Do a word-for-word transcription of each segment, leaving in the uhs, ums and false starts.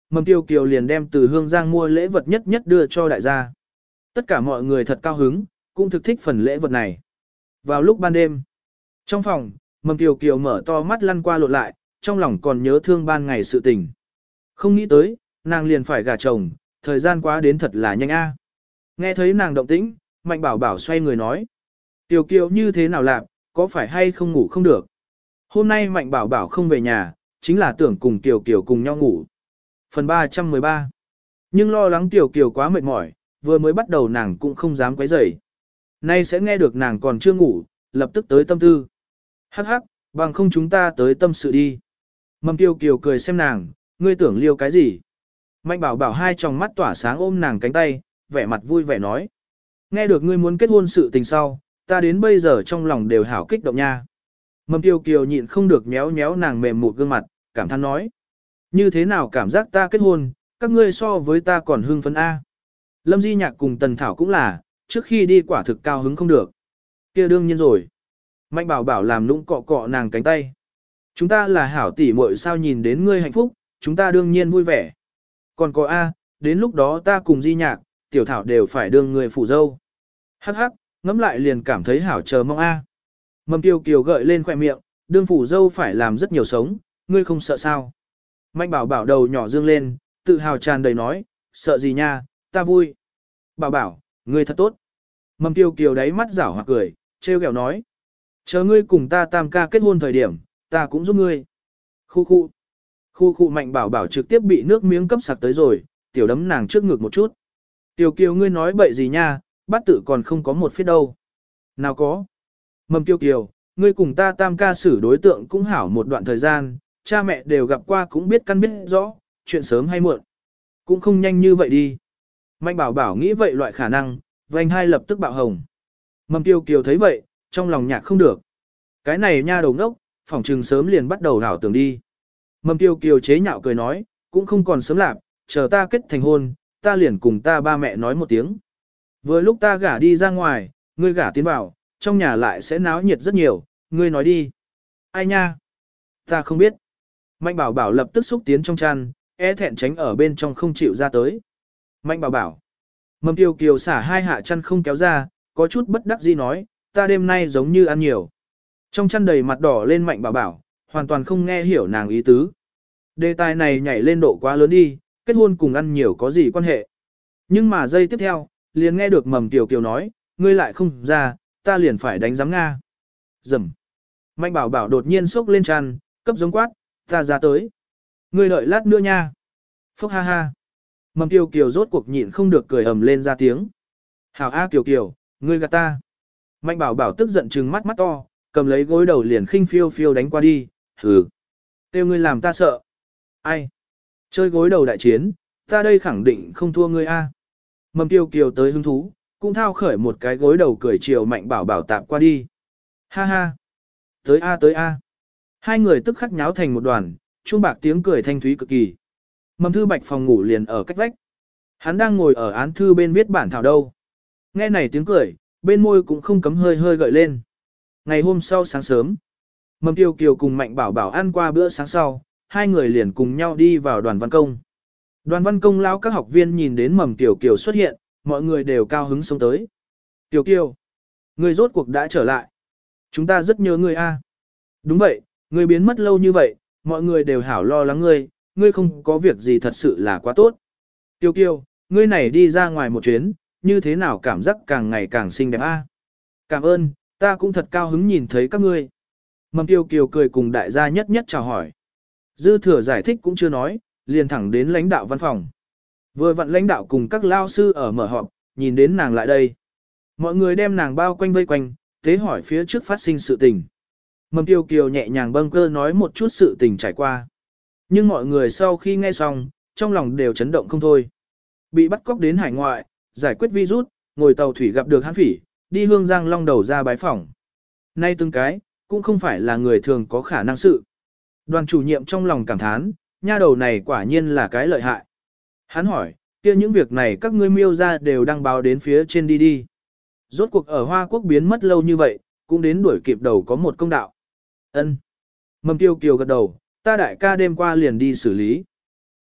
Mầm Tiêu Kiều liền đem từ Hương Giang mua lễ vật nhất nhất đưa cho đại gia. Tất cả mọi người thật cao hứng, cũng thực thích phần lễ vật này. Vào lúc ban đêm, trong phòng, Mầm Tiêu Kiều mở to mắt lăn qua lộn lại, trong lòng còn nhớ thương ban ngày sự tình. Không nghĩ tới, nàng liền phải gả chồng, thời gian quá đến thật là nhanh a. Nghe thấy nàng động tĩnh, Mạnh Bảo Bảo xoay người nói. Tiểu Kiều như thế nào làm, có phải hay không ngủ không được? Hôm nay Mạnh Bảo Bảo không về nhà, chính là tưởng cùng Tiểu Kiều cùng nhau ngủ. Phần ba trăm mười ba. Nhưng lo lắng Tiểu Kiều quá mệt mỏi, vừa mới bắt đầu nàng cũng không dám quấy rầy. Nay sẽ nghe được nàng còn chưa ngủ, lập tức tới tâm tư. Hắc hắc, bằng không chúng ta tới tâm sự đi. Mầm Tiêu Kiều cười xem nàng, ngươi tưởng liêu cái gì? Mạnh Bảo Bảo hai tròng mắt tỏa sáng ôm nàng cánh tay, vẻ mặt vui vẻ nói. Nghe được ngươi muốn kết hôn sự tình sau, ta đến bây giờ trong lòng đều hảo kích động nha. Mầm Tiêu Kiều nhịn không được méo méo nàng mềm một gương mặt, cảm thán nói. Như thế nào cảm giác ta kết hôn, các ngươi so với ta còn hưng phấn A. Lâm Di Nhạc cùng Tần Thảo cũng là, trước khi đi quả thực cao hứng không được. Kia đương nhiên rồi. Mạnh Bảo Bảo làm nũng cọ cọ nàng cánh tay. Chúng ta là hảo tỷ muội sao nhìn đến ngươi hạnh phúc, chúng ta đương nhiên vui vẻ. Còn có A, đến lúc đó ta cùng Di Nhạc, Tiểu Thảo đều phải đương người phụ dâu. Hắc hắc, ngẫm lại liền cảm thấy hảo chờ mong A. Mầm Tiêu Kiều gợi lên khỏe miệng, đương phụ dâu phải làm rất nhiều sống, ngươi không sợ sao. Mạnh Bảo Bảo đầu nhỏ dương lên, tự hào tràn đầy nói, sợ gì nha, ta vui. Bảo Bảo, ngươi thật tốt. Mầm Tiêu Kiều đáy mắt rảo hoặc cười, trêu ghẹo nói. Chờ ngươi cùng ta tam ca kết hôn thời điểm, ta cũng giúp ngươi. Khu khu. Khu khu Mạnh Bảo Bảo trực tiếp bị nước miếng cấp sặc tới rồi, tiểu đấm nàng trước ngực một chút. Tiểu Kiều ngươi nói bậy gì nha, bát tự còn không có một phía đâu. Nào có. Mầm Tiêu Kiều, ngươi cùng ta tam ca xử đối tượng cũng hảo một đoạn thời gian, cha mẹ đều gặp qua cũng biết căn biết rõ, chuyện sớm hay muộn. Cũng không nhanh như vậy đi. Mạnh Bảo Bảo nghĩ vậy loại khả năng, vành hai lập tức bạo hồng. Mầm Tiêu Kiều thấy vậy, trong lòng nhạc không được. Cái này nha đầu ngốc, phỏng trừng sớm liền bắt đầu hảo tưởng đi. Mầm Tiêu Kiều chế nhạo cười nói, cũng không còn sớm lạc, chờ ta kết thành hôn, ta liền cùng ta ba mẹ nói một tiếng. Vừa lúc ta gả đi ra ngoài, ngươi gả tiến vào, trong nhà lại sẽ náo nhiệt rất nhiều, ngươi nói đi. Ai nha? Ta không biết. Mạnh Bảo Bảo lập tức xúc tiến trong chăn, e thẹn tránh ở bên trong không chịu ra tới. Mạnh Bảo Bảo. Mầm Tiêu Kiều xả hai hạ chăn không kéo ra, có chút bất đắc dĩ nói, ta đêm nay giống như ăn nhiều. Trong chăn đầy mặt đỏ lên Mạnh Bảo Bảo, hoàn toàn không nghe hiểu nàng ý tứ. Đề tài này nhảy lên độ quá lớn đi, kết hôn cùng ăn nhiều có gì quan hệ. Nhưng mà giây tiếp theo, liền nghe được Mầm Tiêu Kiều nói, ngươi lại không ra, ta liền phải đánh giám Nga. Dầm. Mạnh Bảo Bảo đột nhiên sốc lên chăn, cấp giống quát, ta ra tới. Ngươi đợi lát nữa nha. Phúc ha ha. Mầm Tiêu Kiều rốt cuộc nhịn không được cười ầm lên ra tiếng. Hảo A Kiều Kiều, ngươi gạt ta. Mạnh Bảo Bảo tức giận trừng mắt mắt to, cầm lấy gối đầu liền khinh phiêu phiêu đánh qua đi, hừ. Tiêu ngươi làm ta sợ. Ai? Chơi gối đầu đại chiến, ta đây khẳng định không thua ngươi A. Mầm Tiêu Kiều tới hứng thú, cũng thao khởi một cái gối đầu cười chiều Mạnh Bảo Bảo tạm qua đi. Ha ha. Tới A tới A. Hai người tức khắc nháo thành một đoàn, chuông bạc tiếng cười thanh thúy cực kỳ. Mầm Thư Bạch phòng ngủ liền ở cách vách. Hắn đang ngồi ở án thư bên viết bản thảo đâu. Nghe này tiếng cười, bên môi cũng không cấm hơi hơi gợi lên. Ngày hôm sau sáng sớm, Mầm Tiêu Kiều cùng Mạnh Bảo Bảo ăn qua bữa sáng sau, hai người liền cùng nhau đi vào đoàn văn công. Đoàn văn công lão các học viên nhìn đến Mầm Tiêu Kiều xuất hiện, mọi người đều cao hứng sống tới. Tiêu Kiều, ngươi rốt cuộc đã trở lại. Chúng ta rất nhớ ngươi a. Đúng vậy, ngươi biến mất lâu như vậy, mọi người đều hảo lo lắng ngươi, ngươi không có việc gì thật sự là quá tốt. Tiêu Kiều, ngươi này đi ra ngoài một chuyến, như thế nào cảm giác càng ngày càng xinh đẹp a? Cảm ơn, ta cũng thật cao hứng nhìn thấy các ngươi. Mầm Tiêu Kiều cười cùng đại gia nhất nhất chào hỏi. Dư thừa giải thích cũng chưa nói, liền thẳng đến lãnh đạo văn phòng. Vừa vặn lãnh đạo cùng các lao sư ở mở họp, nhìn đến nàng lại đây. Mọi người đem nàng bao quanh vây quanh, tế hỏi phía trước phát sinh sự tình. Mầm Tiêu Kiều nhẹ nhàng bâng cơ nói một chút sự tình trải qua. Nhưng mọi người sau khi nghe xong, trong lòng đều chấn động không thôi. Bị bắt cóc đến hải ngoại, giải quyết virus, ngồi tàu thủy gặp được hán phỉ, đi Hương Giang long đầu ra bái phỏng. Nay từng cái, cũng không phải là người thường có khả năng sự. Đoàn chủ nhiệm trong lòng cảm thán, nha đầu này quả nhiên là cái lợi hại. Hắn hỏi, kia những việc này các ngươi miêu ra đều đăng báo đến phía trên đi đi. Rốt cuộc ở Hoa Quốc biến mất lâu như vậy, cũng đến đuổi kịp đầu có một công đạo. Ân. Mầm Tiêu Kiều gật đầu, ta đại ca đêm qua liền đi xử lý.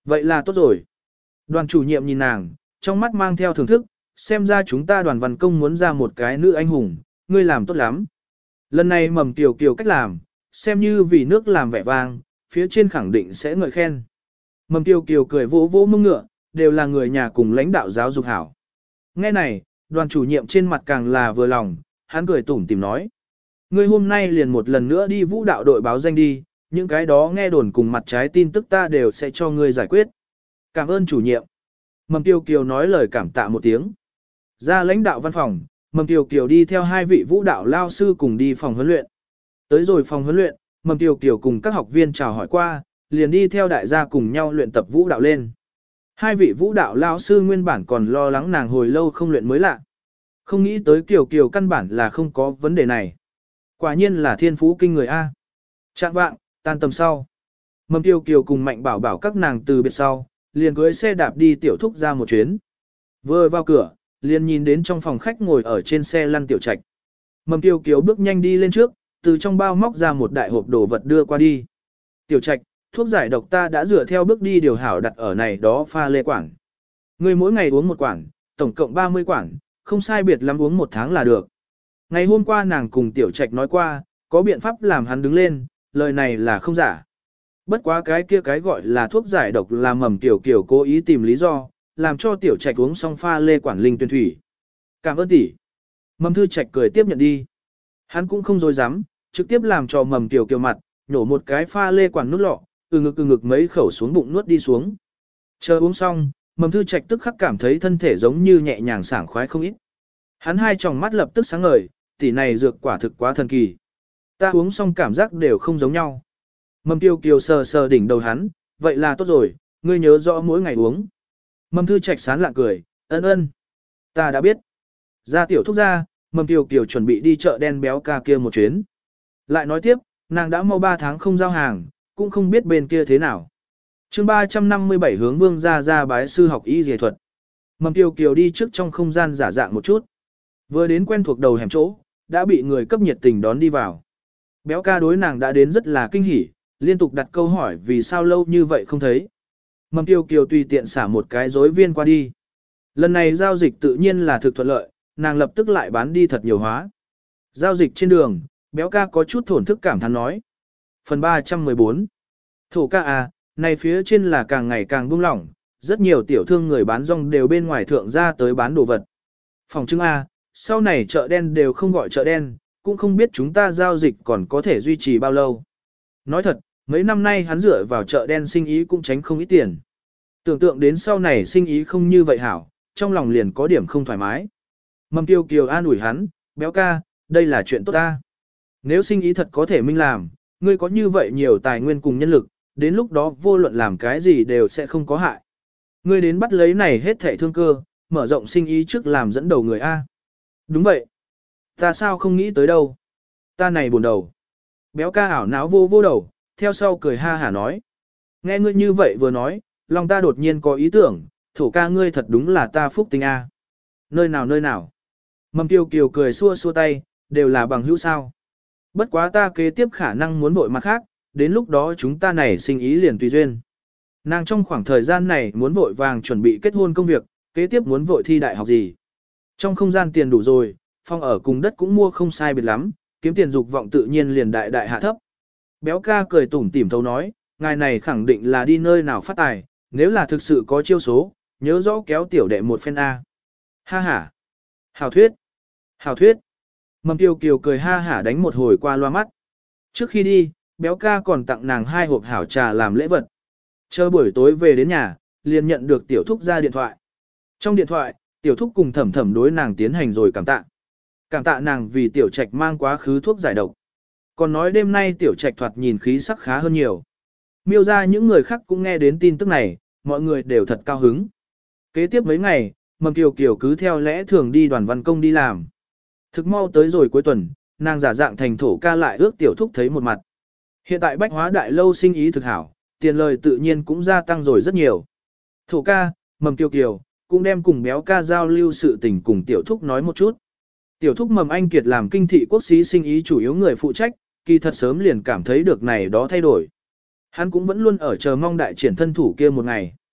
Vậy là tốt rồi. Đoàn chủ nhiệm nhìn nàng, trong mắt mang theo thưởng thức, xem ra chúng ta đoàn văn công muốn ra một cái nữ anh hùng, ngươi làm tốt lắm. Lần này mầm tiểu kiều cách làm, xem như vì nước làm vẻ vang, phía trên khẳng định sẽ ngợi khen. Mầm tiểu kiều cười vỗ vỗ mông ngựa, đều là người nhà cùng lãnh đạo giáo dục hảo. Nghe này, đoàn chủ nhiệm trên mặt càng là vừa lòng, hắn cười tủm tỉm nói. Ngươi hôm nay liền một lần nữa đi vũ đạo đội báo danh đi, những cái đó nghe đồn cùng mặt trái tin tức ta đều sẽ cho ngươi giải quyết. Cảm ơn chủ nhiệm. Mầm Tiêu Kiều nói lời cảm tạ một tiếng. Ra lãnh đạo văn phòng, Mầm Tiêu Kiều đi theo hai vị vũ đạo lao sư cùng đi phòng huấn luyện. Tới rồi phòng huấn luyện, Mầm Tiêu Kiều cùng các học viên chào hỏi qua, liền đi theo đại gia cùng nhau luyện tập vũ đạo lên. Hai vị vũ đạo lao sư nguyên bản còn lo lắng nàng hồi lâu không luyện mới lạ. Không nghĩ tới Kiều Kiều căn bản là không có vấn đề này. Quả nhiên là thiên phú kinh người A. Trạng vạng, tan tầm sau. Mầm Tiêu Kiều cùng Mạnh Bảo Bảo các nàng từ biệt sau, liền cưới xe đạp đi tiểu thúc ra một chuyến. Vừa vào cửa, liền nhìn đến trong phòng khách ngồi ở trên xe lăn tiểu trạch. Mầm Tiêu Kiều bước nhanh đi lên trước, từ trong bao móc ra một đại hộp đồ vật đưa qua đi. Tiểu trạch, thuốc giải độc ta đã dựa theo bước đi điều hảo đặt ở này đó pha lê quản. Ngươi mỗi ngày uống một quản, tổng cộng ba mươi quản, không sai biệt lắm uống một tháng là được. Ngày hôm qua nàng cùng tiểu trạch nói qua, có biện pháp làm hắn đứng lên, lời này là không giả. Bất quá cái kia cái gọi là thuốc giải độc là Mầm Tiểu Kiều cố ý tìm lý do, làm cho tiểu trạch uống xong pha lê quản linh tuyên thủy. Cảm ơn tỷ. Mầm Thư Trạch cười tiếp nhận đi. Hắn cũng không dối dám, trực tiếp làm cho Mầm Tiểu Kiều mặt, nhổ một cái pha lê quản nút lọ, từ ngực từ ngực mấy khẩu xuống bụng nuốt đi xuống. Chờ uống xong, Mầm Thư Trạch tức khắc cảm thấy thân thể giống như nhẹ nhàng sảng khoái không ít. Hắn hai tròng mắt lập tức sáng ngời, tỷ này dược quả thực quá thần kỳ. Ta uống xong cảm giác đều không giống nhau. Mầm Tiêu Kiều sờ sờ đỉnh đầu hắn, vậy là tốt rồi, ngươi nhớ rõ mỗi ngày uống. Mầm Thư Trạch sán lạ cười, ân ân. Ta đã biết. Ra tiểu thúc ra, Mầm Tiêu Kiều chuẩn bị đi chợ đen béo ca kia một chuyến. Lại nói tiếp, nàng đã mau ba tháng không giao hàng, cũng không biết bên kia thế nào. chương ba trăm năm mươi bảy hướng vương ra ra bái sư học y dề thuật. Mầm Tiêu Kiều đi trước trong không gian giả dạng một chút. Vừa đến quen thuộc đầu hẻm chỗ, đã bị người cấp nhiệt tình đón đi vào. Béo ca đối nàng đã đến rất là kinh hỉ, liên tục đặt câu hỏi vì sao lâu như vậy không thấy. Mầm Tiêu Kiều tùy tiện xả một cái rối viên qua đi. Lần này giao dịch tự nhiên là thực thuận lợi, nàng lập tức lại bán đi thật nhiều hóa. Giao dịch trên đường, béo ca có chút thổn thức cảm thán nói. Phần ba trăm mười bốn. Thổ ca à, này phía trên là càng ngày càng buông lỏng, rất nhiều tiểu thương người bán rong đều bên ngoài thượng ra tới bán đồ vật. Phòng trưng A, sau này chợ đen đều không gọi chợ đen, cũng không biết chúng ta giao dịch còn có thể duy trì bao lâu. Nói thật, mấy năm nay hắn dựa vào chợ đen sinh ý cũng tránh không ít tiền. Tưởng tượng đến sau này sinh ý không như vậy hảo, trong lòng liền có điểm không thoải mái. Mầm Tiêu Kiều an ủi hắn, béo ca, đây là chuyện tốt ta. Nếu sinh ý thật có thể minh làm, ngươi có như vậy nhiều tài nguyên cùng nhân lực, đến lúc đó vô luận làm cái gì đều sẽ không có hại. Ngươi đến bắt lấy này hết thảy thương cơ, mở rộng sinh ý trước làm dẫn đầu người A. Đúng vậy. Ta sao không nghĩ tới đâu. Ta này buồn đầu. Béo ca ảo náo vô vô đầu, theo sau cười ha hả nói. Nghe ngươi như vậy vừa nói, lòng ta đột nhiên có ý tưởng, thổ ca ngươi thật đúng là ta phúc tinh A. Nơi nào nơi nào. Mầm Tiêu Kiều cười xua xua tay, đều là bằng hữu sao. Bất quá ta kế tiếp khả năng muốn vội mặt khác, đến lúc đó chúng ta này sinh ý liền tùy duyên. Nàng trong khoảng thời gian này muốn vội vàng chuẩn bị kết hôn công việc, kế tiếp muốn vội thi đại học gì. Trong không gian tiền đủ rồi, phòng ở cùng đất cũng mua không sai biệt lắm, kiếm tiền dục vọng tự nhiên liền đại đại hạ thấp. Béo ca cười tủm tỉm thấu nói, ngài này khẳng định là đi nơi nào phát tài, nếu là thực sự có chiêu số, nhớ rõ kéo tiểu đệ một phen A. Ha ha. Hảo thuyết. Hảo thuyết. Mầm Tiêu Kiều cười ha hả đánh một hồi qua loa mắt. Trước khi đi, béo ca còn tặng nàng hai hộp hảo trà làm lễ vật. Chờ buổi tối về đến nhà, liền nhận được tiểu thúc ra điện thoại. Trong điện thoại, tiểu thúc cùng thẩm thẩm đối nàng tiến hành rồi cảm tạ. Cảm tạ nàng vì tiểu trạch mang quá khứ thuốc giải độc. Còn nói đêm nay tiểu trạch thoạt nhìn khí sắc khá hơn nhiều. Miêu ra những người khác cũng nghe đến tin tức này, mọi người đều thật cao hứng. Kế tiếp mấy ngày, Mầm Kiều Kiều cứ theo lẽ thường đi đoàn văn công đi làm. Thực mau tới rồi cuối tuần, nàng giả dạng thành thổ ca lại ước tiểu thúc thấy một mặt. Hiện tại bách hóa đại lâu sinh ý thực hảo, tiền lời tự nhiên cũng gia tăng rồi rất nhiều. Thổ ca, Mầm Kiều Kiều, cũng đem cùng béo ca giao lưu sự tình cùng tiểu thúc nói một chút. Tiểu thúc Mầm Anh Kiệt làm kinh thị quốc sĩ sinh ý chủ yếu người phụ trách, kỳ thật sớm liền cảm thấy được này đó thay đổi. Hắn cũng vẫn luôn ở chờ mong đại triển thân thủ kia một ngày.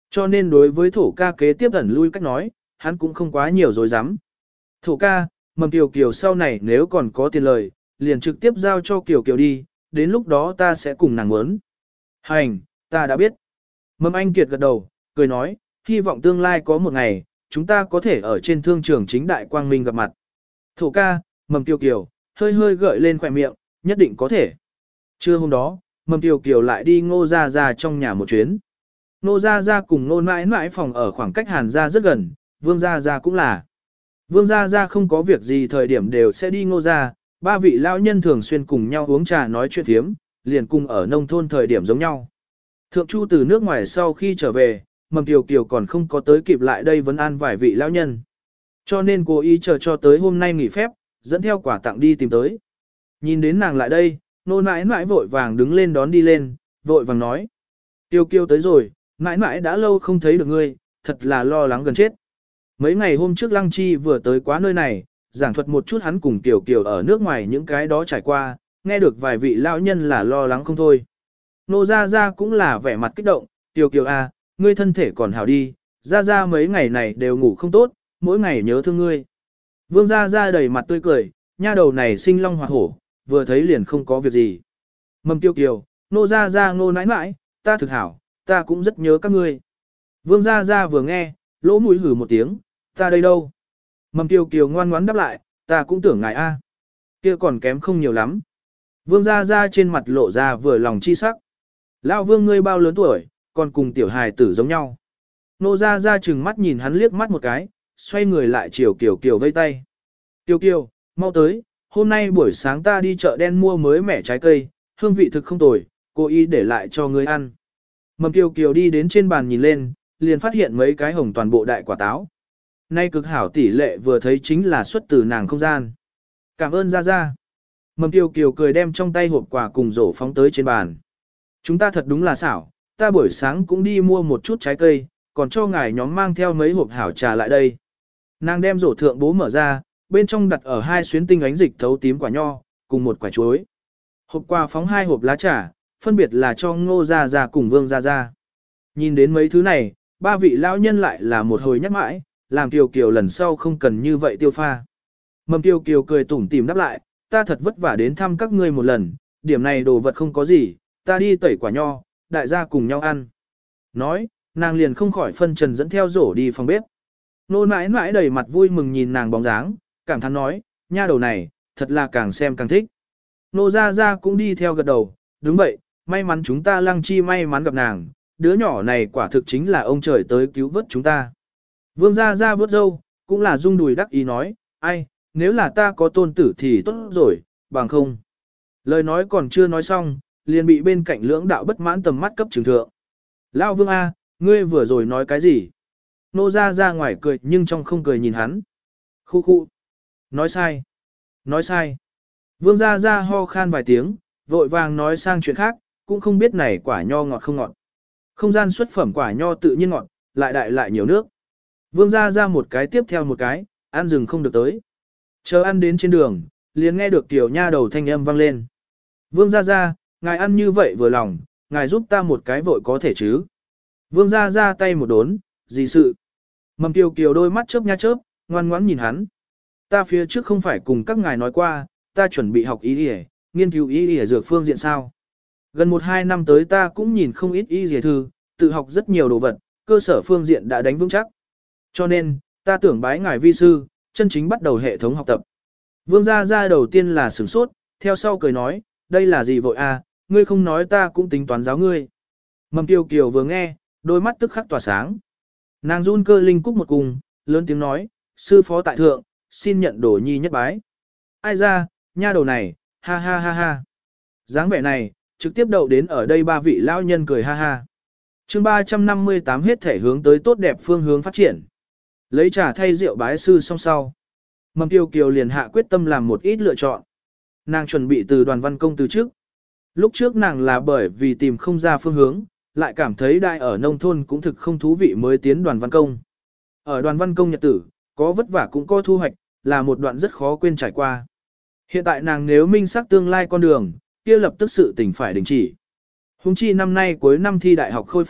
Cho nên đối với thổ ca kế tiếp ẩn lui cách nói, hắn cũng không quá nhiều dối dám. Thổ ca, Mầm Kiều Kiều sau này nếu còn có tiền lời, liền trực tiếp giao cho Kiều Kiều đi, đến lúc đó ta sẽ cùng nàng muốn. Hành, ta đã biết. Mầm Anh Kiệt gật đầu, cười nói, hy vọng tương lai có một ngày, chúng ta có thể ở trên thương trường chính đại quang minh gặp mặt. Thổ ca, Mầm Kiều Kiều, hơi hơi gợi lên khỏe miệng, nhất định có thể. Trưa hôm đó, Mầm Kiều Kiều lại đi Ngô Gia Gia trong nhà một chuyến. Ngô Gia Gia cùng Ngô mãi mãi phòng ở khoảng cách Hàn Gia rất gần, Vương Gia Gia cũng là. Vương Gia Gia không có việc gì thời điểm đều sẽ đi Ngô Gia, ba vị lão nhân thường xuyên cùng nhau uống trà nói chuyện thiếm, liền cùng ở nông thôn thời điểm giống nhau. Thượng Chu từ nước ngoài sau khi trở về, Mầm Kiều Kiều còn không có tới kịp lại đây vấn an vài vị lão nhân. Cho nên cô ý chờ cho tới hôm nay nghỉ phép, dẫn theo quà tặng đi tìm tới. Nhìn đến nàng lại đây, nô nãi nãi vội vàng đứng lên đón đi lên, vội vàng nói. Kiều Kiều tới rồi, nãi nãi đã lâu không thấy được ngươi, thật là lo lắng gần chết. Mấy ngày hôm trước Lăng Chi vừa tới quá nơi này, giảng thuật một chút hắn cùng Kiều Kiều ở nước ngoài những cái đó trải qua, nghe được vài vị lão nhân là lo lắng không thôi. Nô Gia Gia cũng là vẻ mặt kích động, Kiều Kiều à, ngươi thân thể còn hảo đi, Gia Gia mấy ngày này đều ngủ không tốt, mỗi ngày nhớ thương ngươi. Vương Gia Gia đầy mặt tươi cười, nha đầu này sinh long hoạt hổ, vừa thấy liền không có việc gì. Mầm Kiều Kiều, Nô Gia Gia Ngô nãi nãi, ta thực hảo, ta cũng rất nhớ các ngươi. Vương Gia Gia vừa nghe, lỗ mũi hử một tiếng, ta đây đâu? Mầm Kiều Kiều ngoan ngoãn đáp lại, ta cũng tưởng ngài a, kia còn kém không nhiều lắm. Vương Gia Gia trên mặt lộ ra vừa lòng chi sắc. Lão Vương ngươi bao lớn tuổi, còn cùng tiểu hài tử giống nhau. Nô Gia Gia chừng mắt nhìn hắn liếc mắt một cái, xoay người lại chiều Kiều Kiều vây tay. Kiều Kiều, mau tới, hôm nay buổi sáng ta đi chợ đen mua mới mẻ trái cây, hương vị thực không tồi, cô ý để lại cho ngươi ăn. Mầm Kiều Kiều đi đến trên bàn nhìn lên, liền phát hiện mấy cái hồng toàn bộ đại quả táo. Nay cực hảo tỷ lệ vừa thấy chính là xuất từ nàng không gian. Cảm ơn Gia Gia. Mầm Kiều Kiều cười đem trong tay hộp quà cùng rổ phóng tới trên bàn. Chúng ta thật đúng là xảo, ta buổi sáng cũng đi mua một chút trái cây, còn cho ngài nhóm mang theo mấy hộp hảo trà lại đây. Nàng đem rổ thượng bố mở ra, bên trong đặt ở hai xuyến tinh ánh dịch thấu tím quả nho, cùng một quả chuối. Hộp quà phóng hai hộp lá trà, phân biệt là cho Ngô Gia Gia cùng Vương Gia Gia. Nhìn đến mấy thứ này, ba vị lão nhân lại là một hồi nhắc mãi, làm Kiều Kiều lần sau không cần như vậy tiêu pha. Mầm Kiều Kiều cười tủm tỉm đáp lại, ta thật vất vả đến thăm các ngươi một lần, điểm này đồ vật không có gì, ta đi tẩy quả nho, đại gia cùng nhau ăn. Nói, nàng liền không khỏi phân trần dẫn theo rổ đi phòng bếp. Nô nãi nãi đầy mặt vui mừng nhìn nàng bóng dáng, cảm thán nói, nha đầu này, thật là càng xem càng thích. Nô Gia Gia cũng đi theo gật đầu, đúng vậy, may mắn chúng ta Lăng Chi may mắn gặp nàng, đứa nhỏ này quả thực chính là ông trời tới cứu vớt chúng ta. Vương Gia Gia vớt râu, cũng là rung đùi đắc ý nói, ai, nếu là ta có tôn tử thì tốt rồi, bằng không. Lời nói còn chưa nói xong, liền bị bên cạnh lưỡng đạo bất mãn tầm mắt cấp trường thượng. Lão Vương A, ngươi vừa rồi nói cái gì? Nô Gia Gia ngoài cười nhưng trong không cười nhìn hắn. Khu khu. Nói sai. Nói sai. Vương Gia Gia ho khan vài tiếng, vội vàng nói sang chuyện khác, cũng không biết này quả nho ngọt không ngọt. Không gian xuất phẩm quả nho tự nhiên ngọt, lại đại lại nhiều nước. Vương Gia Gia một cái tiếp theo một cái, ăn rừng không được tới. Chờ ăn đến trên đường, liền nghe được tiểu nha đầu thanh âm vang lên. Vương Gia Gia, ngài ăn như vậy vừa lòng, ngài giúp ta một cái vội có thể chứ. Vương Gia Gia tay một đốn, gì sự. Mầm Kiều Kiều đôi mắt chớp nha chớp, ngoan ngoãn nhìn hắn. Ta phía trước không phải cùng các ngài nói qua, ta chuẩn bị học y y, nghiên cứu y y dược phương diện sao. Gần một hai năm tới ta cũng nhìn không ít y y thư, tự học rất nhiều đồ vật, cơ sở phương diện đã đánh vững chắc. Cho nên, ta tưởng bái ngài vi sư, chân chính bắt đầu hệ thống học tập. Vương Gia Gia đầu tiên là sửng sốt, theo sau cười nói, đây là gì vội à, ngươi không nói ta cũng tính toán giáo ngươi. Mầm Kiều Kiều vừa nghe, đôi mắt tức khắc tỏa sáng. Nàng run cơ linh cúc một cùng, lớn tiếng nói, sư phó tại thượng, xin nhận đồ nhi nhất bái. Ai ra, nha đầu này, ha ha ha ha. dáng vẻ này, trực tiếp đậu đến ở đây ba vị lão nhân cười ha ha. chương ba trăm năm mươi tám hết thể hướng tới tốt đẹp phương hướng phát triển. Lấy trà thay rượu bái sư xong sau. Mầm Kiều Kiều liền hạ quyết tâm làm một ít lựa chọn. Nàng chuẩn bị từ đoàn văn công từ trước. Lúc trước nàng là bởi vì tìm không ra phương hướng, lại cảm thấy đại ở nông thôn cũng thực không thú vị mới tiến đoàn văn công. Ở đoàn văn công nhật tử, có vất vả cũng có thu hoạch, là một đoạn rất khó quên trải qua. Hiện tại nàng nếu minh xác tương lai con đường, kia lập tức sự tình phải đình chỉ. Hùng chi năm nay cuối năm thi đại học khôi phục,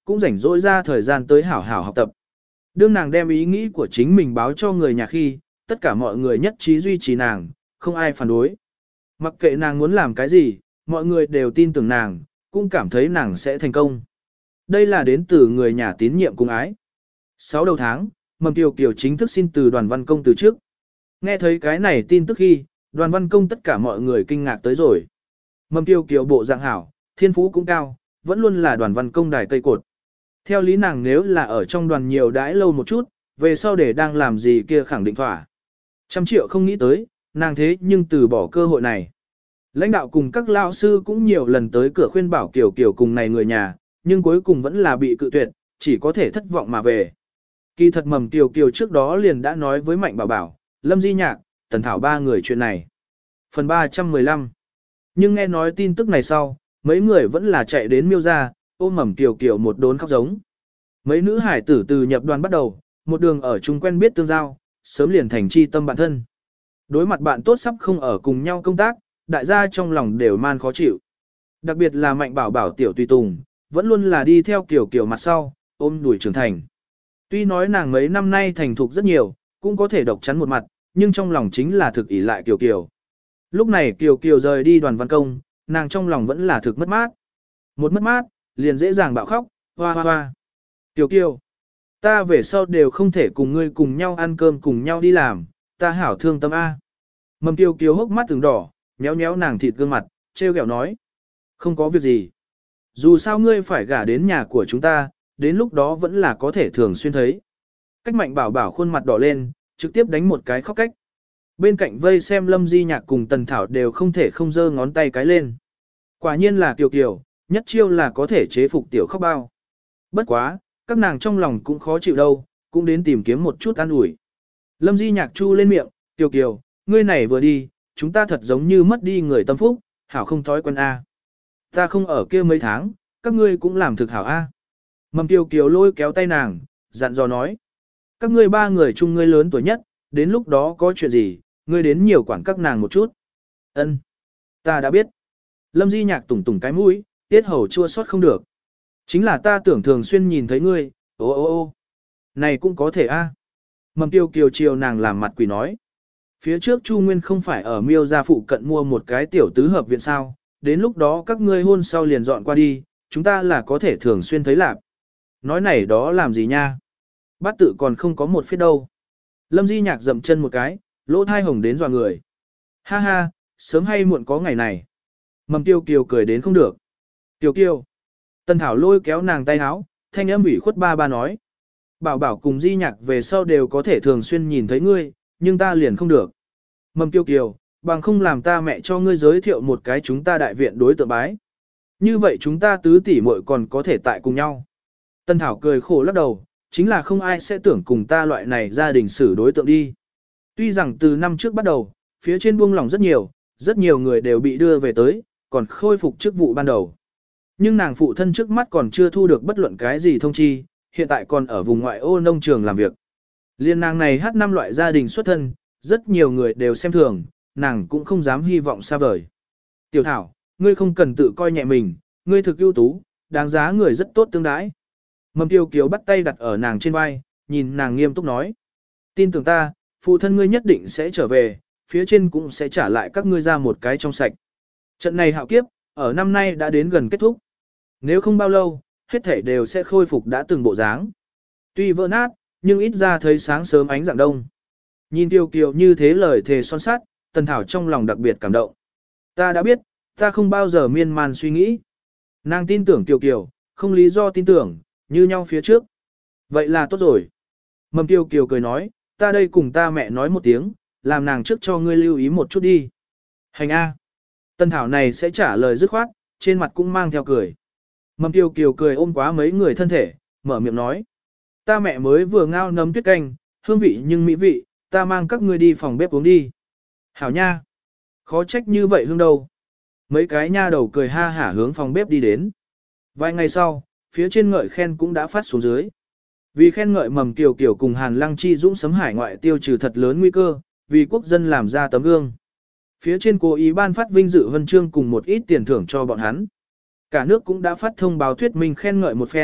cũng rảnh rỗi ra thời gian tới hảo hảo học tập. Đương nàng đem ý nghĩ của chính mình báo cho người nhà khi, tất cả mọi người nhất trí duy trì nàng, không ai phản đối. Mặc kệ nàng muốn làm cái gì, mọi người đều tin tưởng nàng, cũng cảm thấy nàng sẽ thành công. Đây là đến từ người nhà tín nhiệm cùng ái. Sáu đầu tháng, Mầm Kiều Kiều chính thức xin từ Đoàn Văn Công từ trước. Nghe thấy cái này tin tức khi, Đoàn Văn Công tất cả mọi người kinh ngạc tới rồi. Mầm Kiều Kiều bộ dạng hảo, thiên phú cũng cao, vẫn luôn là Đoàn Văn Công đài cây cột. Theo lý nàng nếu là ở trong đoàn nhiều đãi lâu một chút, về sau để đang làm gì kia khẳng định thỏa. Trăm triệu không nghĩ tới, nàng thế nhưng từ bỏ cơ hội này. Lãnh đạo cùng các lao sư cũng nhiều lần tới cửa khuyên bảo Kiều Kiều cùng này người nhà, nhưng cuối cùng vẫn là bị cự tuyệt, chỉ có thể thất vọng mà về. Kỳ thật Mầm Kiều Kiều trước đó liền đã nói với Mạnh Bảo Bảo, Lâm Di Nhạc, Tần Thảo ba người chuyện này. Phần ba trăm mười lăm. Nhưng nghe nói tin tức này sau, mấy người vẫn là chạy đến Miêu ra, ôm Mầm Kiều Kiều một đốn khóc giống. Mấy nữ hải tử từ nhập đoàn bắt đầu, một đường ở chung quen biết tương giao, sớm liền thành chi tâm bạn thân. Đối mặt bạn tốt sắp không ở cùng nhau công tác, đại gia trong lòng đều man khó chịu. Đặc biệt là Mạnh Bảo Bảo tiểu tùy tùng, vẫn luôn là đi theo Kiều Kiều mặt sau, ôm đuổi trưởng thành. Tuy nói nàng mấy năm nay thành thục rất nhiều, cũng có thể độc chắn một mặt, nhưng trong lòng chính là thực ỷ lại Kiều Kiều. Lúc này Kiều Kiều rời đi Đoàn Văn Công, nàng trong lòng vẫn là thực mất mát. Một mất mát, liền dễ dàng bạo khóc, hoa hoa hoa. Kiều Kiều, ta về sau đều không thể cùng ngươi cùng nhau ăn cơm cùng nhau đi làm, ta hảo thương tâm A. Mầm Kiều Kiều hốc mắt từng đỏ, nhéo nhéo nàng thịt gương mặt, trêu ghẹo nói. Không có việc gì. Dù sao ngươi phải gả đến nhà của chúng ta, đến lúc đó vẫn là có thể thường xuyên thấy. Cách Mạnh Bảo Bảo khuôn mặt đỏ lên, trực tiếp đánh một cái khóc cách. Bên cạnh vây xem Lâm Di Nhạc cùng Tần Thảo đều không thể không giơ ngón tay cái lên. Quả nhiên là Kiều Kiều, nhất chiêu là có thể chế phục tiểu khóc bao. Bất quá, các nàng trong lòng cũng khó chịu đâu, cũng đến tìm kiếm một chút an ủi. Lâm Di Nhạc chu lên miệng, Kiều Kiều, ngươi này vừa đi, chúng ta thật giống như mất đi người tâm phúc, hảo không thói quen A. Ta không ở kia mấy tháng, các ngươi cũng làm thực hảo A. Mầm Kiều Kiều lôi kéo tay nàng, dặn dò nói. Các ngươi ba người chung ngươi lớn tuổi nhất, đến lúc đó có chuyện gì, ngươi đến nhiều quản các nàng một chút. Ân, ta đã biết. Lâm Di Nhạc tủng tủng cái mũi, tiết hầu chua xót không được. Chính là ta tưởng thường xuyên nhìn thấy ngươi, ô ô ô. Này cũng có thể a. Mầm Kiều Kiều chiều nàng làm mặt quỷ nói. Phía trước Chu Nguyên không phải ở Miêu gia phụ cận mua một cái tiểu tứ hợp viện sao, đến lúc đó các ngươi hôn sau liền dọn qua đi, chúng ta là có thể thường xuyên thấy lạc. Nói này đó làm gì nha? Bát tự còn không có một phía đâu. Lâm Di Nhạc dậm chân một cái, lỗ thai hồng đến dọa người. Ha ha, sớm hay muộn có ngày này. Mầm Kiều Kiều cười đến không được. Kiều Kiều. Tần Thảo lôi kéo nàng tay áo, thanh âm ủy khuất ba ba nói. Bảo Bảo cùng Di Nhạc về sau đều có thể thường xuyên nhìn thấy ngươi, nhưng ta liền không được. Mầm Kiều Kiều, bằng không làm ta mẹ cho ngươi giới thiệu một cái chúng ta đại viện đối tượng bái. Như vậy chúng ta tứ tỷ muội còn có thể tại cùng nhau. Tần Thảo cười khổ lắc đầu, chính là không ai sẽ tưởng cùng ta loại này gia đình xử đối tượng đi. Tuy rằng từ năm trước bắt đầu, phía trên buông lỏng rất nhiều, rất nhiều người đều bị đưa về tới, còn khôi phục chức vụ ban đầu. Nhưng nàng phụ thân trước mắt còn chưa thu được bất luận cái gì thông chi, hiện tại còn ở vùng ngoại ô nông trường làm việc. Liên nàng này hát năm loại gia đình xuất thân, rất nhiều người đều xem thường, nàng cũng không dám hy vọng xa vời. Tiểu Thảo, ngươi không cần tự coi nhẹ mình, ngươi thực ưu tú, đáng giá người rất tốt tương đái. Mầm Kiều Kiều bắt tay đặt ở nàng trên vai, nhìn nàng nghiêm túc nói. Tin tưởng ta, phụ thân ngươi nhất định sẽ trở về, phía trên cũng sẽ trả lại các ngươi ra một cái trong sạch. Trận này hạo kiếp, ở năm nay đã đến gần kết thúc. Nếu không bao lâu, hết thảy đều sẽ khôi phục đã từng bộ dáng. Tuy vỡ nát, nhưng ít ra thấy sáng sớm ánh dạng đông. Nhìn Kiều Kiều như thế lời thề son sát, Tần Thảo trong lòng đặc biệt cảm động. Ta đã biết, ta không bao giờ miên man suy nghĩ. Nàng tin tưởng Kiều Kiều, không lý do tin tưởng, như nhau phía trước. Vậy là tốt rồi. Mầm Kiều Kiều cười nói, ta đây cùng ta mẹ nói một tiếng, làm nàng trước cho ngươi lưu ý một chút đi. Hành A. Tần Thảo này sẽ trả lời dứt khoát, trên mặt cũng mang theo cười. Mầm Kiều Kiều cười ôm quá mấy người thân thể, mở miệng nói. Ta mẹ mới vừa ngao nấm tuyết canh, hương vị nhưng mỹ vị, ta mang các ngươi đi phòng bếp uống đi. Hảo nha. Khó trách như vậy hương đâu. Mấy cái nha đầu cười ha hả hướng phòng bếp đi đến. Vài ngày sau, phía trên ngợi khen cũng đã phát xuống dưới. Vì khen ngợi Mầm Kiều Kiều cùng Hàn Lăng Chi dũng sấm hải ngoại tiêu trừ thật lớn nguy cơ, vì quốc dân làm ra tấm gương. Phía trên cố ý ban phát vinh dự huân chương cùng một ít tiền thưởng cho bọn hắn. Cả nước cũng đã phát thông báo thuyết minh khen ngợi một phen,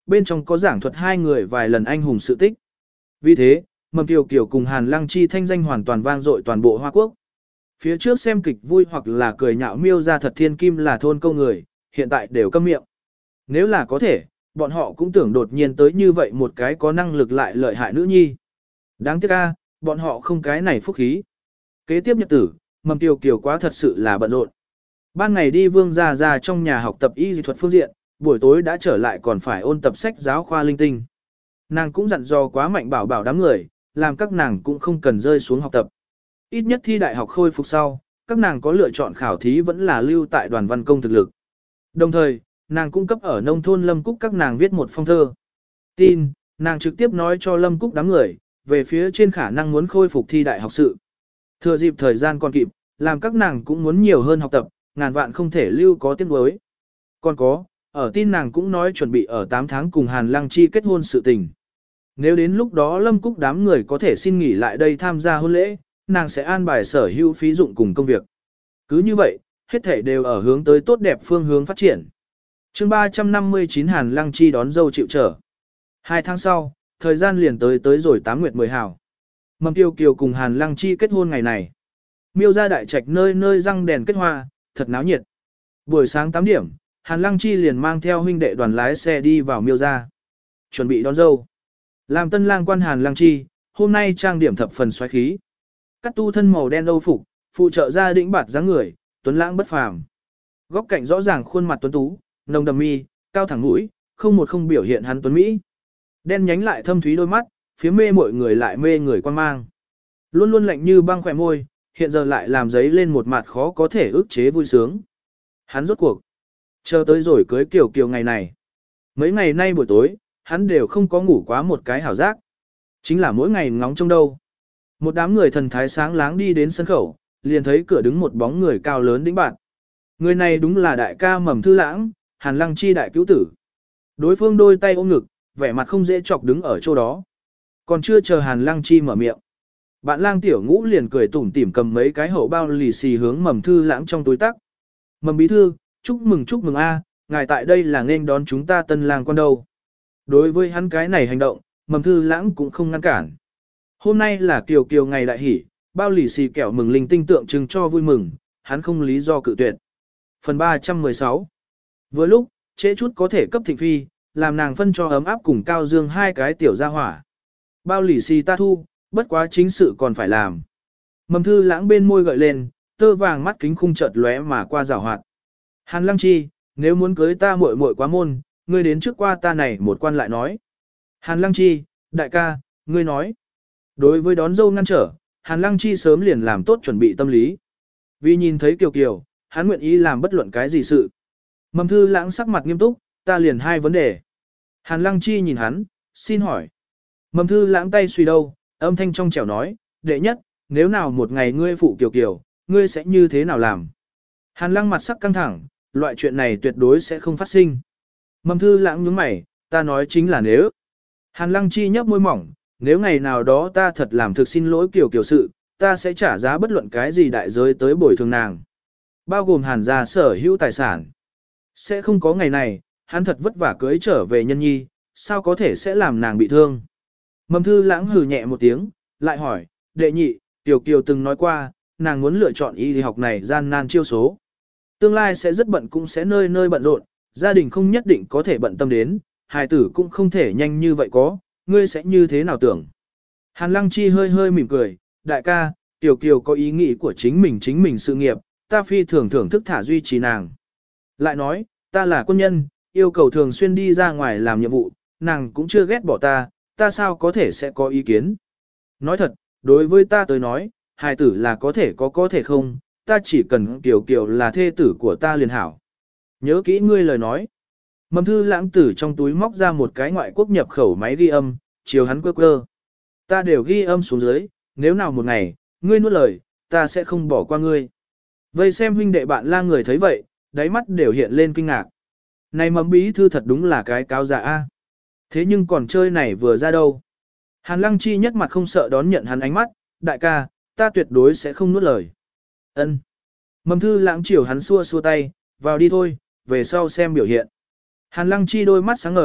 bên trong có giảng thuật hai người vài lần anh hùng sự tích. Vì thế, Mầm Kiều Kiều cùng Hàn Lăng Chi thanh danh hoàn toàn vang dội toàn bộ Hoa Quốc. Phía trước xem kịch vui hoặc là cười nhạo Miêu gia thật thiên kim là thôn câu người, hiện tại đều câm miệng. Nếu là có thể, bọn họ cũng tưởng đột nhiên tới như vậy một cái có năng lực lại lợi hại nữ nhi. Đáng tiếc a, bọn họ không cái này phúc khí. Kế tiếp nhật tử, Mầm Kiều Kiều quá thật sự là bận rộn. Ban ngày đi Vương gia gia trong nhà học tập y dị thuật phương diện, buổi tối đã trở lại còn phải ôn tập sách giáo khoa linh tinh. Nàng cũng dặn dò quá Mạnh Bảo Bảo đám người, làm các nàng cũng không cần rơi xuống học tập. Ít nhất thi đại học khôi phục sau, các nàng có lựa chọn khảo thí vẫn là lưu tại đoàn văn công thực lực. Đồng thời, nàng cung cấp ở nông thôn Lâm Cúc các nàng viết một phong thơ. Tin, nàng trực tiếp nói cho Lâm Cúc đám người, về phía trên khả năng muốn khôi phục thi đại học sự. Thừa dịp thời gian còn kịp, làm các nàng cũng muốn nhiều hơn học tập, ngàn vạn không thể lưu có tiếng đối. Còn có, ở tin nàng cũng nói chuẩn bị ở tám tháng cùng Hàn Lăng Chi kết hôn sự tình. Nếu đến lúc đó Lâm Cúc đám người có thể xin nghỉ lại đây tham gia hôn lễ, nàng sẽ an bài sở hữu phí dụng cùng công việc. Cứ như vậy, hết thể đều ở hướng tới tốt đẹp phương hướng phát triển. chương ba trăm năm mươi chín Hàn Lăng Chi đón dâu chịu trở. Hai tháng sau, thời gian liền tới tới rồi tám nguyệt mười hào. Mầm Kiều Kiều cùng Hàn Lăng Chi kết hôn ngày này. Miêu gia đại trạch nơi nơi răng đèn kết hoa, thật náo nhiệt. Buổi sáng tám điểm, Hàn Lăng Chi liền mang theo huynh đệ đoàn lái xe đi vào Miêu gia, chuẩn bị đón dâu. Làm tân lang quan Hàn Lăng Chi, hôm nay trang điểm thập phần xoáy khí. Cắt tu thân màu đen âu phục, phụ trợ ra đĩnh bạt dáng người, tuấn lãng bất phàm. Góc cạnh rõ ràng khuôn mặt tuấn tú, nồng đầm mi, cao thẳng mũi, không một không biểu hiện hắn tuấn mỹ. Đen nhánh lại thâm thúy đôi mắt, phía mê mọi người lại mê người quan mang. Luôn luôn lạnh như băng khỏe môi, hiện giờ lại làm giấy lên một mặt khó có thể ức chế vui sướng. Hắn rốt cuộc chờ tới rồi cưới Kiều Kiều ngày này. Mấy ngày nay buổi tối, hắn đều không có ngủ quá một cái hảo giác. Chính là mỗi ngày ngóng trông đâu. Một đám người thần thái sáng láng đi đến sân khẩu, liền thấy cửa đứng một bóng người cao lớn đĩnh bạn. Người này đúng là đại ca Mầm Thư Lãng, Hàn Lăng Chi đại cứu tử. Đối phương đôi tay ôm ngực, vẻ mặt không dễ chọc đứng ở chỗ đó. Còn chưa chờ Hàn Lăng Chi mở miệng. Bạn lang tiểu ngũ liền cười tủm tỉm cầm mấy cái hậu bao lì xì hướng Mầm Thư Lãng trong túi tắc. Mầm bí thư, chúc mừng chúc mừng a, ngài tại đây là nên đón chúng ta tân lang quan đâu. Đối với hắn cái này hành động, Mầm Thư Lãng cũng không ngăn cản. Hôm nay là Kiều Kiều ngày đại hỷ, bao lì xì kẹo mừng linh tinh tượng trưng cho vui mừng, hắn không lý do cự tuyệt. Phần ba trăm mười sáu. Vừa lúc, trễ chút có thể cấp thịnh phi, làm nàng phân cho ấm áp cùng Cao Dương hai cái tiểu gia hỏa. Bao lì xì ta thu, bất quá chính sự còn phải làm. Mầm Thư Lãng bên môi gợi lên, tơ vàng mắt kính khung chợt lóe mà qua rào hoạt. Hàn Lăng Chi, nếu muốn cưới ta muội muội quá môn, ngươi đến trước qua ta này một quan lại nói. Hàn Lăng Chi, đại ca, ngươi nói. Đối với đón dâu ngăn trở, Hàn Lăng Chi sớm liền làm tốt chuẩn bị tâm lý. Vì nhìn thấy Kiều Kiều, hắn nguyện ý làm bất luận cái gì sự. Mầm Thư Lãng sắc mặt nghiêm túc, ta liền hai vấn đề. Hàn Lăng Chi nhìn hắn, xin hỏi. Mầm Thư Lãng tay suy đâu, âm thanh trong trẻo nói, đệ nhất, nếu nào một ngày ngươi phụ Kiều Kiều, ngươi sẽ như thế nào làm? Hàn Lăng mặt sắc căng thẳng, loại chuyện này tuyệt đối sẽ không phát sinh. Mầm Thư Lãng nhướng mày, ta nói chính là nếu. Hàn Lăng Chi nhấp môi mỏng, nếu ngày nào đó ta thật làm thực xin lỗi Kiều Kiều sự, ta sẽ trả giá bất luận cái gì đại giới tới bồi thường nàng. Bao gồm Hàn gia sở hữu tài sản. Sẽ không có ngày này, hắn thật vất vả cưới trở về nhân nhi, sao có thể sẽ làm nàng bị thương. Mầm Thư Lãng hừ nhẹ một tiếng, lại hỏi, đệ nhị, Kiều Kiều từng nói qua, nàng muốn lựa chọn y học này gian nan chiêu số. Tương lai sẽ rất bận cũng sẽ nơi nơi bận rộn, gia đình không nhất định có thể bận tâm đến, hài tử cũng không thể nhanh như vậy có, ngươi sẽ như thế nào tưởng. Hàn Lăng Chi hơi hơi mỉm cười, đại ca, Kiều Kiều có ý nghĩ của chính mình chính mình sự nghiệp, ta phi thường thưởng thức thả duy trì nàng. Lại nói, ta là quân nhân, yêu cầu thường xuyên đi ra ngoài làm nhiệm vụ, nàng cũng chưa ghét bỏ ta, ta sao có thể sẽ có ý kiến. Nói thật, đối với ta tới nói, hài tử là có thể có có thể không, ta chỉ cần Kiều Kiều là thê tử của ta liền hảo. Nhớ kỹ ngươi lời nói. Mầm Thư Lãng từ trong túi móc ra một cái ngoại quốc nhập khẩu máy ghi âm, chiều hắn quơ quơ. Ta đều ghi âm xuống dưới, nếu nào một ngày, ngươi nuốt lời, ta sẽ không bỏ qua ngươi. Vây xem huynh đệ bạn la người thấy vậy, đáy mắt đều hiện lên kinh ngạc. Này Mầm bí thư thật đúng là cái cáo giả a. Thế nhưng còn chơi này vừa ra đâu. Hàn Lăng Chi nhất mặt không sợ đón nhận hắn ánh mắt, đại ca, ta tuyệt đối sẽ không nuốt lời. Ân. Mầm Thư Lãng chiều hắn xua xua tay, vào đi thôi, về sau xem biểu hiện. Hàn Lăng Chi đôi mắt sáng ngời,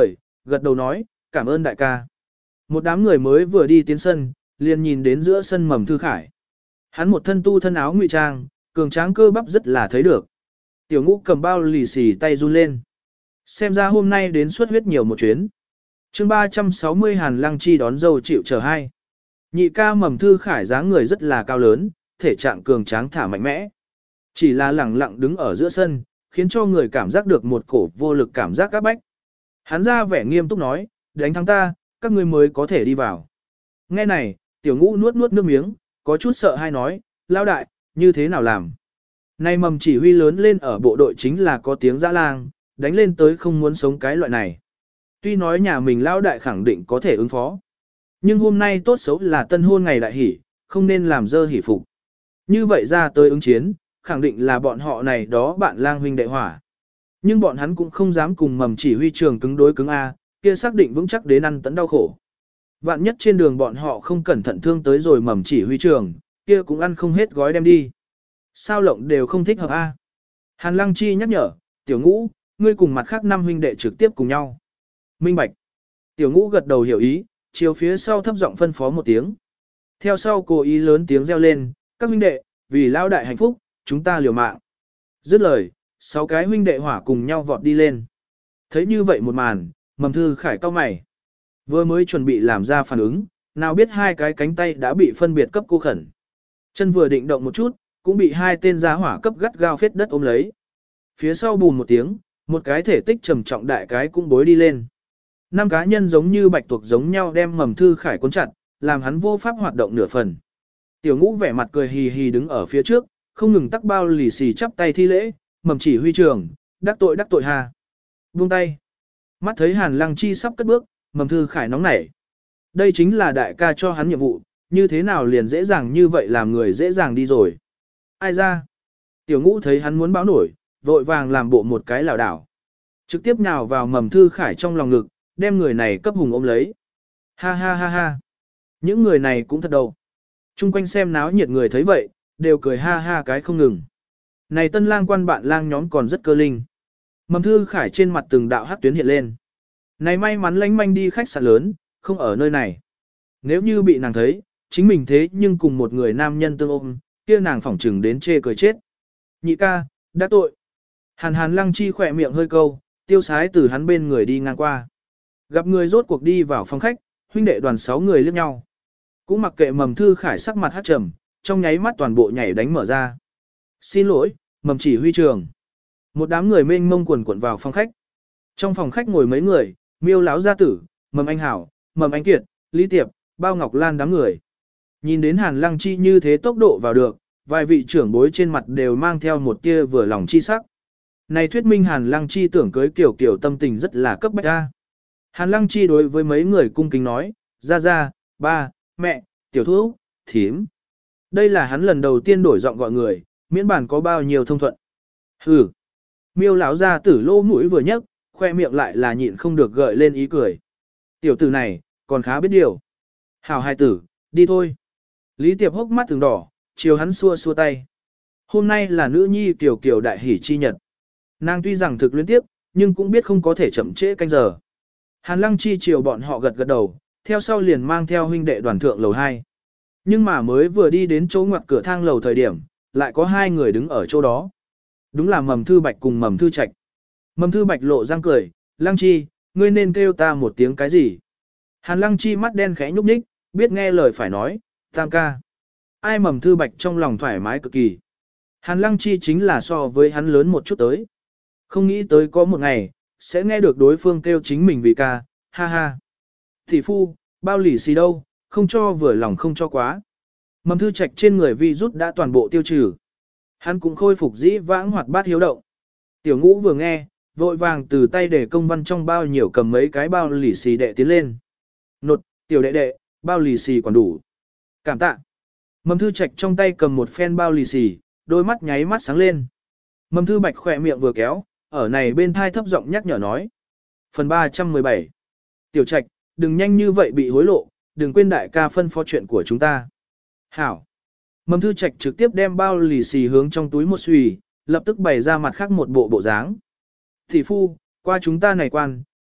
gật đầu nói, cảm ơn đại ca. Một đám người mới vừa đi tiến sân, liền nhìn đến giữa sân Mầm Thư Khải. Hắn một thân tu thân áo ngụy trang, cường tráng cơ bắp rất là thấy được. Tiểu Ngũ cầm bao lì xì tay run lên. Xem ra hôm nay đến suất huyết nhiều một chuyến. chương ba trăm sáu mươi Hàn Lăng Chi đón dâu chịu chờ hai. Nhị ca Mầm Thư Khải dáng người rất là cao lớn, thể trạng cường tráng thả mạnh mẽ. Chỉ là lẳng lặng đứng ở giữa sân, khiến cho người cảm giác được một cổ vô lực cảm giác áp bách. Hắn ra vẻ nghiêm túc nói, đánh thắng ta, các ngươi mới có thể đi vào. Nghe này, Tiểu Ngũ nuốt nuốt nước miếng, có chút sợ hay nói, lao đại, như thế nào làm? Này Mầm chỉ huy lớn lên ở bộ đội chính là có tiếng dã lang, đánh lên tới không muốn sống cái loại này. Tuy nói nhà mình lao đại khẳng định có thể ứng phó. Nhưng hôm nay tốt xấu là tân hôn ngày đại hỷ, không nên làm dơ hỷ phục. Như vậy ra tới ứng chiến, khẳng định là bọn họ này đó bạn lang huynh đệ hỏa. Nhưng bọn hắn cũng không dám cùng Mầm chỉ huy trường cứng đối cứng A, kia xác định vững chắc đến ăn tấn đau khổ. Vạn nhất trên đường bọn họ không cẩn thận thương tới rồi Mầm chỉ huy trường, kia cũng ăn không hết gói đem đi. Sao lộng đều không thích hợp A. Hàn Lăng Chi nhắc nhở, Tiểu Ngũ, ngươi cùng mặt khác năm huynh đệ trực tiếp cùng nhau. Minh bạch. Tiểu Ngũ gật đầu hiểu ý, chiều phía sau thấp giọng phân phó một tiếng. Theo sau cố ý lớn tiếng reo lên, các huynh đệ, vì lao đại hạnh phúc, chúng ta liều mạng. Dứt lời, sáu cái huynh đệ hỏa cùng nhau vọt đi lên. Thấy như vậy một màn, Mầm Thư Khải cau mày. Vừa mới chuẩn bị làm ra phản ứng, nào biết hai cái cánh tay đã bị phân biệt cấp cô khẩn. Chân vừa định động một chút, cũng bị hai tên giá hỏa cấp gắt gao phết đất ôm lấy. Phía sau bùn một tiếng, một cái thể tích trầm trọng đại cái cũng bối đi lên. Năm cá nhân giống như bạch tuộc giống nhau đem Mầm Thư Khải cuốn chặt, làm hắn vô pháp hoạt động nửa phần. Tiểu Ngũ vẻ mặt cười hì hì đứng ở phía trước, không ngừng tắc bao lì xì chắp tay thi lễ, Mầm chỉ huy trường, đắc tội đắc tội hà. Buông tay. Mắt thấy Hàn Lăng Chi sắp cất bước, Mầm Thư Khải nóng nảy. Đây chính là đại ca cho hắn nhiệm vụ, như thế nào liền dễ dàng như vậy làm người dễ dàng đi rồi. Ai ra? Tiểu Ngũ thấy hắn muốn báo nổi, vội vàng làm bộ một cái lảo đảo. Trực tiếp nhào vào Mầm Thư Khải trong lòng ngực, đem người này cấp hùng ôm lấy. Ha ha ha ha. Những người này cũng thật đâu. Trung quanh xem náo nhiệt người thấy vậy, đều cười ha ha cái không ngừng. Này tân lang quan bạn lang nhóm còn rất cơ linh. Mầm Thư Khải trên mặt từng đạo hắc tuyến hiện lên. Này may mắn lánh manh đi khách sạn lớn, không ở nơi này. Nếu như bị nàng thấy, chính mình thế nhưng cùng một người nam nhân tương ôm, kia nàng phỏng trừng đến chê cười chết. Nhị ca, đã tội. Hàn Hàn Lăng Chi khỏe miệng hơi câu, tiêu sái từ hắn bên người đi ngang qua. Gặp người rốt cuộc đi vào phòng khách, huynh đệ đoàn sáu người liếc nhau. Cũng mặc kệ Mầm Thư Khải sắc mặt hát trầm, trong nháy mắt toàn bộ nhảy đánh mở ra. Xin lỗi, Mầm chỉ huy trường. Một đám người mênh mông quần quần vào phòng khách. Trong phòng khách ngồi mấy người, Miêu lão gia tử, Mầm Anh Hảo, Mầm Anh Kiệt, Lý Tiệp, Bao Ngọc Lan đám người. Nhìn đến Hàn Lăng Chi như thế tốc độ vào được, vài vị trưởng bối trên mặt đều mang theo một tia vừa lòng chi sắc. Này thuyết minh Hàn Lăng Chi tưởng cưới kiểu kiểu tâm tình rất là cấp bách ra. Hàn Lăng Chi đối với mấy người cung kính nói, ra ra, ba, mẹ, tiểu thúc, thím. Đây là hắn lần đầu tiên đổi giọng gọi người, miễn bản có bao nhiêu thông thuận. Hừ. Miêu lão gia tử lô mũi vừa nhấc, khoe miệng lại là nhịn không được gợi lên ý cười. Tiểu tử này, còn khá biết điều. Hảo hai tử, đi thôi. Lý Tiệp hốc mắt từng đỏ, chiều hắn xua xua tay. Hôm nay là nữ nhi Kiều Kiều đại hỷ chi nhật. Nàng tuy rằng thực luyến tiếp, nhưng cũng biết không có thể chậm trễ canh giờ. Hàn Lăng Chi chiều bọn họ gật gật đầu, theo sau liền mang theo huynh đệ đoàn thượng lầu hai. Nhưng mà mới vừa đi đến chỗ ngoặt cửa thang lầu thời điểm, lại có hai người đứng ở chỗ đó. Đúng là Mầm Thư Bạch cùng Mầm Thư Trạch. Mầm Thư Bạch lộ răng cười, Lăng Chi, ngươi nên kêu ta một tiếng cái gì? Hàn Lăng Chi mắt đen khẽ nhúc nhích, biết nghe lời phải nói, tam ca. Ai Mầm Thư Bạch trong lòng thoải mái cực kỳ. Hàn Lăng Chi chính là so với hắn lớn một chút tới. Không nghĩ tới có một ngày, sẽ nghe được đối phương kêu chính mình vì ca, ha ha. Thị phu, bao lì xì đâu, không cho vừa lòng không cho quá. Mầm Thư Trạch trên người vi rút đã toàn bộ tiêu trừ. Hắn cũng khôi phục dĩ vãng hoạt bát hiếu động. Tiểu Ngũ vừa nghe, vội vàng từ tay để công văn trong bao nhiều cầm mấy cái bao lì xì đệ tiến lên. Nột, tiểu đệ đệ, bao lì xì còn đủ. Cảm tạ. Mầm Thư Trạch trong tay cầm một phen bao lì xì, đôi mắt nháy mắt sáng lên. Mầm Thư Bạch khỏe miệng vừa kéo, ở này bên thai thấp giọng nhắc nhở nói. Phần ba trăm mười bảy. Tiểu Trạch, đừng nhanh như vậy bị hối lộ, đừng quên đại ca phân phó chuyện của chúng ta. Hảo. Mầm Thư Trạch trực tiếp đem bao lì xì hướng trong túi một xùy, lập tức bày ra mặt khác một bộ bộ dáng. Thị phu, qua chúng ta này quan,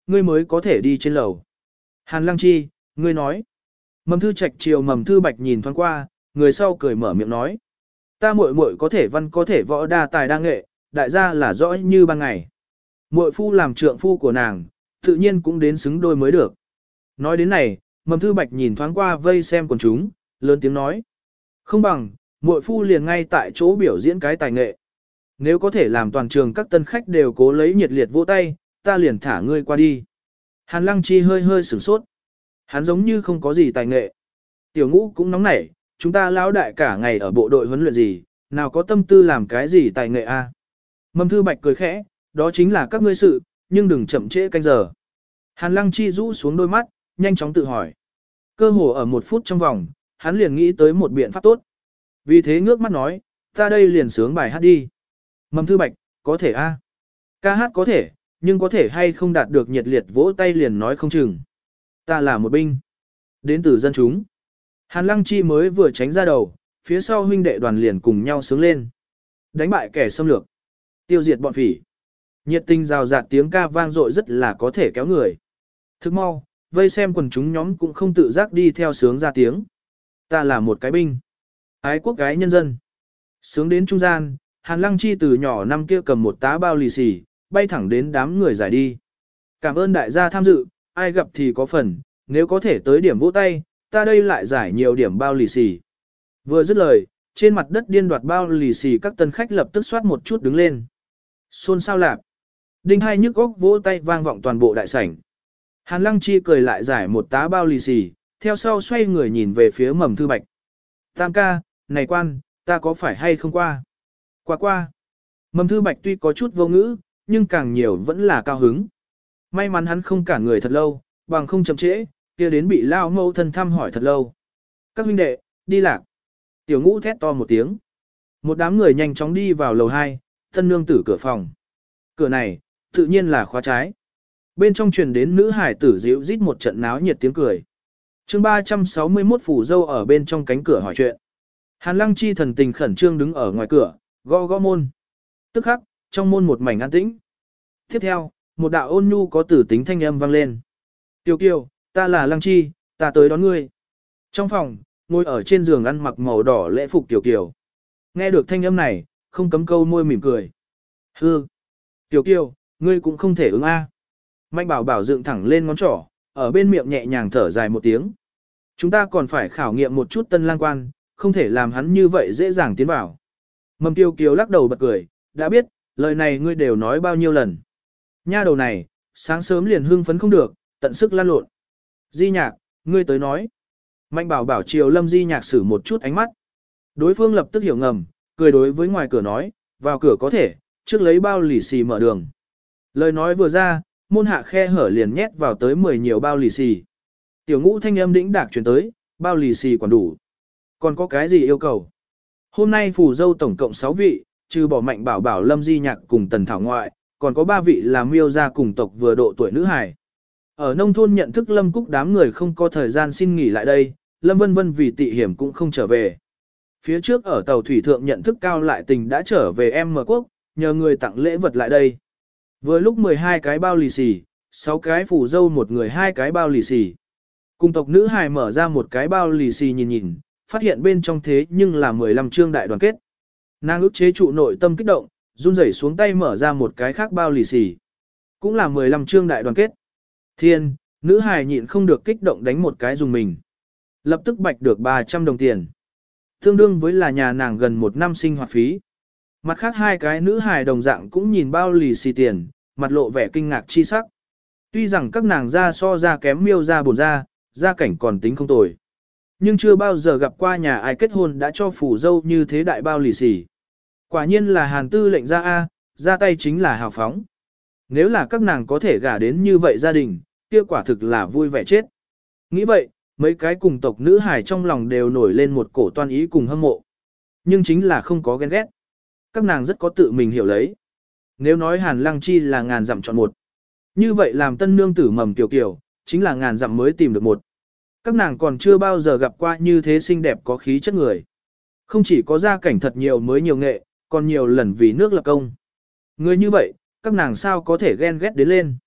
ngươi mới có thể đi trên lầu. Hàn Lăng Chi, ngươi nói. Mầm thư trạch chiều mầm thư bạch nhìn thoáng qua, người sau cười mở miệng nói. Ta muội muội có thể văn có thể võ đa tài đa nghệ, đại gia là rõ như ban ngày. Muội phu làm trượng phu của nàng, tự nhiên cũng đến xứng đôi mới được. Nói đến này, mầm thư bạch nhìn thoáng qua vây xem quần chúng, lớn tiếng nói. Không bằng, muội phu liền ngay tại chỗ biểu diễn cái tài nghệ. Nếu có thể làm toàn trường các tân khách đều cố lấy nhiệt liệt vỗ tay, ta liền thả ngươi qua đi. Hàn Lăng Chi hơi hơi sửng sốt. Hắn giống như không có gì tài nghệ. Tiểu ngũ cũng nóng nảy, chúng ta lão đại cả ngày ở bộ đội huấn luyện gì, nào có tâm tư làm cái gì tài nghệ a? Mầm thư bạch cười khẽ, đó chính là các ngươi sự, nhưng đừng chậm trễ canh giờ. Hàn Lăng Chi rũ xuống đôi mắt, nhanh chóng tự hỏi. Cơ hồ ở một phút trong vòng, hắn liền nghĩ tới một biện pháp tốt. Vì thế ngước mắt nói, ta đây liền sướng bài hát đi. Mầm thư bạch, có thể a? Ca hát có thể, nhưng có thể hay không đạt được nhiệt liệt vỗ tay liền nói không chừng. Ta là một binh. Đến từ dân chúng. Hàn Lăng Chi mới vừa tránh ra đầu, phía sau huynh đệ đoàn liền cùng nhau sướng lên. Đánh bại kẻ xâm lược. Tiêu diệt bọn phỉ. Nhiệt tình rào rạt tiếng ca vang dội rất là có thể kéo người. Thức mau, vây xem quần chúng nhóm cũng không tự giác đi theo sướng ra tiếng. Ta là một cái binh. Ái quốc gái nhân dân. Sướng đến trung gian, Hàn Lăng Chi từ nhỏ năm kia cầm một tá bao lì xì, bay thẳng đến đám người giải đi. Cảm ơn đại gia tham dự, ai gặp thì có phần, nếu có thể tới điểm vỗ tay, ta đây lại giải nhiều điểm bao lì xì. Vừa dứt lời, trên mặt đất điên đoạt bao lì xì các tân khách lập tức xoát một chút đứng lên. Xôn xao lạp. Đinh hai nhức góc vỗ tay vang vọng toàn bộ đại sảnh. Hàn Lăng Chi cười lại giải một tá bao lì xì, theo sau xoay người nhìn về phía mầm thư bạch. Tam ca, này quan, ta có phải hay không qua? Qua qua. Mầm thư bạch tuy có chút vô ngữ, nhưng càng nhiều vẫn là cao hứng. May mắn hắn không cả người thật lâu, bằng không chậm trễ, kia đến bị lao mâu thân thăm hỏi thật lâu. Các huynh đệ, đi lạc. Tiểu ngũ thét to một tiếng. Một đám người nhanh chóng đi vào lầu hai, tân nương tử cửa phòng. Cửa này, tự nhiên là khóa trái. Bên trong truyền đến nữ hải tử dịu rít một trận náo nhiệt tiếng cười. chương ba trăm sáu mươi mốt phủ dâu ở bên trong cánh cửa hỏi chuyện. Hàn Lăng Chi thần tình khẩn trương đứng ở ngoài cửa, gõ gõ môn. Tức khắc, trong môn một mảnh an tĩnh. Tiếp theo, một đạo ôn nhu có tử tính thanh âm vang lên. Tiêu kiều, ta là Lăng Chi, ta tới đón ngươi. Trong phòng, ngồi ở trên giường ăn mặc màu đỏ lễ phục Tiểu Kiều. Nghe được thanh âm này, không cấm câu môi mỉm cười. Hư, Tiểu Kiều, ngươi cũng không thể ứng a. Mạnh bảo bảo dựng thẳng lên ngón trỏ, ở bên miệng nhẹ nhàng thở dài một tiếng. Chúng ta còn phải khảo nghiệm một chút tân lang quan, không thể làm hắn như vậy dễ dàng tiến vào. Mầm Tiêu Kiều lắc đầu bật cười, đã biết, lời này ngươi đều nói bao nhiêu lần. Nha đầu này, sáng sớm liền hưng phấn không được, tận sức lan lộn. Di nhạc, ngươi tới nói. Mạnh bảo bảo chiều Lâm Di nhạc sử một chút ánh mắt. Đối phương lập tức hiểu ngầm, cười đối với ngoài cửa nói, vào cửa có thể, trước lấy bao lì xì mở đường. Lời nói vừa ra, môn hạ khe hở liền nhét vào tới mười nhiều bao lì xì. Tiểu ngũ thanh âm đĩnh đạc chuyển tới, bao lì xì còn đủ. Còn có cái gì yêu cầu? Hôm nay phù dâu tổng cộng sáu vị, trừ bỏ mạnh bảo bảo Lâm Di nhạc cùng tần thảo ngoại, còn có ba vị là miêu gia cùng tộc vừa độ tuổi nữ hài. Ở nông thôn nhận thức Lâm Cúc đám người không có thời gian xin nghỉ lại đây, Lâm Vân Vân vì tị hiểm cũng không trở về. Phía trước ở tàu thủy thượng nhận thức Cao Lại Tình đã trở về em mở quốc, nhờ người tặng lễ vật lại đây. Vừa lúc mười hai cái bao lì xì, sáu cái phù dâu một người hai cái bao lì xì. Cùng tộc nữ hài mở ra một cái bao lì xì nhìn nhìn, phát hiện bên trong thế nhưng là mười lăm chương đại đoàn kết. Nàng ức chế trụ nội tâm kích động, run rẩy xuống tay mở ra một cái khác bao lì xì. Cũng là mười lăm chương đại đoàn kết. Thiên, nữ hài nhịn không được kích động đánh một cái dùng mình. Lập tức bạch được ba trăm đồng tiền. Tương đương với là nhà nàng gần một năm sinh hoạt phí. Mặt khác hai cái nữ hài đồng dạng cũng nhìn bao lì xì tiền, mặt lộ vẻ kinh ngạc chi sắc. Tuy rằng các nàng ra so ra kém miêu ra bổn ra, gia cảnh còn tính không tồi. Nhưng chưa bao giờ gặp qua nhà ai kết hôn đã cho phủ dâu như thế đại bao lì xì. Quả nhiên là Hàn Tư lệnh ra A, ra tay chính là hào phóng. Nếu là các nàng có thể gả đến như vậy gia đình, kia quả thực là vui vẻ chết. Nghĩ vậy, mấy cái cùng tộc nữ hài trong lòng đều nổi lên một cổ toan ý cùng hâm mộ. Nhưng chính là không có ghen ghét. Các nàng rất có tự mình hiểu lấy. Nếu nói Hàn Lăng Chi là ngàn dặm chọn một. Như vậy làm tân nương tử mầm tiểu kiểu, chính là ngàn dặm mới tìm được một. Các nàng còn chưa bao giờ gặp qua như thế xinh đẹp có khí chất người. Không chỉ có gia cảnh thật nhiều mới nhiều nghệ, còn nhiều lần vì nước lập công. Người như vậy, các nàng sao có thể ghen ghét đến lên.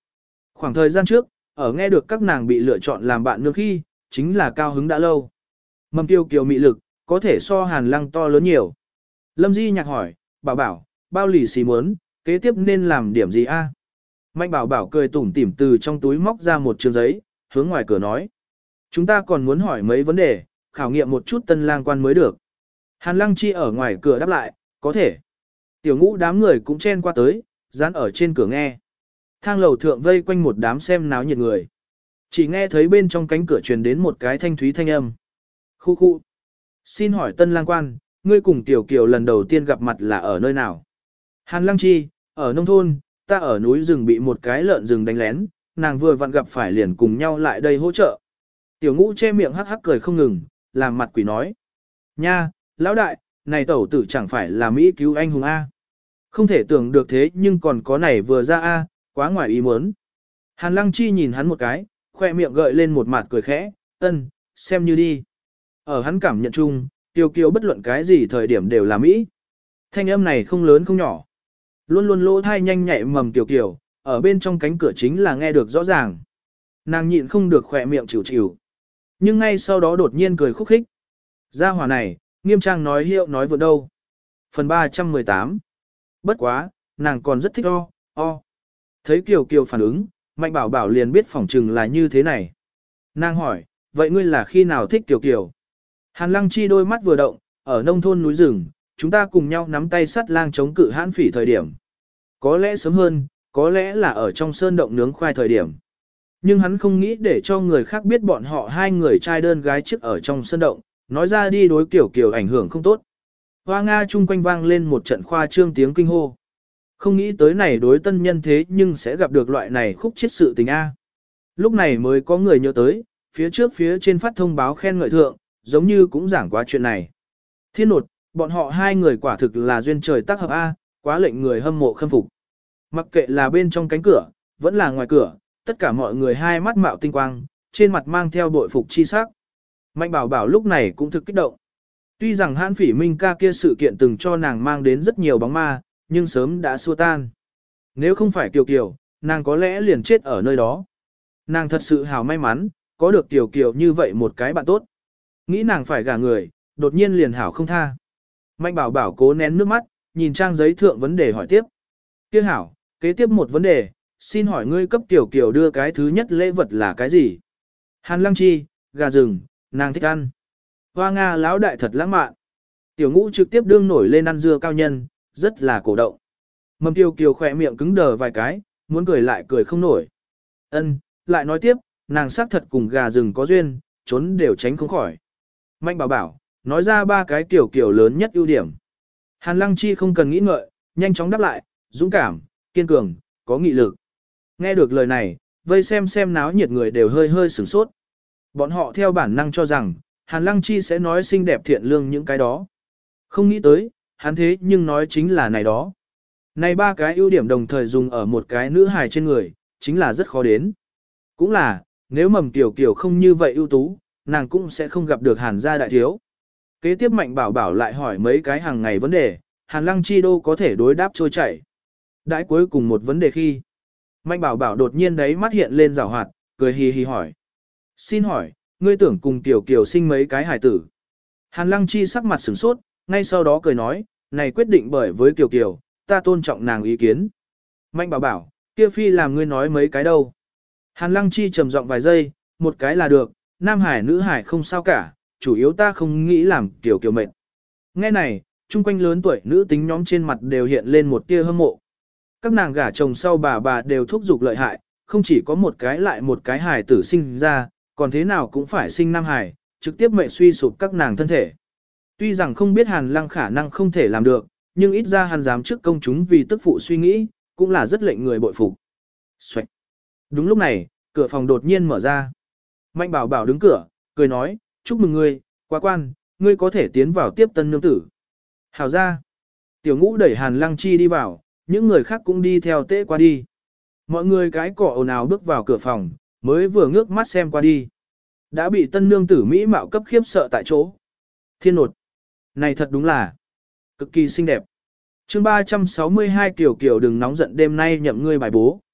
Khoảng thời gian trước, ở nghe được các nàng bị lựa chọn làm bạn nương khi, chính là cao hứng đã lâu. Mầm Kiều Kiều mị lực, có thể so Hàn Lăng to lớn nhiều. Lâm Di Nhạc hỏi, bảo bảo, bao lì xì muốn, kế tiếp nên làm điểm gì a? Mạnh bảo bảo cười tủm tỉm từ trong túi móc ra một trường giấy, hướng ngoài cửa nói. Chúng ta còn muốn hỏi mấy vấn đề, khảo nghiệm một chút tân lang quan mới được. Hàn Lăng Chi ở ngoài cửa đáp lại, có thể. Tiểu ngũ đám người cũng chen qua tới, dán ở trên cửa nghe. Thang lầu thượng vây quanh một đám xem náo nhiệt người. Chỉ nghe thấy bên trong cánh cửa truyền đến một cái thanh thúy thanh âm. Khu khu. Xin hỏi tân lang quan, ngươi cùng Tiểu Kiều lần đầu tiên gặp mặt là ở nơi nào? Hàn Lăng Chi, ở nông thôn, ta ở núi rừng bị một cái lợn rừng đánh lén, nàng vừa vặn gặp phải liền cùng nhau lại đây hỗ trợ. Tiểu ngũ che miệng hắc hắc cười không ngừng, làm mặt quỷ nói. Nha, lão đại, này tẩu tử chẳng phải là Mỹ cứu anh hùng A. Không thể tưởng được thế nhưng còn có này vừa ra A, quá ngoài ý muốn. Hàn Lăng Chi nhìn hắn một cái, khoe miệng gợi lên một mặt cười khẽ, ân, xem như đi. Ở hắn cảm nhận chung, Tiêu Kiều bất luận cái gì thời điểm đều là Mỹ. Thanh âm này không lớn không nhỏ. Luôn luôn lỗ thai nhanh nhạy mầm Tiêu Kiều, ở bên trong cánh cửa chính là nghe được rõ ràng. Nàng nhịn không được khoe miệng chịu chịu. Nhưng ngay sau đó đột nhiên cười khúc khích. Gia hỏa này, nghiêm trang nói hiệu nói vượt đâu. Phần ba trăm mười tám. Bất quá, nàng còn rất thích o, o. Thấy Kiều Kiều phản ứng, Mạnh Bảo Bảo liền biết phỏng chừng là như thế này. Nàng hỏi, vậy ngươi là khi nào thích Kiều Kiều? Hàn Lăng Chi đôi mắt vừa động, ở nông thôn núi rừng, chúng ta cùng nhau nắm tay sắt lang chống cự hãn phỉ thời điểm. Có lẽ sớm hơn, có lẽ là ở trong sơn động nướng khoai thời điểm. Nhưng hắn không nghĩ để cho người khác biết bọn họ hai người trai đơn gái trước ở trong sơn động, nói ra đi đối Kiều Kiều ảnh hưởng không tốt. Hoa Nga chung quanh vang lên một trận khoa trương tiếng kinh hô. Không nghĩ tới này đối tân nhân thế nhưng sẽ gặp được loại này khúc chết sự tình A. Lúc này mới có người nhớ tới, phía trước phía trên phát thông báo khen ngợi thượng, giống như cũng giảng quá chuyện này. Thiên nột, bọn họ hai người quả thực là duyên trời tác hợp A, quá lệnh người hâm mộ khâm phục. Mặc kệ là bên trong cánh cửa, vẫn là ngoài cửa, tất cả mọi người hai mắt mạo tinh quang, trên mặt mang theo bội phục chi sắc. Mạnh Bảo Bảo lúc này cũng thực kích động. Tuy rằng hãn phỉ Minh ca kia sự kiện từng cho nàng mang đến rất nhiều bóng ma, nhưng sớm đã xua tan. Nếu không phải Kiều Kiều, nàng có lẽ liền chết ở nơi đó. Nàng thật sự hào may mắn, có được Kiều Kiều như vậy một cái bạn tốt. Nghĩ nàng phải gả người, đột nhiên liền hảo không tha. Mạnh Bảo Bảo cố nén nước mắt, nhìn trang giấy thượng vấn đề hỏi tiếp. Kia hảo, kế tiếp một vấn đề, xin hỏi ngươi cấp Kiều Kiều đưa cái thứ nhất lễ vật là cái gì? Hàn Lăng Chi, gà rừng, nàng thích ăn. Hoa Nga lão đại thật lãng mạn. Tiểu ngũ trực tiếp đương nổi lên ăn dưa cao nhân, rất là cổ động. Mầm Kiều Kiều khỏe miệng cứng đờ vài cái, muốn cười lại cười không nổi. Ân, lại nói tiếp, nàng xác thật cùng gà rừng có duyên, trốn đều tránh không khỏi. Mạnh Bảo Bảo, nói ra ba cái Kiều Kiều lớn nhất ưu điểm. Hàn Lăng Chi không cần nghĩ ngợi, nhanh chóng đáp lại, dũng cảm, kiên cường, có nghị lực. Nghe được lời này, vây xem xem náo nhiệt người đều hơi hơi sửng sốt. Bọn họ theo bản năng cho rằng, Hàn Lăng Chi sẽ nói xinh đẹp thiện lương những cái đó. Không nghĩ tới, hắn thế nhưng nói chính là này đó. Này ba cái ưu điểm đồng thời dùng ở một cái nữ hài trên người, chính là rất khó đến. Cũng là, nếu mầm tiểu kiểu không như vậy ưu tú, nàng cũng sẽ không gặp được Hàn gia đại thiếu. Kế tiếp Mạnh Bảo Bảo lại hỏi mấy cái hàng ngày vấn đề, Hàn Lăng Chi đô có thể đối đáp trôi chảy. Đãi cuối cùng một vấn đề khi, Mạnh Bảo Bảo đột nhiên đấy mắt hiện lên rào hoạt, cười hì hì hỏi. Xin hỏi, ngươi tưởng cùng Tiểu Kiều sinh mấy cái hài tử? Hàn Lăng Chi sắc mặt sửng sốt, ngay sau đó cười nói, này quyết định bởi với Kiều Kiều, ta tôn trọng nàng ý kiến. Mạnh Bảo Bảo, kia phi làm ngươi nói mấy cái đâu? Hàn Lăng Chi trầm giọng vài giây, một cái là được, nam hải nữ hải không sao cả, chủ yếu ta không nghĩ làm Kiều Kiều mệt. Nghe này, chung quanh lớn tuổi nữ tính nhóm trên mặt đều hiện lên một tia hâm mộ. Các nàng gả chồng sau bà bà đều thúc giục lợi hại, không chỉ có một cái lại một cái hài tử sinh ra, còn thế nào cũng phải sinh nam hài, trực tiếp mệnh suy sụp các nàng thân thể. Tuy rằng không biết Hàn Lăng khả năng không thể làm được, nhưng ít ra Hàn dám trước công chúng vì tức phụ suy nghĩ, cũng là rất lệnh người bội phục. Xoạch. Đúng lúc này, cửa phòng đột nhiên mở ra. Mạnh Bảo Bảo đứng cửa, cười nói, chúc mừng ngươi, quá quan, ngươi có thể tiến vào tiếp tân nương tử. Hảo ra. Tiểu ngũ đẩy Hàn Lăng Chi đi vào, những người khác cũng đi theo tễ qua đi. Mọi người cái cỏ ồn ào bước vào cửa phòng, mới vừa ngước mắt xem qua đi. Đã bị tân nương tử Mỹ mạo cấp khiếp sợ tại chỗ. Thiên nột. Này thật đúng là cực kỳ xinh đẹp. chương ba trăm sáu mươi hai Kiều Kiều đừng nóng giận đêm nay nhậm ngươi bài bố.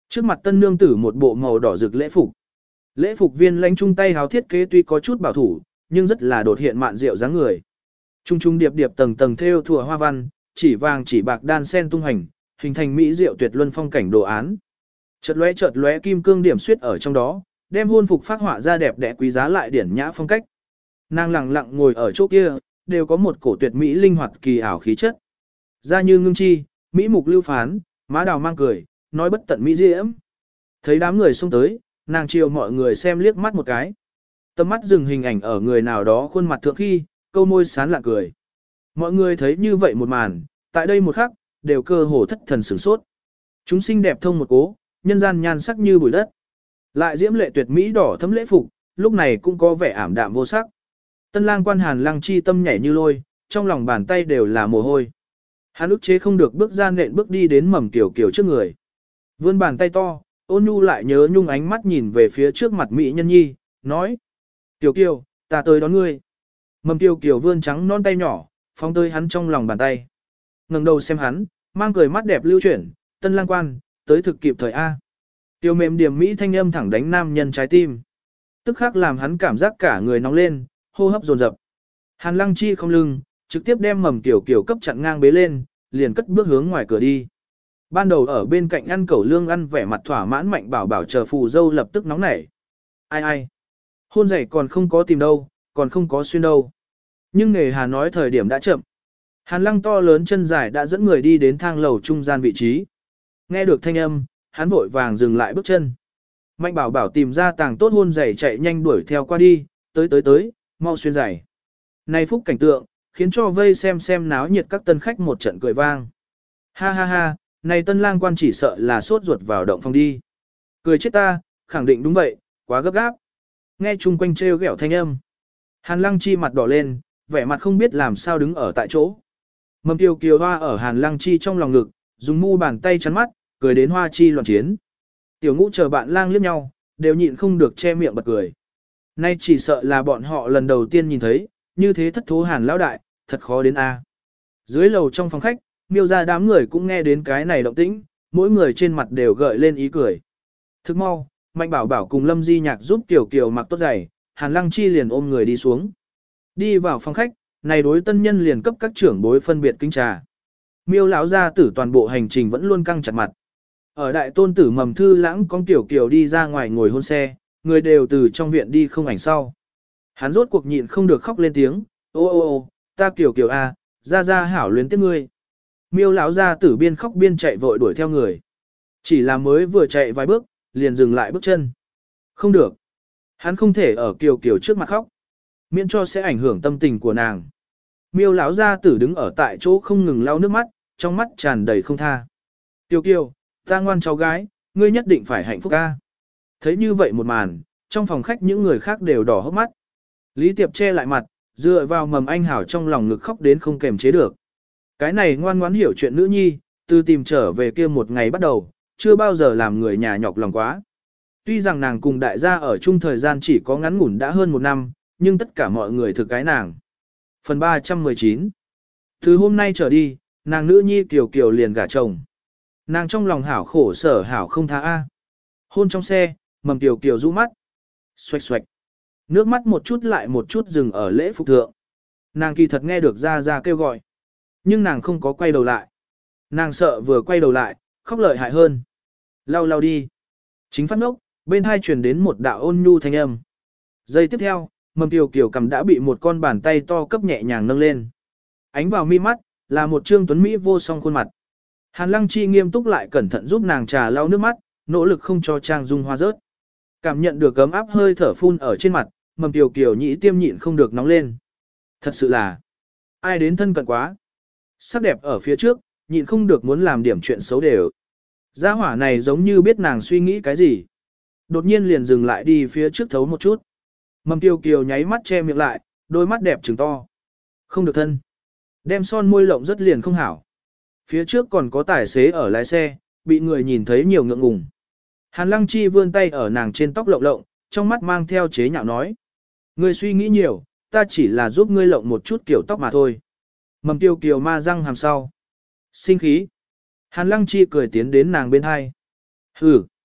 Trước mặt tân nương tử một bộ màu đỏ rực lễ phục. Lễ phục viên lãnh trung tay háo thiết kế tuy có chút bảo thủ, nhưng rất là đột hiện mạn diệu dáng người. Trung trung điệp điệp tầng tầng thêu thùa hoa văn, chỉ vàng chỉ bạc đan sen tung hành, hình thành mỹ diệu tuyệt luân phong cảnh đồ án. Chợt lóe chợt lóe kim cương điểm xuyết ở trong đó, đem hôn phục phát họa ra đẹp đẽ quý giá lại điển nhã phong cách. Nàng lặng lặng ngồi ở chỗ kia, đều có một cổ tuyệt mỹ linh hoạt kỳ ảo khí chất. Da như ngưng chi, mỹ mục lưu phán, má đào mang cười, nói bất tận mỹ diễm. Thấy đám người xông tới, nàng chiều mọi người xem liếc mắt một cái. Tầm mắt dừng hình ảnh ở người nào đó khuôn mặt thượng khi, câu môi sán lạ cười. Mọi người thấy như vậy một màn, tại đây một khắc, đều cơ hồ thất thần sửng sốt. Chúng xinh đẹp thông một cố, nhân gian nhan sắc như bụi đất. Lại diễm lệ tuyệt mỹ đỏ thấm lễ phục, lúc này cũng có vẻ ảm đạm vô sắc. Tân lang quan Hàn Lăng chi tâm nhảy như lôi, trong lòng bàn tay đều là mồ hôi. Hắn ức chế không được bước ra nện bước đi đến Mầm Kiều Kiều trước người. Vươn bàn tay to, ôn nhu lại nhớ nhung ánh mắt nhìn về phía trước mặt mỹ nhân nhi, nói: Kiều Kiều, ta tới đón ngươi. Mầm Kiều Kiều vươn trắng non tay nhỏ, phóng tới hắn trong lòng bàn tay. Ngẩng đầu xem hắn, mang cười mắt đẹp lưu chuyển, tân lang quan, tới thực kịp thời A. Tiêu mềm điểm mỹ thanh âm thẳng đánh nam nhân trái tim. Tức khắc làm hắn cảm giác cả người nóng lên, hô hấp dồn dập. Hàn Lăng Chi không lưng, trực tiếp đem Mầm Kiều Kiều cấp chặn ngang bế lên, liền cất bước hướng ngoài cửa đi. Ban đầu ở bên cạnh ăn cẩu lương ăn vẻ mặt thỏa mãn Mạnh Bảo Bảo chờ phù dâu lập tức nóng nảy. Ai ai? Hôn giày còn không có tìm đâu, còn không có xuyên đâu. Nhưng nghề Hà nói thời điểm đã chậm. Hàn Lăng to lớn chân dài đã dẫn người đi đến thang lầu trung gian vị trí. Nghe được thanh âm, hắn vội vàng dừng lại bước chân. Mạnh Bảo Bảo tìm ra tàng tốt hôn giày chạy nhanh đuổi theo qua đi, tới tới tới, mau xuyên giày. Này phúc cảnh tượng, khiến cho vây xem xem náo nhiệt các tân khách một trận cười vang. Ha ha ha, này tân lang quan chỉ sợ là sốt ruột vào động phòng đi. Cười chết ta, khẳng định đúng vậy, quá gấp gáp. Nghe chung quanh trêu ghẹo thanh âm. Hàn Lăng Chi mặt đỏ lên, vẻ mặt không biết làm sao đứng ở tại chỗ. Mầm Kiều Kiều hoa ở Hàn Lăng Chi trong lòng ngực, dùng mu bàn tay chắn mắt, cười đến hoa chi loạn chiến. Tiểu ngũ chờ bạn lang liếc nhau, đều nhịn không được che miệng bật cười. Nay chỉ sợ là bọn họ lần đầu tiên nhìn thấy, như thế thất thố Hàn lão đại, thật khó đến a. Dưới lầu trong phòng khách, miêu ra đám người cũng nghe đến cái này động tĩnh, mỗi người trên mặt đều gợi lên ý cười. Thức mau, Mạnh Bảo Bảo cùng Lâm Di Nhạc giúp Kiều Kiều mặc tốt giày, Hàn Lăng Chi liền ôm người đi xuống. Đi vào phòng khách, này đối tân nhân liền cấp các trưởng bối phân biệt kính trà. Miêu lão gia tử toàn bộ hành trình vẫn luôn căng chặt mặt. Ở đại tôn tử Mầm Thư Lãng con Kiều Kiều đi ra ngoài ngồi hôn xe, người đều từ trong viện đi không ảnh sau. Hắn rốt cuộc nhịn không được khóc lên tiếng, ô ô ô, ta Kiều Kiều a, ra ra hảo luyến tiếc ngươi. Miêu lão gia tử biên khóc biên chạy vội đuổi theo người. Chỉ là mới vừa chạy vài bước, liền dừng lại bước chân. Không được. Hắn không thể ở Kiều Kiều trước mặt khóc, miễn cho sẽ ảnh hưởng tâm tình của nàng. Miêu lão gia tử đứng ở tại chỗ không ngừng lau nước mắt, trong mắt tràn đầy không tha. Kiều Kiều, ta ngoan cháu gái, ngươi nhất định phải hạnh phúc a. Thấy như vậy một màn, trong phòng khách những người khác đều đỏ hốc mắt. Lý Tiệp che lại mặt, dựa vào Mầm Anh Hảo trong lòng ngực khóc đến không kềm chế được. Cái này ngoan ngoãn hiểu chuyện nữ nhi, từ tìm trở về kia một ngày bắt đầu, chưa bao giờ làm người nhà nhọc lòng quá. Tuy rằng nàng cùng đại gia ở chung thời gian chỉ có ngắn ngủn đã hơn một năm, nhưng tất cả mọi người thực cái nàng. Phần ba trăm mười chín. Từ hôm nay trở đi, nàng nữ nhi Kiều Kiều liền gả chồng. Nàng trong lòng hảo khổ sở hảo không tha a. Hôn trong xe, Mầm Kiều Kiều rũ mắt. Xoạch xoạch. Nước mắt một chút lại một chút dừng ở lễ phục thượng. Nàng kỳ thật nghe được ra ra kêu gọi. Nhưng nàng không có quay đầu lại. Nàng sợ vừa quay đầu lại, khóc lợi hại hơn. Lau lau đi. Chính phát ngốc, bên hai truyền đến một đạo ôn nhu thanh âm. Giây tiếp theo, Mầm Kiều Kiều cầm đã bị một con bàn tay to cấp nhẹ nhàng nâng lên. Ánh vào mi mắt, là một trương tuấn Mỹ vô song khuôn mặt. Hàn Lăng Chi nghiêm túc lại cẩn thận giúp nàng trà lau nước mắt, nỗ lực không cho trang dung hoa rớt. Cảm nhận được ấm áp hơi thở phun ở trên mặt, Mầm Kiều Kiều nhĩ tiêm nhịn không được nóng lên. Thật sự là, ai đến thân cận quá. Sắc đẹp ở phía trước, nhịn không được muốn làm điểm chuyện xấu đều. Gia hỏa này giống như biết nàng suy nghĩ cái gì. Đột nhiên liền dừng lại đi phía trước thấu một chút. Mầm Kiều Kiều nháy mắt che miệng lại, đôi mắt đẹp trừng to. Không được thân. Đem son môi lộng rất liền không hảo. Phía trước còn có tài xế ở lái xe, bị người nhìn thấy nhiều ngượng ngùng. Hàn Lăng Chi vươn tay ở nàng trên tóc lộng lộng, trong mắt mang theo chế nhạo nói. Ngươi suy nghĩ nhiều, ta chỉ là giúp ngươi lộng một chút kiểu tóc mà thôi. Mầm Kiều Kiều ma răng hàm sau. Sinh khí. Hàn Lăng Chi cười tiến đến nàng bên hai. Hừ,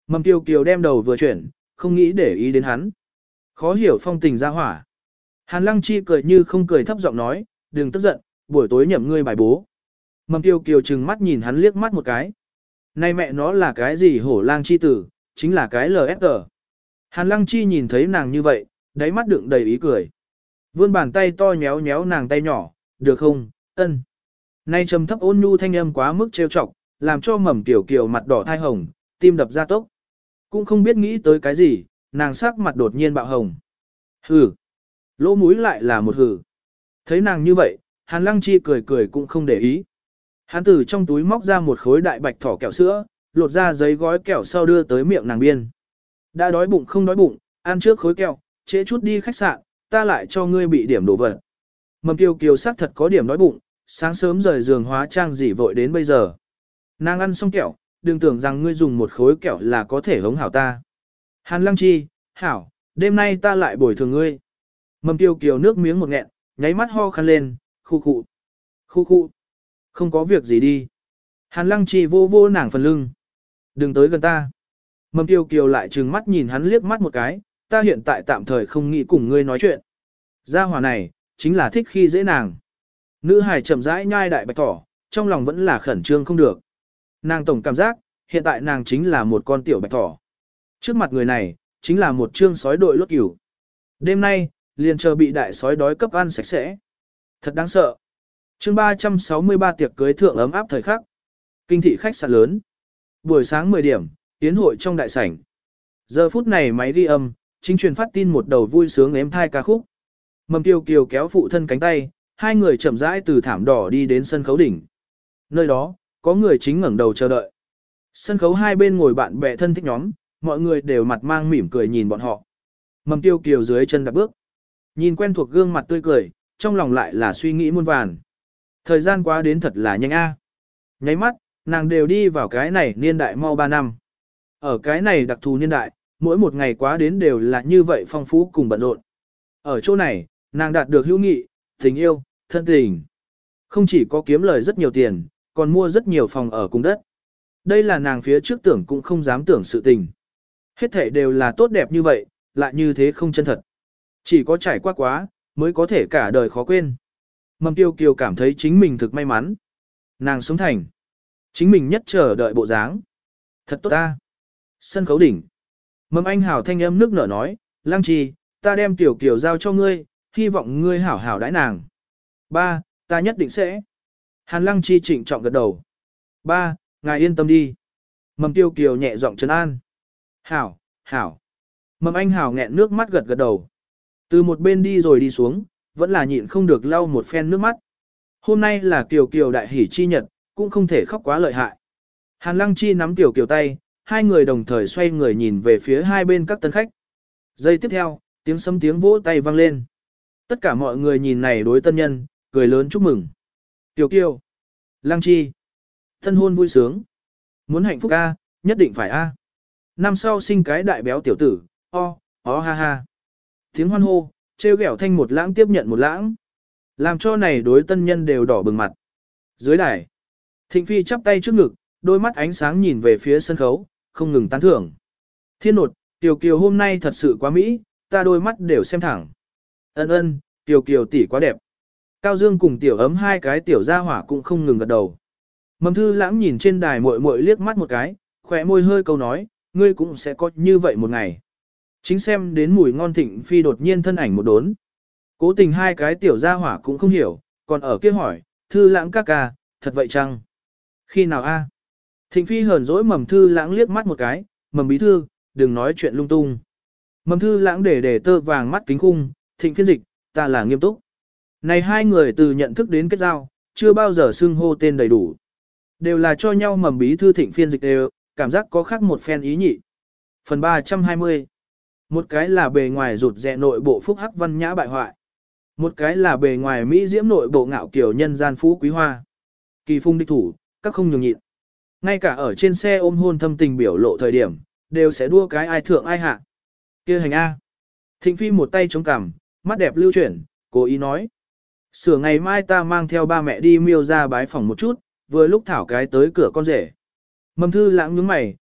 Mầm Kiều Kiều đem đầu vừa chuyển, không nghĩ để ý đến hắn. Khó hiểu phong tình ra hỏa. Hàn Lăng Chi cười như không cười thấp giọng nói, đừng tức giận, buổi tối nhậm ngươi bài bố. Mầm Kiều Kiều trừng mắt nhìn hắn liếc mắt một cái. Này mẹ nó là cái gì hổ lang chi tử, chính là cái lờ ép giê. Hàn Lăng Chi nhìn thấy nàng như vậy, đáy mắt đựng đầy ý cười. Vươn bàn tay to nhéo nhéo nàng tay nhỏ, được không, ân. Nay trầm thấp ôn nhu thanh âm quá mức trêu chọc, làm cho Mầm Kiều Kiều mặt đỏ thai hồng, tim đập ra tốc. Cũng không biết nghĩ tới cái gì, nàng sắc mặt đột nhiên bạo hồng. Hừ. Lỗ mũi lại là một hừ. Thấy nàng như vậy, Hàn Lăng Chi cười cười cũng không để ý. Hắn từ trong túi móc ra một khối đại bạch thỏ kẹo sữa, lột ra giấy gói kẹo sau đưa tới miệng nàng biên. Đã đói bụng không đói bụng, ăn trước khối kẹo, trễ chút đi khách sạn, ta lại cho ngươi bị điểm đồ vật. Mầm Kiều Kiều xác thật có điểm đói bụng, sáng sớm rời giường hóa trang gì vội đến bây giờ. Nàng ăn xong kẹo, đừng tưởng rằng ngươi dùng một khối kẹo là có thể hống hảo ta. Hàn Lăng Chi, hảo, đêm nay ta lại bồi thường ngươi. Mầm Kiều Kiều nước miếng một nghẹn, nháy mắt ho khăn lên, khu khụ, khu khụ. Không có việc gì đi. Hàn Lăng Chi vô vô nàng phần lưng. Đừng tới gần ta. Mầm Kiều Kiều lại trừng mắt nhìn hắn liếc mắt một cái, ta hiện tại tạm thời không nghĩ cùng ngươi nói chuyện. Gia hỏa này, chính là thích khi dễ nàng. Nữ hài chậm rãi nhai đại bạch thỏ, trong lòng vẫn là khẩn trương không được. Nàng tổng cảm giác, hiện tại nàng chính là một con tiểu bạch thỏ. Trước mặt người này, chính là một trương sói đội lốt cửu. Đêm nay, liền chờ bị đại sói đói cấp ăn sạch sẽ. Thật đáng sợ. Chương ba trăm sáu mươi ba tiệc cưới thượng ấm áp thời khắc. Kinh thị khách sạn lớn. Buổi sáng mười điểm, tiến hội trong đại sảnh. Giờ phút này máy ghi âm, chính truyền phát tin một đầu vui sướng êm thai ca khúc. Mầm Kiều Kiều kéo phụ thân cánh tay, hai người chậm rãi từ thảm đỏ đi đến sân khấu đỉnh. Nơi đó, có người chính ngẩng đầu chờ đợi. Sân khấu hai bên ngồi bạn bè thân thích nhóm, mọi người đều mặt mang mỉm cười nhìn bọn họ. Mầm Kiều Kiều dưới chân đạp bước. Nhìn quen thuộc gương mặt tươi cười, trong lòng lại là suy nghĩ muôn vàn. Thời gian quá đến thật là nhanh a. Nháy mắt, nàng đều đi vào cái này niên đại mau ba năm. Ở cái này đặc thù niên đại, mỗi một ngày quá đến đều là như vậy phong phú cùng bận rộn. Ở chỗ này, nàng đạt được hữu nghị, tình yêu, thân tình. Không chỉ có kiếm lời rất nhiều tiền, còn mua rất nhiều phòng ở cùng đất. Đây là nàng phía trước tưởng cũng không dám tưởng sự tình. Hết thể đều là tốt đẹp như vậy, lại như thế không chân thật. Chỉ có trải qua quá, mới có thể cả đời khó quên. Mầm Kiều Kiều cảm thấy chính mình thực may mắn. Nàng sống thành. Chính mình nhất chờ đợi bộ dáng. Thật tốt ta. Sân khấu đỉnh. Mầm Anh Hảo thanh âm nước nở nói, Lăng Chi, ta đem Kiều Kiều giao cho ngươi, hy vọng ngươi hảo hảo đãi nàng. Ba, ta nhất định sẽ. Hàn Lăng Chi trịnh trọng gật đầu. Ba, ngài yên tâm đi. Mầm Kiều Kiều nhẹ giọng trấn an. Hảo, hảo. Mầm Anh Hảo nghẹn nước mắt gật gật đầu. Từ một bên đi rồi đi xuống, vẫn là nhịn không được lau một phen nước mắt. Hôm nay là Kiều Kiều đại hỷ chi nhật, cũng không thể khóc quá lợi hại. Hàn Lăng Chi nắm Kiều Kiều tay, hai người đồng thời xoay người nhìn về phía hai bên các tân khách. Giây tiếp theo, tiếng sấm tiếng vỗ tay vang lên. Tất cả mọi người nhìn này đối tân nhân, cười lớn chúc mừng. Kiều Kiều, Lăng Chi, tân hôn vui sướng. Muốn hạnh phúc a, nhất định phải a. Năm sau sinh cái đại béo tiểu tử, o, o ha ha. Tiếng hoan hô, trêu ghẹo thanh một lãng tiếp nhận một lãng. Làm cho này đối tân nhân đều đỏ bừng mặt. Dưới đài, Thịnh Phi chắp tay trước ngực, đôi mắt ánh sáng nhìn về phía sân khấu, không ngừng tán thưởng. Thiên nột, Kiều Kiều hôm nay thật sự quá mỹ, ta đôi mắt đều xem thẳng. Ân ân, Kiều Kiều tỷ quá đẹp. Cao Dương cùng tiểu ấm hai cái tiểu gia hỏa cũng không ngừng gật đầu. Mầm Thư Lãng nhìn trên đài muội muội liếc mắt một cái, khỏe môi hơi câu nói, ngươi cũng sẽ có như vậy một ngày. Chính xem đến mùi ngon Thịnh Phi đột nhiên thân ảnh một đốn. Cố tình hai cái tiểu gia hỏa cũng không hiểu, còn ở kia hỏi, Thư Lãng ca ca, thật vậy chăng? Khi nào a? Thịnh Phi hờn dỗi Mầm Thư Lãng liếc mắt một cái, Mầm bí thư, đừng nói chuyện lung tung. Mầm Thư Lãng để để tơ vàng mắt kính khung, Thịnh phiên dịch, ta là nghiêm túc. Này hai người từ nhận thức đến kết giao, chưa bao giờ xưng hô tên đầy đủ. Đều là cho nhau Mầm bí thư Thịnh phiên dịch đều, cảm giác có khác một phen ý nhị. Phần ba trăm hai mươi. Một cái là bề ngoài rụt rè nội bộ phúc hắc văn nhã bại hoại. Một cái là bề ngoài mỹ diễm nội bộ ngạo kiểu nhân gian phú quý hoa. Kỳ phung địch thủ, các không nhường nhịn. Ngay cả ở trên xe ôm hôn thâm tình biểu lộ thời điểm, đều sẽ đua cái ai thượng ai hạ. Kia hành A. Thịnh Phi một tay chống cằm, mắt đẹp lưu chuyển, cố ý nói. Sửa ngày mai ta mang theo ba mẹ đi miêu ra bái phòng một chút, vừa lúc thảo cái tới cửa con rể. Mầm Thư Lãng nhướng mày,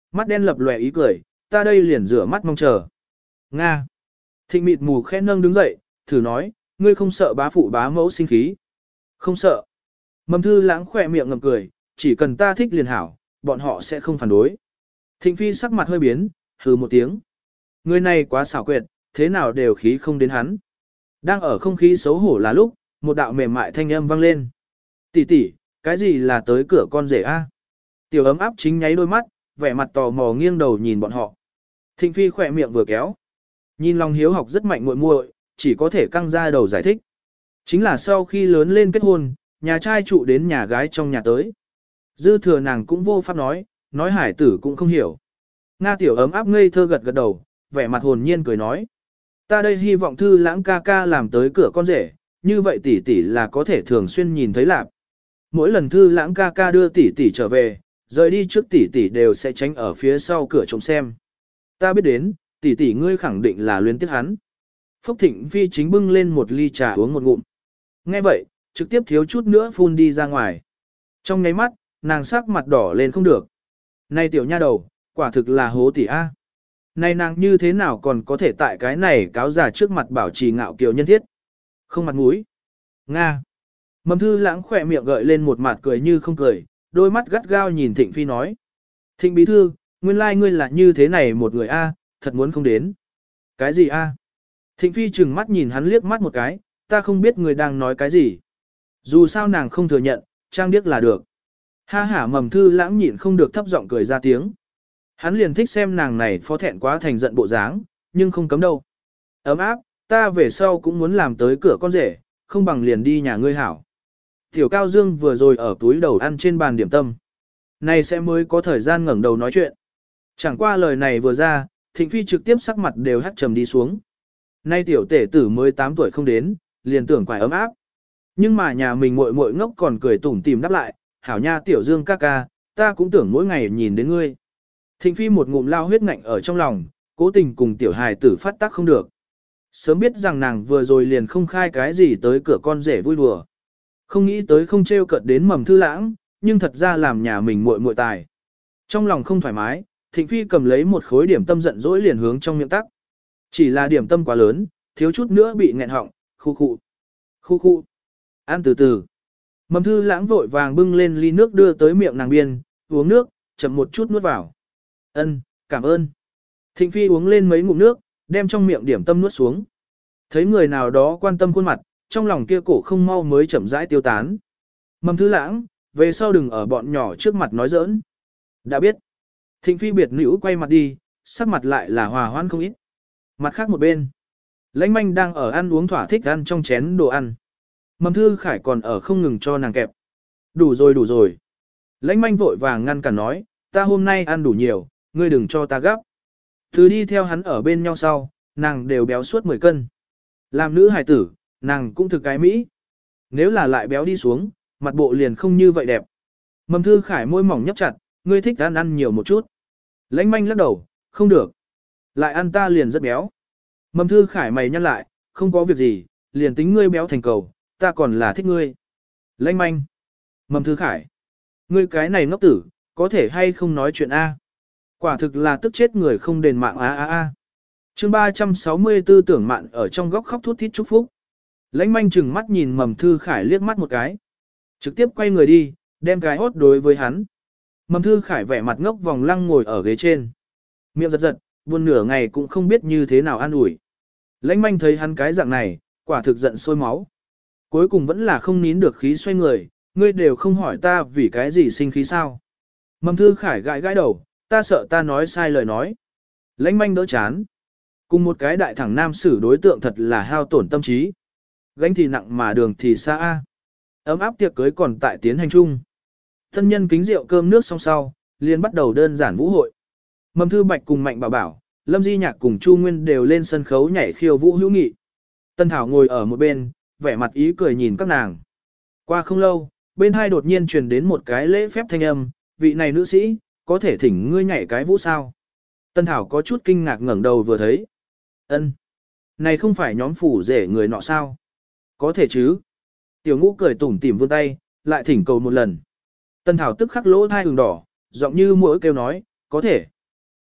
mắt đen lập lòe ý cười, ta đây liền rửa mắt mong chờ. Nga. Thịnh mịt mù khẽ nâng đứng dậy, thử nói, ngươi không sợ bá phụ bá mẫu sinh khí. Không sợ. Mầm thư lãng khỏe miệng ngậm cười, chỉ cần ta thích liền hảo, bọn họ sẽ không phản đối. Thịnh phi sắc mặt hơi biến, hừ một tiếng. Người này quá xảo quyệt, thế nào đều khí không đến hắn. Đang ở không khí xấu hổ là lúc, một đạo mềm mại thanh âm vang lên. Tỷ tỷ, cái gì là tới cửa con rể a? Tiểu ấm áp chính nháy đôi mắt, vẻ mặt tò mò nghiêng đầu nhìn bọn họ. Thịnh phi khỏe miệng vừa kéo. Nhìn lòng hiếu học rất mạnh muội muội, chỉ có thể căng ra đầu giải thích. Chính là sau khi lớn lên kết hôn, nhà trai trụ đến nhà gái trong nhà tới. Dư thừa nàng cũng vô pháp nói, nói hải tử cũng không hiểu. Nga tiểu ấm áp ngây thơ gật gật đầu, vẻ mặt hồn nhiên cười nói. Ta đây hy vọng thư lãng ca ca làm tới cửa con rể, như vậy tỷ tỷ là có thể thường xuyên nhìn thấy lạp. Mỗi lần thư lãng ca ca đưa tỷ tỷ trở về, rời đi trước tỷ tỷ đều sẽ tránh ở phía sau cửa trông xem. Ta biết đến, tỷ tỷ ngươi khẳng định là luyến tiếc hắn. Phúc Thịnh Phi chính bưng lên một ly trà uống một ngụm. Nghe vậy, trực tiếp thiếu chút nữa phun đi ra ngoài. Trong nháy mắt, nàng sắc mặt đỏ lên không được. Này tiểu nha đầu, quả thực là hố tỷ A. Này nàng như thế nào còn có thể tại cái này cáo giả trước mặt bảo trì ngạo kiều nhân thiết. Không mặt mũi. Nga. Mầm thư lãng khỏe miệng gợi lên một mặt cười như không cười, đôi mắt gắt gao nhìn Thịnh Phi nói. Thịnh bí thư, nguyên lai like ngươi là như thế này một người A, thật muốn không đến. Cái gì A? Thịnh Phi chừng mắt nhìn hắn liếc mắt một cái, ta không biết người đang nói cái gì. Dù sao nàng không thừa nhận, trang điếc là được. Ha hả mầm thư lãng nhịn không được thấp giọng cười ra tiếng. Hắn liền thích xem nàng này phó thẹn quá thành giận bộ dáng, nhưng không cấm đâu. Ấm áp, ta về sau cũng muốn làm tới cửa con rể, không bằng liền đi nhà ngươi hảo. Tiểu Cao Dương vừa rồi ở túi đầu ăn trên bàn điểm tâm. Này sẽ mới có thời gian ngẩng đầu nói chuyện. Chẳng qua lời này vừa ra, Thịnh Phi trực tiếp sắc mặt đều hắt trầm đi xuống. Nay tiểu tể tử mới tám tuổi không đến, liền tưởng quải ấm áp. Nhưng mà nhà mình muội muội ngốc còn cười tủm tỉm đáp lại, hảo nha tiểu Dương ca ca, ta cũng tưởng mỗi ngày nhìn đến ngươi. Thịnh Phi một ngụm lao huyết ngạnh ở trong lòng, cố tình cùng tiểu hài tử phát tác không được. Sớm biết rằng nàng vừa rồi liền không khai cái gì tới cửa con rể vui đùa. Không nghĩ tới không trêu cợt đến mầm thư lãng, nhưng thật ra làm nhà mình muội muội tài. Trong lòng không thoải mái, Thịnh Phi cầm lấy một khối điểm tâm giận dỗi liền hướng trong miệng tắc. Chỉ là điểm tâm quá lớn, thiếu chút nữa bị nghẹn họng, khu khu. Khu khu. Ăn từ từ. Mầm thư lãng vội vàng bưng lên ly nước đưa tới miệng nàng biên, uống nước, chậm một chút nuốt vào. Ân, cảm ơn. Thịnh Phi uống lên mấy ngụm nước, đem trong miệng điểm tâm nuốt xuống. Thấy người nào đó quan tâm khuôn mặt, trong lòng kia cổ không mau mới chậm rãi tiêu tán. Mầm thư lãng, về sau đừng ở bọn nhỏ trước mặt nói giỡn. Đã biết. Thịnh Phi biệt nữ quay mặt đi, sắc mặt lại là hòa hoãn không ít. Mặt khác một bên, Lãnh Manh đang ở ăn uống thỏa thích ăn trong chén đồ ăn. Mầm Thư Khải còn ở không ngừng cho nàng kẹp. Đủ rồi đủ rồi. Lãnh Manh vội vàng ngăn cản nói, ta hôm nay ăn đủ nhiều, ngươi đừng cho ta gấp. Từ đi theo hắn ở bên nhau sau, nàng đều béo suốt mười cân. Làm nữ hài tử, nàng cũng thực cái mỹ. Nếu là lại béo đi xuống, mặt bộ liền không như vậy đẹp. Mầm Thư Khải môi mỏng nhấp chặt, ngươi thích ăn ăn nhiều một chút. Lãnh Manh lắc đầu, không được. Lại ăn ta liền rất béo. Mầm Thư Khải mày nhăn lại, không có việc gì, liền tính ngươi béo thành cầu, ta còn là thích ngươi. Lãnh Manh. Mầm Thư Khải. Ngươi cái này ngốc tử, có thể hay không nói chuyện A. Quả thực là tức chết người không đền mạng a a a. Chương ba trăm sáu mươi tư tưởng mạn ở trong góc khóc thút thít chúc phúc. Lãnh Manh chừng mắt nhìn Mầm Thư Khải liếc mắt một cái. Trực tiếp quay người đi, đem cái hốt đối với hắn. Mầm Thư Khải vẻ mặt ngốc vòng lăng ngồi ở ghế trên. Miệng giật giật, buồn nửa ngày cũng không biết như thế nào an ủi. Lãnh Manh thấy hắn cái dạng này, quả thực giận sôi máu. Cuối cùng vẫn là không nín được khí xoay người, ngươi đều không hỏi ta vì cái gì sinh khí sao. Mầm Thư Khải gãi gãi đầu, ta sợ ta nói sai lời nói. Lãnh Manh đỡ chán. Cùng một cái đại thẳng nam xử đối tượng thật là hao tổn tâm trí. Gánh thì nặng mà đường thì xa a. Ấm áp tiệc cưới còn tại tiến hành chung. Thân nhân kính rượu cơm nước xong sau, liền bắt đầu đơn giản vũ hội. Mầm Thư Bạch cùng Mạnh Bảo Bảo, Lâm Di Nhạc cùng Chu Nguyên đều lên sân khấu nhảy khiêu vũ hữu nghị. Tân Thảo ngồi ở một bên, vẻ mặt ý cười nhìn các nàng. Qua không lâu, bên hai đột nhiên truyền đến một cái lễ phép thanh âm, vị này nữ sĩ, có thể thỉnh ngươi nhảy cái vũ sao? Tân Thảo có chút kinh ngạc ngẩng đầu vừa thấy. Ân, này không phải nhóm phủ rể người nọ sao? Có thể chứ? Tiểu Ngũ cười tủm tỉm vươn tay, lại thỉnh cầu một lần. Tân Thảo tức khắc lỗ thai ửng đỏ, giọng như mỗi kêu nói, có thể.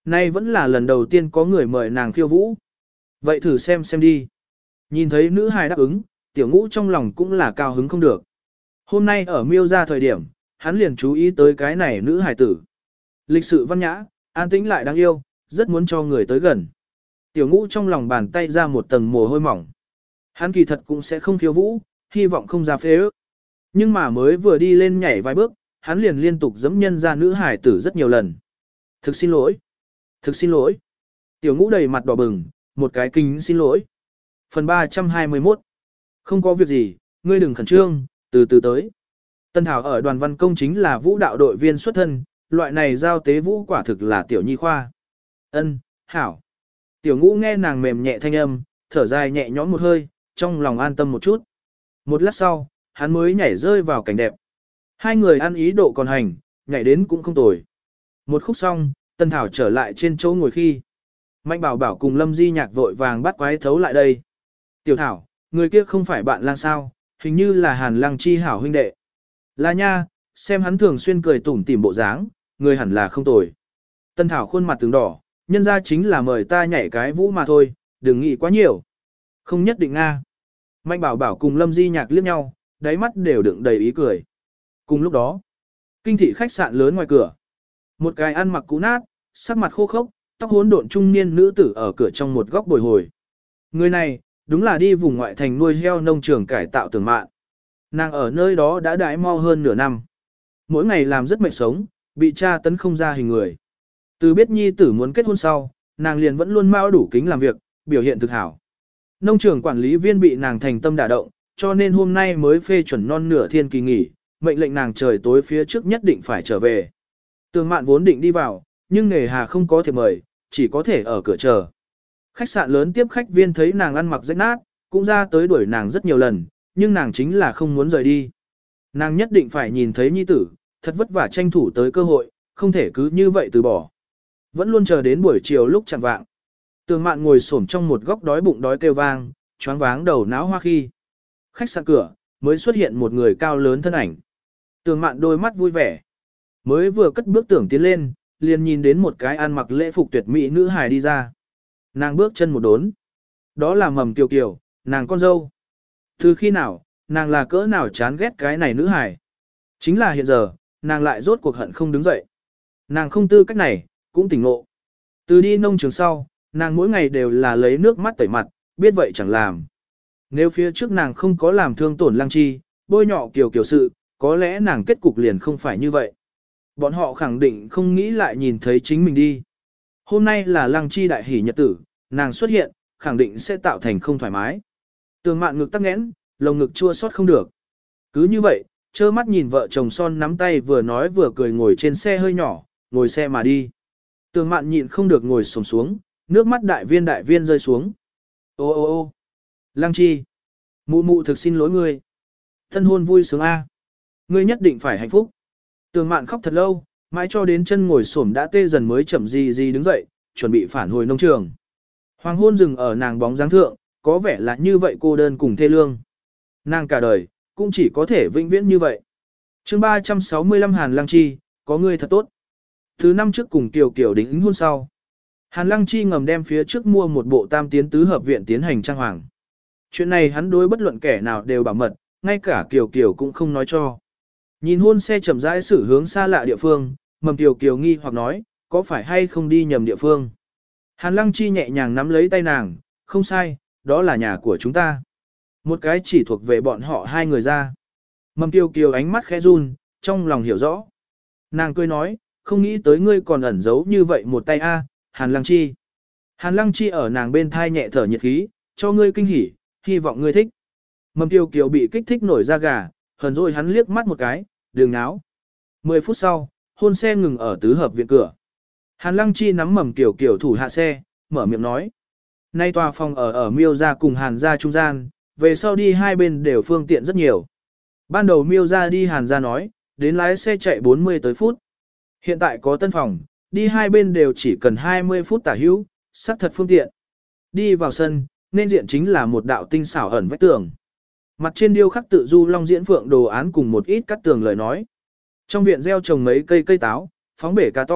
Nay vẫn là lần đầu tiên có người mời nàng khiêu vũ. Vậy thử xem xem đi. Nhìn thấy nữ hài đáp ứng, tiểu ngũ trong lòng cũng là cao hứng không được. Hôm nay ở miêu ra thời điểm, hắn liền chú ý tới cái này nữ hài tử. Lịch sự văn nhã, an tĩnh lại đáng yêu, rất muốn cho người tới gần. Tiểu ngũ trong lòng bàn tay ra một tầng mồ hôi mỏng. Hắn kỳ thật cũng sẽ không khiêu vũ, hy vọng không ra phế ước. Nhưng mà mới vừa đi lên nhảy vài bước, hắn liền liên tục giẫm nhân ra nữ hài tử rất nhiều lần. Thực xin lỗi. Thực xin lỗi. Tiểu ngũ đầy mặt đỏ bừng, một cái kính xin lỗi. Phần ba trăm hai mươi mốt. Không có việc gì, ngươi đừng khẩn trương, từ từ tới. Tân Thảo ở đoàn văn công chính là vũ đạo đội viên xuất thân, loại này giao tế vũ quả thực là tiểu nhi khoa. Ân, hảo. Tiểu ngũ nghe nàng mềm nhẹ thanh âm, thở dài nhẹ nhõm một hơi, trong lòng an tâm một chút. Một lát sau, hắn mới nhảy rơi vào cảnh đẹp. Hai người ăn ý độ còn hành, nhảy đến cũng không tồi. Một khúc xong, Tân Thảo trở lại trên chỗ ngồi khi. Mạnh Bảo Bảo cùng Lâm Di Nhạc vội vàng bắt quái thấu lại đây. Tiểu Thảo, người kia không phải bạn lang sao, hình như là Hàn Lăng Chi hảo huynh đệ. Là nha, xem hắn thường xuyên cười tủm tỉm bộ dáng, người hẳn là không tồi. Tân Thảo khuôn mặt tướng đỏ, nhân ra chính là mời ta nhảy cái vũ mà thôi, đừng nghĩ quá nhiều. Không nhất định nga. Mạnh Bảo Bảo cùng Lâm Di Nhạc liếc nhau, đáy mắt đều đựng đầy ý cười. Cùng lúc đó, kinh thị khách sạn lớn ngoài cửa. Một cái ăn mặc cũ nát, sắc mặt khô khốc, tóc hỗn độn trung niên nữ tử ở cửa trong một góc bồi hồi. Người này, đúng là đi vùng ngoại thành nuôi heo nông trường cải tạo Tưởng Mạn. Nàng ở nơi đó đã đãi mau hơn nửa năm. Mỗi ngày làm rất mệt sống, bị tra tấn không ra hình người. Từ biết nhi tử muốn kết hôn sau, nàng liền vẫn luôn mau đủ kính làm việc, biểu hiện thực hảo. Nông trường quản lý viên bị nàng thành tâm đả động, cho nên hôm nay mới phê chuẩn non nửa thiên kỳ nghỉ, mệnh lệnh nàng trời tối phía trước nhất định phải trở về. Tưởng Mạn vốn định đi vào, nhưng nghề hà không có thiệp mời, chỉ có thể ở cửa chờ. Khách sạn lớn tiếp khách viên thấy nàng ăn mặc rách nát, cũng ra tới đuổi nàng rất nhiều lần, nhưng nàng chính là không muốn rời đi. Nàng nhất định phải nhìn thấy nhi tử, thật vất vả tranh thủ tới cơ hội, không thể cứ như vậy từ bỏ. Vẫn luôn chờ đến buổi chiều lúc chẳng vạng. Tưởng Mạn ngồi xổm trong một góc đói bụng đói kêu vang, choáng váng đầu não hoa khi. Khách sạn cửa, mới xuất hiện một người cao lớn thân ảnh. Tưởng Mạn đôi mắt vui vẻ. Mới vừa cất bước tưởng tiến lên, liền nhìn đến một cái ăn mặc lễ phục tuyệt mỹ nữ hài đi ra. Nàng bước chân một đốn. Đó là Mầm Kiều Kiều, nàng con dâu. Từ khi nào, nàng là cỡ nào chán ghét cái này nữ hài. Chính là hiện giờ, nàng lại rốt cuộc hận không đứng dậy. Nàng không tư cách này, cũng tỉnh ngộ. Từ đi nông trường sau, nàng mỗi ngày đều là lấy nước mắt tẩy mặt, biết vậy chẳng làm. Nếu phía trước nàng không có làm thương tổn Lăng Chi, bôi nhọ Kiều Kiều sự, có lẽ nàng kết cục liền không phải như vậy. Bọn họ khẳng định không nghĩ lại nhìn thấy chính mình đi. Hôm nay là Lăng Chi đại hỷ nhật tử, nàng xuất hiện, khẳng định sẽ tạo thành không thoải mái. Tưởng Mạn ngực tắc nghẽn, lồng ngực chua xót không được. Cứ như vậy, trơ mắt nhìn vợ chồng son nắm tay vừa nói vừa cười ngồi trên xe hơi nhỏ, ngồi xe mà đi. Tưởng Mạn nhịn không được ngồi xổm xuống, nước mắt đại viên đại viên rơi xuống. Ô ô ô Lăng Chi, mụ mụ thực xin lỗi ngươi. Thân hôn vui sướng a, ngươi nhất định phải hạnh phúc. Tưởng Mạn khóc thật lâu, mãi cho đến chân ngồi xổm đã tê dần mới chậm gì gì đứng dậy, chuẩn bị phản hồi nông trường. Hoàng hôn dừng ở nàng bóng dáng thượng, có vẻ là như vậy cô đơn cùng thê lương. Nàng cả đời, cũng chỉ có thể vĩnh viễn như vậy. chương ba trăm sáu mươi lăm Hàn Lăng Chi, có ngươi thật tốt. Thứ năm trước cùng Kiều Kiều đính hôn sau. Hàn Lăng Chi ngầm đem phía trước mua một bộ tam tiến tứ hợp viện tiến hành trang hoàng. Chuyện này hắn đối bất luận kẻ nào đều bảo mật, ngay cả Kiều Kiều cũng không nói cho. Nhìn hôn xe chậm rãi xử hướng xa lạ địa phương, Mầm Kiều Kiều nghi hoặc nói, có phải hay không đi nhầm địa phương. Hàn Lăng Chi nhẹ nhàng nắm lấy tay nàng, không sai, đó là nhà của chúng ta. Một cái chỉ thuộc về bọn họ hai người ra. Mầm Kiều Kiều ánh mắt khẽ run, trong lòng hiểu rõ. Nàng cười nói, không nghĩ tới ngươi còn ẩn giấu như vậy một tay a, Hàn Lăng Chi. Hàn Lăng Chi ở nàng bên thai nhẹ thở nhiệt khí, cho ngươi kinh hỉ, hy vọng ngươi thích. Mầm Kiều Kiều bị kích thích nổi da gà, hờn rồi hắn liếc mắt một cái, đường náo. Mười phút sau, hôn xe ngừng ở tứ hợp viện cửa. Hàn Lăng Chi nắm Mầm Kiều Kiều thủ hạ xe, mở miệng nói. Nay tòa phòng ở ở Miêu gia cùng Hàn gia trung gian, về sau đi hai bên đều phương tiện rất nhiều. Ban đầu Miêu gia đi Hàn gia nói, đến lái xe chạy bốn mươi tới phút. Hiện tại có tân phòng, đi hai bên đều chỉ cần hai mươi phút tả hữu, sắc thật phương tiện. Đi vào sân, nên diện chính là một đạo tinh xảo ẩn vách tường. Mặt trên điêu khắc tự du long diễn phượng đồ án cùng một ít cắt tường lời nói. Trong viện gieo trồng mấy cây cây táo, phóng bể cá to,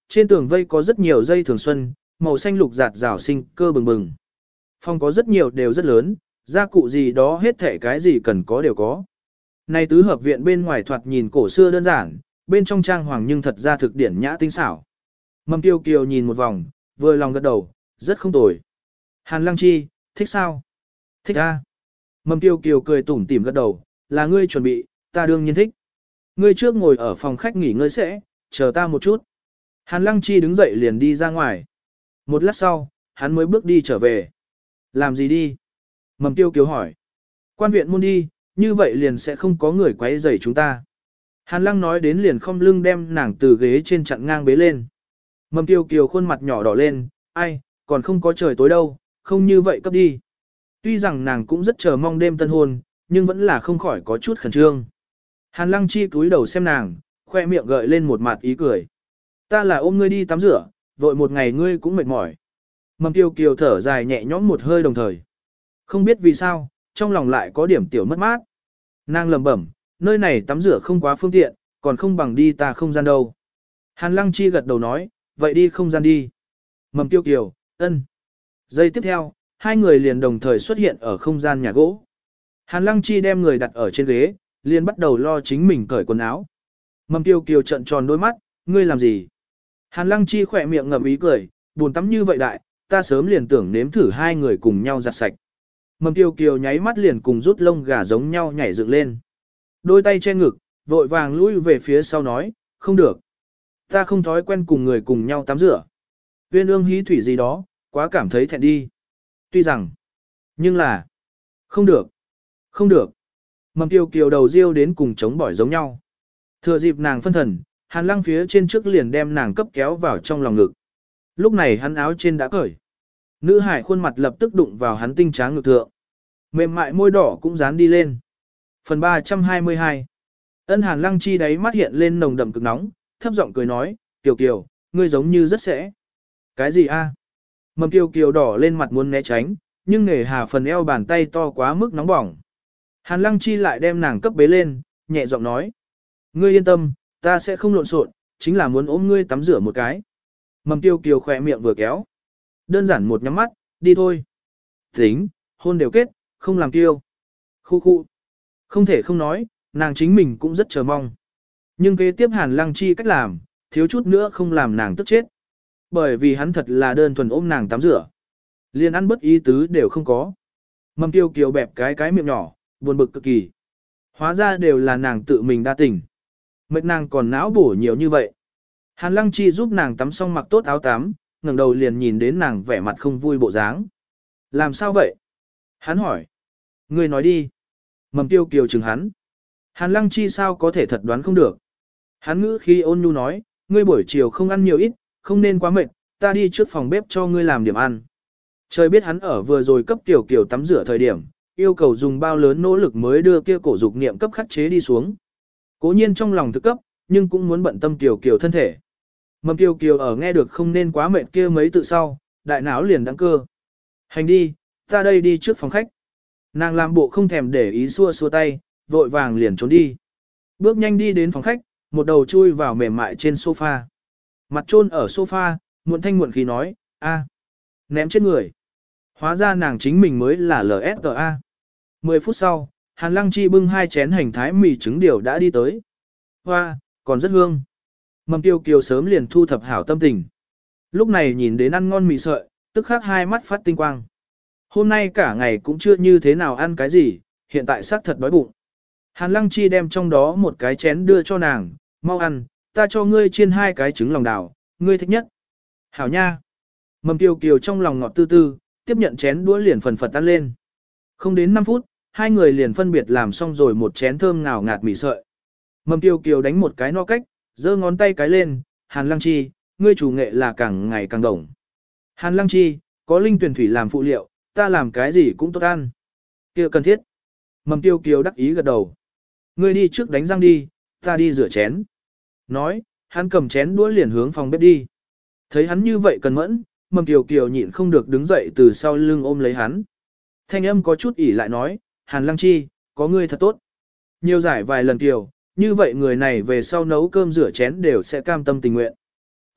trên tường vây có rất nhiều dây thường xuân, màu xanh lục giạt rào sinh cơ bừng bừng. Phòng có rất nhiều đều rất lớn, gia cụ gì đó hết thể cái gì cần có đều có. Này tứ hợp viện bên ngoài thoạt nhìn cổ xưa đơn giản, bên trong trang hoàng nhưng thật ra thực điển nhã tinh xảo. Mầm Tiêu Kiều nhìn một vòng, vừa lòng gật đầu, rất không tồi. Hàn Lăng Chi, thích sao? Thích a. Mầm Tiêu Kiều cười tủm tỉm gật đầu, là ngươi chuẩn bị, ta đương nhiên thích. Ngươi trước ngồi ở phòng khách nghỉ ngơi sẽ, chờ ta một chút. Hàn Lăng Chi đứng dậy liền đi ra ngoài. Một lát sau, hắn mới bước đi trở về. Làm gì đi? Mầm Tiêu Kiều hỏi. Quan viện môn đi, như vậy liền sẽ không có người quấy rầy chúng ta. Hàn Lăng nói đến liền không lưng đem nàng từ ghế trên chặn ngang bế lên. Mầm Tiêu Kiều khuôn mặt nhỏ đỏ lên, ai, còn không có trời tối đâu, không như vậy cấp đi. Tuy rằng nàng cũng rất chờ mong đêm tân hôn, nhưng vẫn là không khỏi có chút khẩn trương. Hàn Lăng Chi cúi đầu xem nàng, khoe miệng gợi lên một mặt ý cười. Ta là ôm ngươi đi tắm rửa, vội một ngày ngươi cũng mệt mỏi. Mầm Tiêu Kiều thở dài nhẹ nhõm một hơi đồng thời. Không biết vì sao, trong lòng lại có điểm tiểu mất mát. Nàng lẩm bẩm, nơi này tắm rửa không quá phương tiện, còn không bằng đi ta không gian đâu. Hàn Lăng Chi gật đầu nói, vậy đi không gian đi. Mầm Tiêu Kiều, ân. Giây tiếp theo, hai người liền đồng thời xuất hiện ở không gian nhà gỗ. Hàn Lăng Chi đem người đặt ở trên ghế, liền bắt đầu lo chính mình cởi quần áo. Mầm Tiêu Kiều trợn tròn đôi mắt, ngươi làm gì? Hàn Lăng Chi khỏe miệng ngậm ý cười, buồn tắm như vậy đại, ta sớm liền tưởng nếm thử hai người cùng nhau giặt sạch. Mầm Tiêu Kiều nháy mắt liền cùng rút lông gà giống nhau nhảy dựng lên. Đôi tay che ngực, vội vàng lui về phía sau nói, không được. Ta không thói quen cùng người cùng nhau tắm rửa. Uyên ương hí thủy gì đó, quá cảm thấy thẹn đi. Tuy rằng, nhưng là, không được, không được. Mầm Tiêu Kiều đầu riêu đến cùng chống bỏi giống nhau. Thừa dịp nàng phân thần, Hàn Lăng phía trên trước liền đem nàng cấp kéo vào trong lòng ngực. Lúc này hắn áo trên đã cởi. Nữ hải khuôn mặt lập tức đụng vào hắn tinh tráng ngực thượng. Mềm mại môi đỏ cũng dán đi lên. Phần ba trăm hai mươi hai. Ân Hàn Lăng Chi đáy mắt hiện lên nồng đậm cực nóng, thấp giọng cười nói, Kiều Kiều, ngươi giống như rất sẽ. Cái gì a? Mầm Kiều Kiều đỏ lên mặt muốn né tránh, nhưng nề hà phần eo bàn tay to quá mức nóng bỏng. Hàn Lăng Chi lại đem nàng cấp bế lên, nhẹ giọng nói. Ngươi yên tâm, ta sẽ không lộn xộn, chính là muốn ôm ngươi tắm rửa một cái. Mầm Kiều Kiều khỏe miệng vừa kéo. Đơn giản một nhắm mắt, đi thôi. Tính, hôn đều kết, không làm kiêu. Khu khu. Không thể không nói, nàng chính mình cũng rất chờ mong. Nhưng kế tiếp Hàn Lăng Chi cách làm, thiếu chút nữa không làm nàng tức chết. Bởi vì hắn thật là đơn thuần ôm nàng tắm rửa. Liền ăn bất ý tứ đều không có. Mầm Tiêu Kiều bẹp cái cái miệng nhỏ, buồn bực cực kỳ. Hóa ra đều là nàng tự mình đa tình. Mệt nàng còn não bổ nhiều như vậy. Hàn Lăng Chi giúp nàng tắm xong mặc tốt áo tắm, ngẩng đầu liền nhìn đến nàng vẻ mặt không vui bộ dáng. Làm sao vậy? Hắn hỏi. Ngươi nói đi. Mầm Tiêu Kiều chừng hắn. Hàn Lăng Chi sao có thể thật đoán không được. Hắn ngữ khi ôn nhu nói, ngươi buổi chiều không ăn nhiều ít, không nên quá mệt, ta đi trước phòng bếp cho ngươi làm điểm ăn. Trời biết hắn ở vừa rồi cấp Kiều Kiều tắm rửa thời điểm, yêu cầu dùng bao lớn nỗ lực mới đưa kia cổ dục niệm cấp khắc chế đi xuống. Cố nhiên trong lòng thực cấp, nhưng cũng muốn bận tâm Kiều Kiều thân thể. Mầm Kiều Kiều ở nghe được không nên quá mệt kia mấy tự sau, đại não liền đắng cơ. Hành đi, ta đây đi trước phòng khách. Nàng làm bộ không thèm để ý xua xua tay, vội vàng liền trốn đi. Bước nhanh đi đến phòng khách, một đầu chui vào mềm mại trên sofa. Mặt chôn ở sofa, muộn thanh muộn khí nói, a, ném chết người. Hóa ra nàng chính mình mới là lờ ét tê a. Mười phút sau, Hàn Lăng Chi bưng hai chén hành thái mì trứng điều đã đi tới. Hoa, còn rất hương. Mầm Tiêu Kiều sớm liền thu thập hảo tâm tình. Lúc này nhìn đến ăn ngon mì sợi, tức khắc hai mắt phát tinh quang. Hôm nay cả ngày cũng chưa như thế nào ăn cái gì, hiện tại xác thật đói bụng. Hàn Lăng Chi đem trong đó một cái chén đưa cho nàng, mau ăn, ta cho ngươi chiên hai cái trứng lòng đào, ngươi thích nhất. Hảo nha. Mầm Tiêu Kiều trong lòng ngọt tư tư, tiếp nhận chén đũa liền phần phật ăn lên. Không đến năm phút, hai người liền phân biệt làm xong rồi một chén thơm ngào ngạt mì sợi. Mầm Tiêu Kiều đánh một cái no cách, giơ ngón tay cái lên, Hàn Lăng Chi, ngươi chủ nghệ là càng ngày càng đồng. Hàn Lăng Chi, có linh tuyển thủy làm phụ liệu, ta làm cái gì cũng tốt ăn. Kia cần thiết. Mầm Tiêu Kiều đắc ý gật đầu. Ngươi đi trước đánh răng đi, ta đi rửa chén. Nói, hắn cầm chén đũa liền hướng phòng bếp đi. Thấy hắn như vậy cần mẫn, Mầm Tiêu Kiều nhịn không được đứng dậy từ sau lưng ôm lấy hắn. Thanh âm có chút ỉ lại nói, Hàn Lăng Chi, có ngươi thật tốt. Nhiều giải vài lần Kiều, như vậy người này về sau nấu cơm rửa chén đều sẽ cam tâm tình nguyện. O,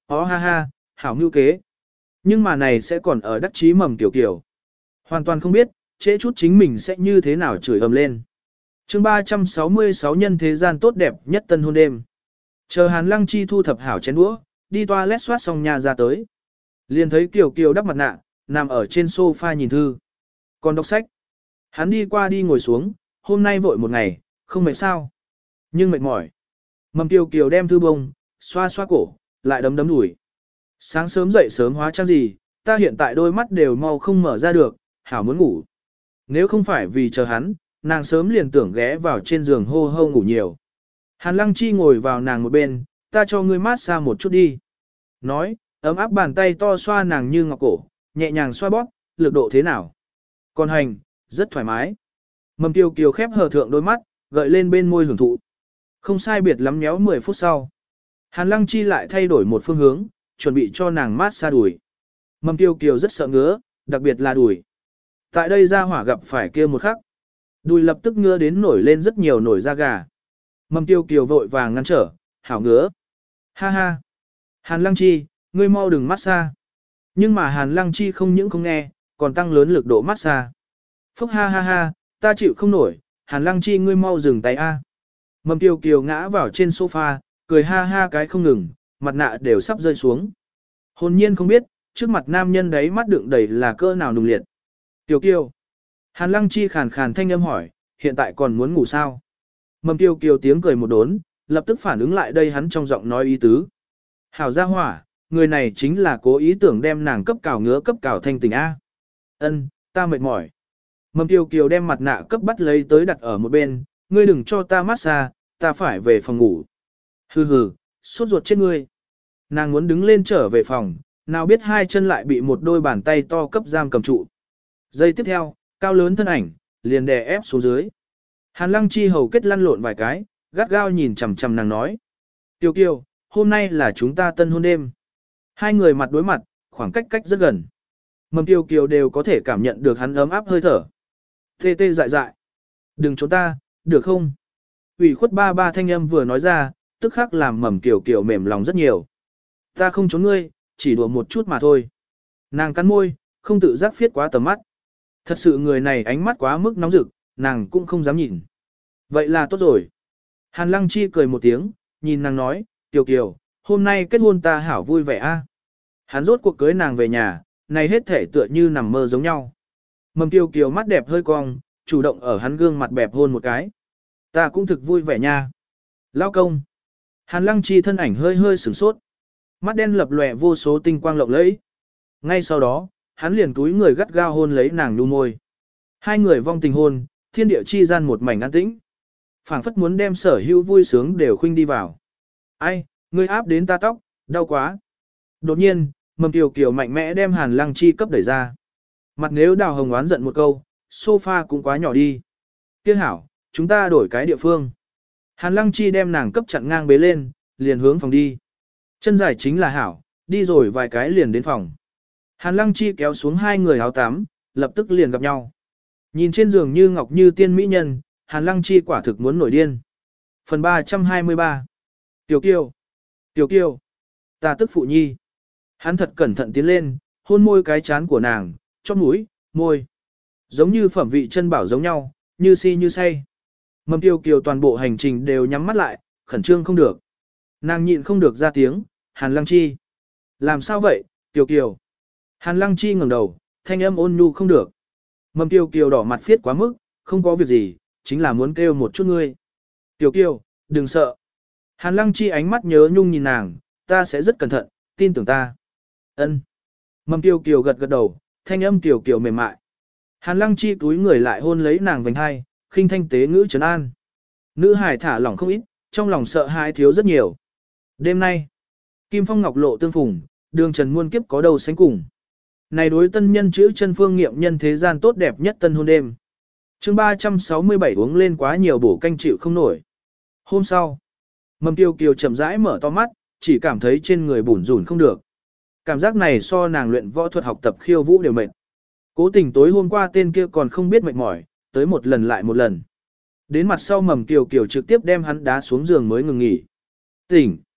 ó ha ha, hảo mưu kế. Nhưng mà này sẽ còn ở đắc chí mầm tiểu kiểu. Hoàn toàn không biết, trễ chút chính mình sẽ như thế nào chửi ầm lên. chương ba trăm sáu mươi sáu nhân thế gian tốt đẹp nhất tân hôn đêm. Chờ Hàn Lăng Chi thu thập hảo chén đũa, đi toilet soát xong nhà ra tới. Liền thấy Kiều Kiều đắp mặt nạ, nằm ở trên sofa nhìn thư. Còn đọc sách. Hắn đi qua đi ngồi xuống, hôm nay vội một ngày, không mệt sao. Nhưng mệt mỏi. Mầm Kiều Kiều đem thư bông, xoa xoa cổ, lại đấm đấm đùi. Sáng sớm dậy sớm hóa trang gì, ta hiện tại đôi mắt đều mau không mở ra được, hảo muốn ngủ. Nếu không phải vì chờ hắn, nàng sớm liền tưởng ghé vào trên giường hô hô ngủ nhiều. Hàn Lăng Chi ngồi vào nàng một bên, ta cho ngươi mát xa một chút đi. Nói, ấm áp bàn tay to xoa nàng như ngọc cổ, nhẹ nhàng xoa bóp, lực độ thế nào. Còn hành, rất thoải mái. Mầm Kiều Kiều khép hờ thượng đôi mắt, gợi lên bên môi hưởng thụ. Không sai biệt lắm nhéo mười phút sau. Hàn Lăng Chi lại thay đổi một phương hướng, chuẩn bị cho nàng mát xa đùi. Mầm Kiều Kiều rất sợ ngứa, đặc biệt là đùi. Tại đây ra hỏa gặp phải kia một khắc. Đùi lập tức ngứa đến nổi lên rất nhiều nổi da gà. Mầm Kiều Kiều vội vàng ngăn trở, hảo ngứa. Ha ha. Hàn Lăng Chi, ngươi mau đừng mát xa. Nhưng mà Hàn Lăng Chi không những không nghe, còn tăng lớn lực độ mát xa. Phúc ha ha ha, ta chịu không nổi, Hàn Lăng Chi ngươi mau dừng tay a. Mầm Kiều Kiều ngã vào trên sofa, cười ha ha cái không ngừng, mặt nạ đều sắp rơi xuống. Hồn nhiên không biết, trước mặt nam nhân đấy mắt đựng đầy là cỡ nào nùng liệt. Kiều Kiều. Hàn Lăng Chi khàn khàn thanh âm hỏi, hiện tại còn muốn ngủ sao? Mầm Kiều Kiều tiếng cười một đốn, lập tức phản ứng lại đây hắn trong giọng nói ý tứ. Hảo gia hỏa, người này chính là cố ý tưởng đem nàng cấp cào ngứa cấp cào thanh tình A. Ân, ta mệt mỏi. Mầm Kiều Kiều đem mặt nạ cấp bắt lấy tới đặt ở một bên, ngươi đừng cho ta massage, ta phải về phòng ngủ. Hừ hừ, sốt ruột chết ngươi. Nàng muốn đứng lên trở về phòng, nào biết hai chân lại bị một đôi bàn tay to cấp giam cầm trụ. Giây tiếp theo, cao lớn thân ảnh, liền đè ép xuống dưới. Hàn Lăng Chi hầu kết lăn lộn vài cái, gắt gao nhìn chằm chằm nàng nói. Kiều Kiều, hôm nay là chúng ta tân hôn đêm. Hai người mặt đối mặt, khoảng cách cách rất gần. Mầm Kiều Kiều đều có thể cảm nhận được hắn ấm áp hơi thở. Tê tê dại dại. Đừng trốn ta, được không? ủy khuất ba ba thanh âm vừa nói ra, tức khắc làm Mầm Kiều Kiều mềm lòng rất nhiều. Ta không trốn ngươi, chỉ đùa một chút mà thôi. Nàng cắn môi, không tự giác phiết quá tầm mắt. Thật sự người này ánh mắt quá mức nóng rực, nàng cũng không dám nhìn. Vậy là tốt rồi. Hàn Lăng Chi cười một tiếng, nhìn nàng nói, Kiều Kiều, hôm nay kết hôn ta hảo vui vẻ a. Hắn rốt cuộc cưới nàng về nhà, này hết thể tựa như nằm mơ giống nhau. Mầm Kiều Kiều mắt đẹp hơi cong, chủ động ở hắn gương mặt bẹp hôn một cái. Ta cũng thực vui vẻ nha. Lao công. Hàn Lăng Chi thân ảnh hơi hơi sửng sốt. Mắt đen lập lòe vô số tinh quang lộng lẫy. Ngay sau đó, hắn liền túi người gắt gao hôn lấy nàng nhu môi. Hai người vong tình hôn, thiên địa chi gian một mảnh an tĩnh. Phảng phất muốn đem sở hữu vui sướng đều khuynh đi vào. Ai, ngươi áp đến ta tóc, đau quá. Đột nhiên, Mầm Kiều Kiều mạnh mẽ đem Hàn Lăng Chi cấp đẩy ra. Mặt nếu đào hồng oán giận một câu, sofa cũng quá nhỏ đi. Tiếc hảo, chúng ta đổi cái địa phương. Hàn Lăng Chi đem nàng cấp chặn ngang bế lên, liền hướng phòng đi. Chân dài chính là hảo, đi rồi vài cái liền đến phòng. Hàn Lăng Chi kéo xuống hai người áo tắm, lập tức liền gặp nhau. Nhìn trên giường như ngọc như tiên mỹ nhân, Hàn Lăng Chi quả thực muốn nổi điên. Phần ba trăm hai mươi ba. Tiểu Kiều. Tiểu Kiều. Ta tức phụ nhi. Hắn thật cẩn thận tiến lên, hôn môi cái chán của nàng, chóp mũi, môi. Giống như phẩm vị chân bảo giống nhau, như si như say. Mầm Kiều Kiều toàn bộ hành trình đều nhắm mắt lại, khẩn trương không được. Nàng nhịn không được ra tiếng, Hàn Lăng Chi. Làm sao vậy, Kiều Kiều? Hàn Lăng Chi ngẩng đầu, thanh âm ôn nhu không được. Mầm Kiều Kiều đỏ mặt phiết quá mức, không có việc gì, chính là muốn kêu một chút ngươi. Kiều Kiều, đừng sợ. Hàn Lăng Chi ánh mắt nhớ nhung nhìn nàng, ta sẽ rất cẩn thận, tin tưởng ta. Ân. Mầm Kiều Kiều gật gật đầu, thanh âm Kiều Kiều mềm mại. Hàn Lăng Chi túi người lại hôn lấy nàng vành hai, khinh thanh tế ngữ trấn an. Nữ hải thả lỏng không ít, trong lòng sợ hãi thiếu rất nhiều. Đêm nay, Kim Phong Ngọc Lộ tương phùng, đường trần muôn kiếp có đầu sánh cùng. Này đối tân nhân chữ chân phương nghiệm nhân thế gian tốt đẹp nhất tân hôn đêm. chương ba trăm sáu mươi bảy uống lên quá nhiều bổ canh chịu không nổi. Hôm sau, Mầm Kiều Kiều chậm rãi mở to mắt, chỉ cảm thấy trên người bủn rủn không được. Cảm giác này so nàng luyện võ thuật học tập khiêu vũ đều mệt. Cố tình tối hôm qua tên kia còn không biết mệt mỏi, tới một lần lại một lần. Đến mặt sau Mầm Kiều Kiều trực tiếp đem hắn đá xuống giường mới ngừng nghỉ. Tỉnh.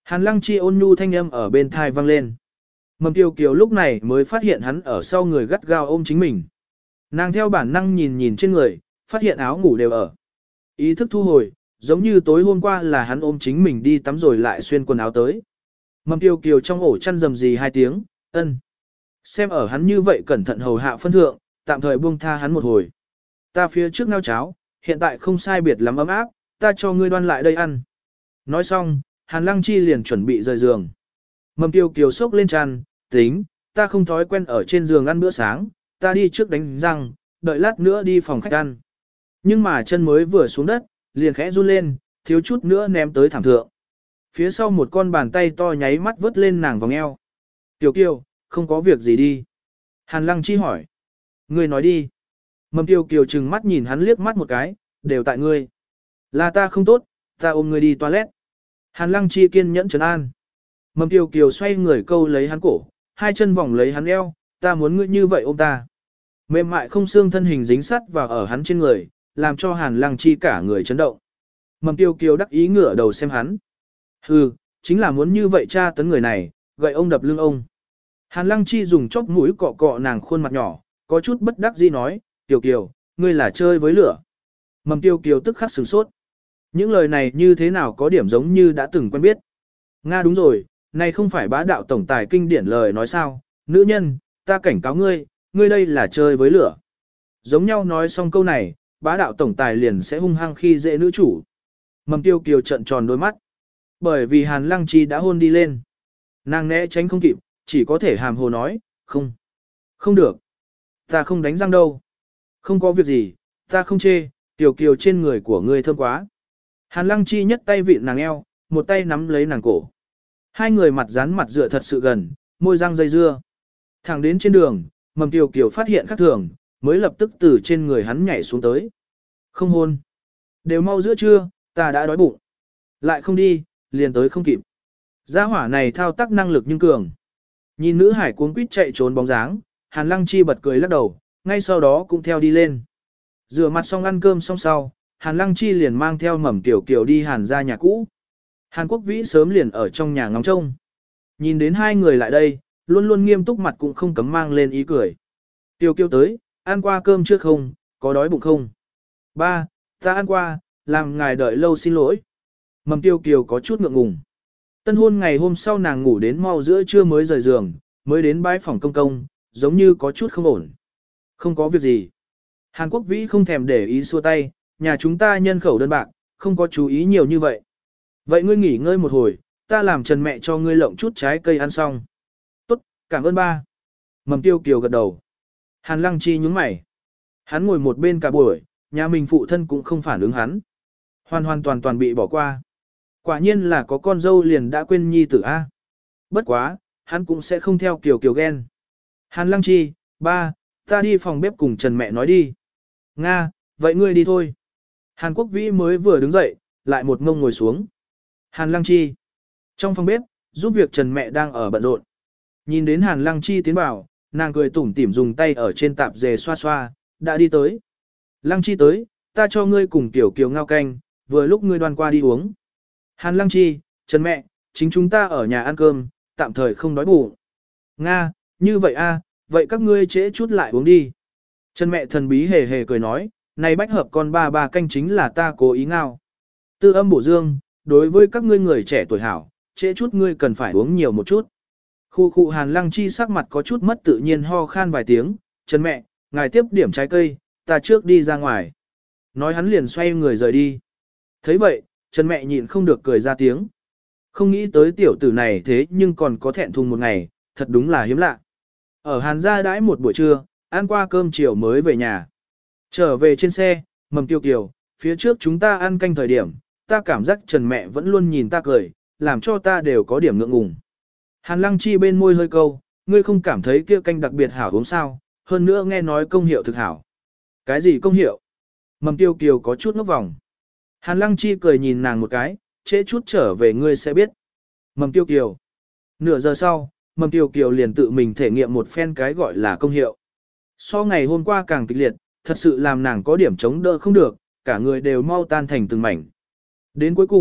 Hàn Lăng Chi ôn nhu thanh âm ở bên thai vang lên. Mầm Kiều Kiều lúc này mới phát hiện hắn ở sau người gắt gao ôm chính mình. Nàng theo bản năng nhìn nhìn trên người, phát hiện áo ngủ đều ở. Ý thức thu hồi, giống như tối hôm qua là hắn ôm chính mình đi tắm rồi lại xuyên quần áo tới. Mầm Kiều Kiều trong ổ chăn rầm rì hai tiếng, ân. Xem ở hắn như vậy cẩn thận hầu hạ phân thượng, tạm thời buông tha hắn một hồi. Ta phía trước ngao cháo, hiện tại không sai biệt lắm ấm áp, ta cho ngươi đoan lại đây ăn. Nói xong, Hàn Lăng Chi liền chuẩn bị rời giường. Mầm Kiều Kiều sốc lên chăn, tính, ta không thói quen ở trên giường ăn bữa sáng, ta đi trước đánh răng, đợi lát nữa đi phòng khách ăn. Nhưng mà chân mới vừa xuống đất, liền khẽ run lên, thiếu chút nữa ném tới thảm thượng. Phía sau một con bàn tay to nháy mắt vớt lên nàng vòng eo. Kiều Kiều, không có việc gì đi. Hàn Lăng Chi hỏi. Ngươi nói đi. Mầm Kiều Kiều trừng mắt nhìn hắn liếc mắt một cái, đều tại ngươi. Là ta không tốt, ta ôm ngươi đi toilet. Hàn Lăng Chi kiên nhẫn trấn an. Mầm Kiều Kiều xoay người câu lấy hắn cổ, hai chân vòng lấy hắn eo, ta muốn ngươi như vậy ôm ta. Mềm mại không xương thân hình dính sắt vào ở hắn trên người, làm cho Hàn Lăng Chi cả người chấn động. Mầm Kiều Kiều đắc ý ngửa đầu xem hắn. Hừ, chính là muốn như vậy tra tấn người này, gậy ông đập lưng ông. Hàn Lăng Chi dùng chóp mũi cọ cọ nàng khuôn mặt nhỏ, có chút bất đắc dĩ nói, Kiều Kiều, ngươi là chơi với lửa. Mầm Kiều Kiều tức khắc sửng sốt. Những lời này như thế nào có điểm giống như đã từng quen biết. Nga đúng rồi, này không phải bá đạo tổng tài kinh điển lời nói sao, nữ nhân, ta cảnh cáo ngươi, ngươi đây là chơi với lửa. Giống nhau nói xong câu này, bá đạo tổng tài liền sẽ hung hăng khi dễ nữ chủ. Mầm Kiều Kiều trợn tròn đôi mắt. Bởi vì Hàn Lăng Chi đã hôn đi lên. Nàng né tránh không kịp, chỉ có thể hàm hồ nói, không. Không được. Ta không đánh răng đâu. Không có việc gì, ta không chê, Kiều Kiều trên người của ngươi thơm quá. Hàn Lăng Chi nhất tay vịn nàng eo, một tay nắm lấy nàng cổ. Hai người mặt dán mặt dựa thật sự gần, môi răng dây dưa. Thẳng đến trên đường, Mầm Kiều Kiều phát hiện khác thường, mới lập tức từ trên người hắn nhảy xuống tới. Không hôn. Đều mau giữa trưa, ta đã đói bụng. Lại không đi, liền tới không kịp. Gia hỏa này thao tác năng lực nhưng cường. Nhìn nữ hải cuống quýt chạy trốn bóng dáng, Hàn Lăng Chi bật cười lắc đầu, ngay sau đó cũng theo đi lên. Rửa mặt xong ăn cơm xong sau, Hàn Lăng Chi liền mang theo Mầm Kiều Kiều đi Hàn ra nhà cũ. Hàn Quốc Vĩ sớm liền ở trong nhà ngóng trông. Nhìn đến hai người lại đây, luôn luôn nghiêm túc mặt cũng không cấm mang lên ý cười. Kiều Kiều tới, ăn qua cơm trước không, có đói bụng không? Ba, ta ăn qua, làm ngài đợi lâu xin lỗi. Mầm Kiều Kiều có chút ngượng ngùng. Tân hôn ngày hôm sau nàng ngủ đến mau giữa trưa mới rời giường, mới đến bãi phòng công công, giống như có chút không ổn. Không có việc gì. Hàn Quốc Vĩ không thèm để ý xua tay, nhà chúng ta nhân khẩu đơn bạc, không có chú ý nhiều như vậy. Vậy ngươi nghỉ ngơi một hồi, ta làm Trần mẹ cho ngươi lộng chút trái cây ăn xong. Tốt, cảm ơn ba. Mầm Kiều Kiều gật đầu. Hàn Lăng Chi nhướng mày. Hắn ngồi một bên cả buổi, nhà mình phụ thân cũng không phản ứng hắn. Hoàn hoàn toàn toàn bị bỏ qua. Quả nhiên là có con dâu liền đã quên nhi tử A. Bất quá, hắn cũng sẽ không theo Kiều Kiều ghen. Hàn Lăng Chi, ba, ta đi phòng bếp cùng Trần mẹ nói đi. Nga, vậy ngươi đi thôi. Hàn Quốc Vĩ mới vừa đứng dậy, lại một mông ngồi xuống. Hàn Lăng Chi. Trong phòng bếp, giúp việc Trần mẹ đang ở bận rộn. Nhìn đến Hàn Lăng Chi tiến vào, nàng cười tủm tỉm dùng tay ở trên tạp dề xoa xoa, đã đi tới. Lăng Chi tới, ta cho ngươi cùng Kiều Kiều ngao canh, vừa lúc ngươi đoan qua đi uống. Hàn Lăng Chi, Trần mẹ, chính chúng ta ở nhà ăn cơm, tạm thời không đói bụng. Nga, như vậy a, vậy các ngươi trễ chút lại uống đi. Trần mẹ thần bí hề hề cười nói, này bách hợp con ba ba canh chính là ta cố ý ngao. Tư âm bổ dương, đối với các ngươi người trẻ tuổi hảo, trễ chút ngươi cần phải uống nhiều một chút. Khu khu Hàn Lăng Chi sắc mặt có chút mất tự nhiên ho khan vài tiếng, Trần mẹ, ngài tiếp điểm trái cây, ta trước đi ra ngoài. Nói hắn liền xoay người rời đi. thấy vậy, Trần mẹ nhịn không được cười ra tiếng. Không nghĩ tới tiểu tử này thế nhưng còn có thẹn thùng một ngày, thật đúng là hiếm lạ. Ở Hàn gia đãi một buổi trưa, ăn qua cơm chiều mới về nhà. Trở về trên xe, Mầm Kiều Kiều, phía trước chúng ta ăn canh thời điểm, ta cảm giác Trần mẹ vẫn luôn nhìn ta cười, làm cho ta đều có điểm ngượng ngùng. Hàn Lăng Chi bên môi hơi câu, ngươi không cảm thấy kia canh đặc biệt hảo uống sao, hơn nữa nghe nói công hiệu thực hảo. Cái gì công hiệu? Mầm Kiều Kiều có chút ngốc vòng. Hàn Lăng Chi cười nhìn nàng một cái, trễ chút trở về ngươi sẽ biết. Mầm Kiều Kiều. Nửa giờ sau, Mầm Kiều Kiều liền tự mình thể nghiệm một phen cái gọi là công hiệu. So ngày hôm qua càng kịch liệt, thật sự làm nàng có điểm chống đỡ không được, cả người đều mau tan thành từng mảnh. Đến cuối cùng,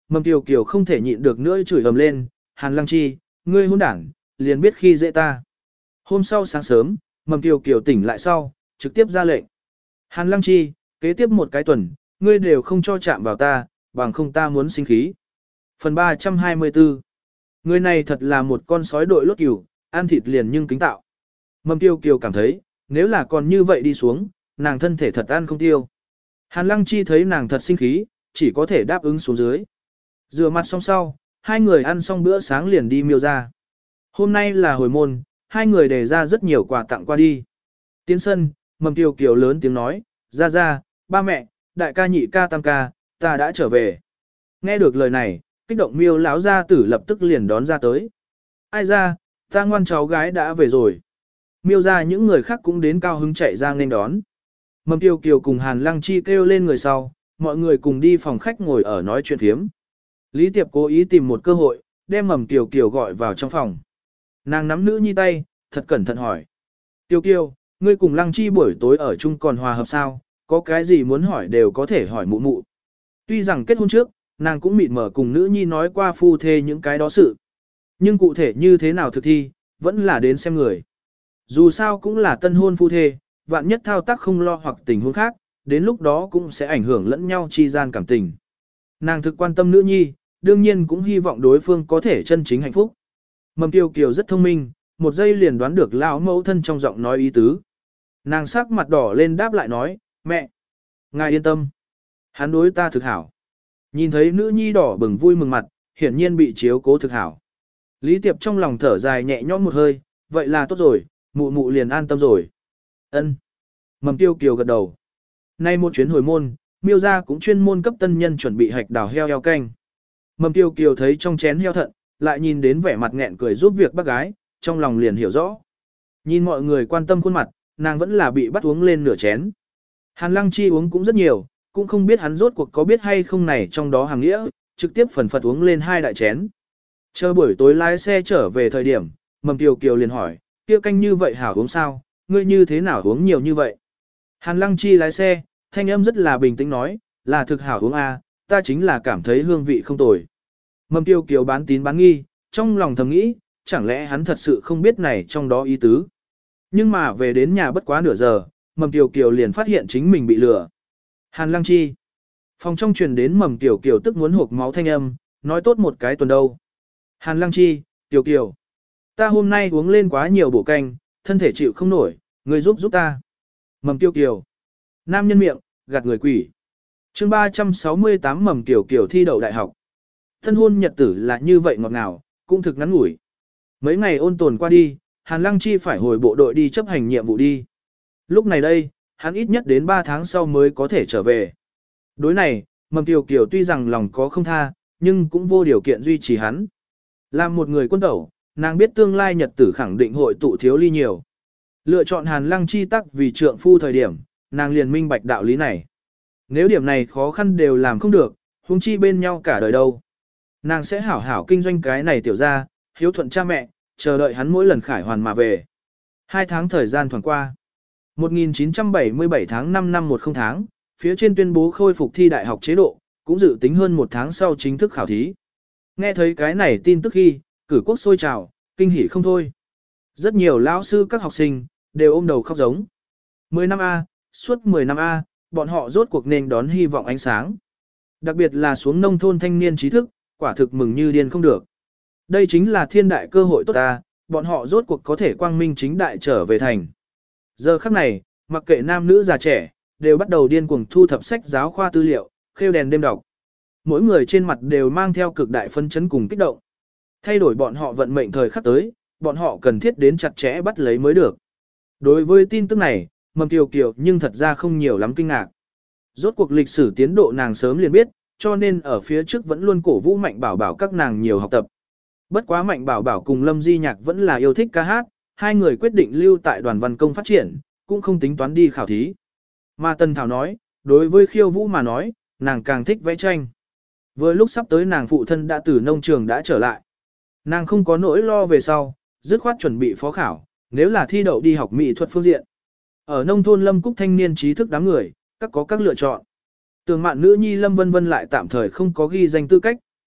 Mầm Kiều Kiều không thể nhịn được nữa chửi ầm lên, Hàn Lăng Chi, ngươi hỗn đảng, liền biết khi dễ ta. Hôm sau sáng sớm, Mầm Kiều Kiều tỉnh lại sau, trực tiếp ra lệnh. Hàn Lăng Chi, kế tiếp một cái tuần, ngươi đều không cho chạm vào ta, bằng không ta muốn sinh khí. Phần ba trăm hai mươi tư. Người này thật là một con sói đội lốt cừu, ăn thịt liền nhưng kính tạo. Mầm Kiều Kiều cảm thấy, nếu là còn như vậy đi xuống, nàng thân thể thật ăn không tiêu. Hàn Lăng Chi thấy nàng thật sinh khí, chỉ có thể đáp ứng xuống dưới. Rửa mặt xong sau, hai người ăn xong bữa sáng liền đi miêu ra. Hôm nay là hồi môn, hai người đề ra rất nhiều quà tặng qua đi. Tiến sân, Mầm Kiều Kiều lớn tiếng nói, ra ra, ba mẹ, đại ca nhị ca tam ca, ta đã trở về. Nghe được lời này, kích động miêu lão gia tử lập tức liền đón ra tới. Ai ra, ta ngoan cháu gái đã về rồi. Miêu ra những người khác cũng đến cao hứng chạy ra nên đón. Mầm Kiều Kiều cùng Hàn Lăng Chi kêu lên người sau, mọi người cùng đi phòng khách ngồi ở nói chuyện phiếm. Lý Tiệp cố ý tìm một cơ hội, đem Mầm Kiều Kiều gọi vào trong phòng. Nàng nắm nữ nhi tay, thật cẩn thận hỏi. Kiều Kiều, ngươi cùng Lăng Chi buổi tối ở chung còn hòa hợp sao, có cái gì muốn hỏi đều có thể hỏi mụ mụ. Tuy rằng kết hôn trước, nàng cũng mịt mở cùng nữ nhi nói qua phu thê những cái đó sự. Nhưng cụ thể như thế nào thực thi, vẫn là đến xem người. Dù sao cũng là tân hôn phu thê, vạn nhất thao tác không lo hoặc tình huống khác, đến lúc đó cũng sẽ ảnh hưởng lẫn nhau chi gian cảm tình. Nàng thực quan tâm nữ nhi, đương nhiên cũng hy vọng đối phương có thể chân chính hạnh phúc. Mầm Kiều Kiều rất thông minh, một giây liền đoán được lão mẫu thân trong giọng nói ý tứ. Nàng sắc mặt đỏ lên đáp lại nói, mẹ, ngài yên tâm, hắn đối ta thực hảo. Nhìn thấy nữ nhi đỏ bừng vui mừng mặt, hiển nhiên bị chiếu cố thực hảo. Lý Tiệp trong lòng thở dài nhẹ nhõm một hơi, vậy là tốt rồi, mụ mụ liền an tâm rồi. Ân. Mầm Kiều Kiều gật đầu. Nay một chuyến hồi môn, miêu gia cũng chuyên môn cấp tân nhân chuẩn bị hạch đào heo heo canh. Mầm Kiều Kiều thấy trong chén heo thận, lại nhìn đến vẻ mặt nghẹn cười giúp việc bác gái, trong lòng liền hiểu rõ. Nhìn mọi người quan tâm khuôn mặt, nàng vẫn là bị bắt uống lên nửa chén. Hàn Lăng Chi uống cũng rất nhiều, cũng không biết hắn rốt cuộc có biết hay không này trong đó hàng nghĩa, trực tiếp phần phật uống lên hai đại chén. Chờ buổi tối lái xe trở về thời điểm, Mầm Kiều Kiều liền hỏi, kia canh như vậy hảo uống sao, ngươi như thế nào uống nhiều như vậy? Hàn Lăng Chi lái xe, thanh âm rất là bình tĩnh nói, là thực hảo uống à, ta chính là cảm thấy hương vị không tồi. Mầm Kiều Kiều bán tín bán nghi, trong lòng thầm nghĩ, chẳng lẽ hắn thật sự không biết này trong đó ý tứ. Nhưng mà về đến nhà bất quá nửa giờ, Mầm Kiều Kiều liền phát hiện chính mình bị lừa. Hàn Lăng Chi. Phòng trong truyền đến Mầm Kiều Kiều tức muốn hộc máu thanh âm, nói tốt một cái tuần đâu. Hàn Lăng Chi, Kiều Kiều. Ta hôm nay uống lên quá nhiều bổ canh, thân thể chịu không nổi, người giúp giúp ta. Mầm Kiều Kiều. Nam nhân miệng, gạt người quỷ. chương ba trăm sáu mươi tám Mầm Kiều Kiều thi đậu đại học. Thân hôn nhật tử là như vậy ngọt ngào, cũng thực ngắn ngủi. Mấy ngày ôn tồn qua đi, Hàn Lăng Chi phải hồi bộ đội đi chấp hành nhiệm vụ đi. Lúc này đây, hắn ít nhất đến ba tháng sau mới có thể trở về. Đối này, Mầm Kiều Kiều tuy rằng lòng có không tha, nhưng cũng vô điều kiện duy trì hắn. Làm một người quân tẩu, nàng biết tương lai nhật tử khẳng định hội tụ thiếu ly nhiều. Lựa chọn Hàn Lăng Chi tắc vì trượng phu thời điểm, nàng liền minh bạch đạo lý này. Nếu điểm này khó khăn đều làm không được, huống chi bên nhau cả đời đâu. Nàng sẽ hảo hảo kinh doanh cái này tiểu ra, hiếu thuận cha mẹ, chờ đợi hắn mỗi lần khải hoàn mà về. Hai tháng thời gian thoảng qua. một nghìn chín trăm bảy mươi bảy tháng năm năm một không tháng, phía trên tuyên bố khôi phục thi đại học chế độ, cũng dự tính hơn một tháng sau chính thức khảo thí. Nghe thấy cái này tin tức khi, cử quốc sôi trào, kinh hỉ không thôi. Rất nhiều lão sư các học sinh, đều ôm đầu khóc giống. mười năm A, suốt mười năm A, bọn họ rốt cuộc nên đón hy vọng ánh sáng. Đặc biệt là xuống nông thôn thanh niên trí thức, quả thực mừng như điên không được. Đây chính là thiên đại cơ hội tốt ta, bọn họ rốt cuộc có thể quang minh chính đại trở về thành. Giờ khắc này, mặc kệ nam nữ già trẻ, đều bắt đầu điên cuồng thu thập sách giáo khoa tư liệu, khêu đèn đêm đọc. Mỗi người trên mặt đều mang theo cực đại phân chấn cùng kích động. Thay đổi bọn họ vận mệnh thời khắc tới, bọn họ cần thiết đến chặt chẽ bắt lấy mới được. Đối với tin tức này, Mầm Kiều Kiều nhưng thật ra không nhiều lắm kinh ngạc. Rốt cuộc lịch sử tiến độ nàng sớm liền biết, cho nên ở phía trước vẫn luôn cổ vũ Mạnh Bảo Bảo các nàng nhiều học tập. Bất quá Mạnh Bảo Bảo cùng Lâm Di Nhạc vẫn là yêu thích ca hát, hai người quyết định lưu tại đoàn văn công phát triển, cũng không tính toán đi khảo thí. Mà Tân Thảo nói, đối với khiêu vũ mà nói, nàng càng thích vẽ tranh. Vừa lúc sắp tới nàng phụ thân đã từ nông trường đã trở lại. Nàng không có nỗi lo về sau, dứt khoát chuẩn bị phó khảo, nếu là thi đậu đi học mỹ thuật phương diện. Ở nông thôn Lâm Cúc thanh niên trí thức đám người, các có các lựa chọn. Tường mạn nữ nhi Lâm Vân Vân lại tạm thời không có ghi danh tư cách,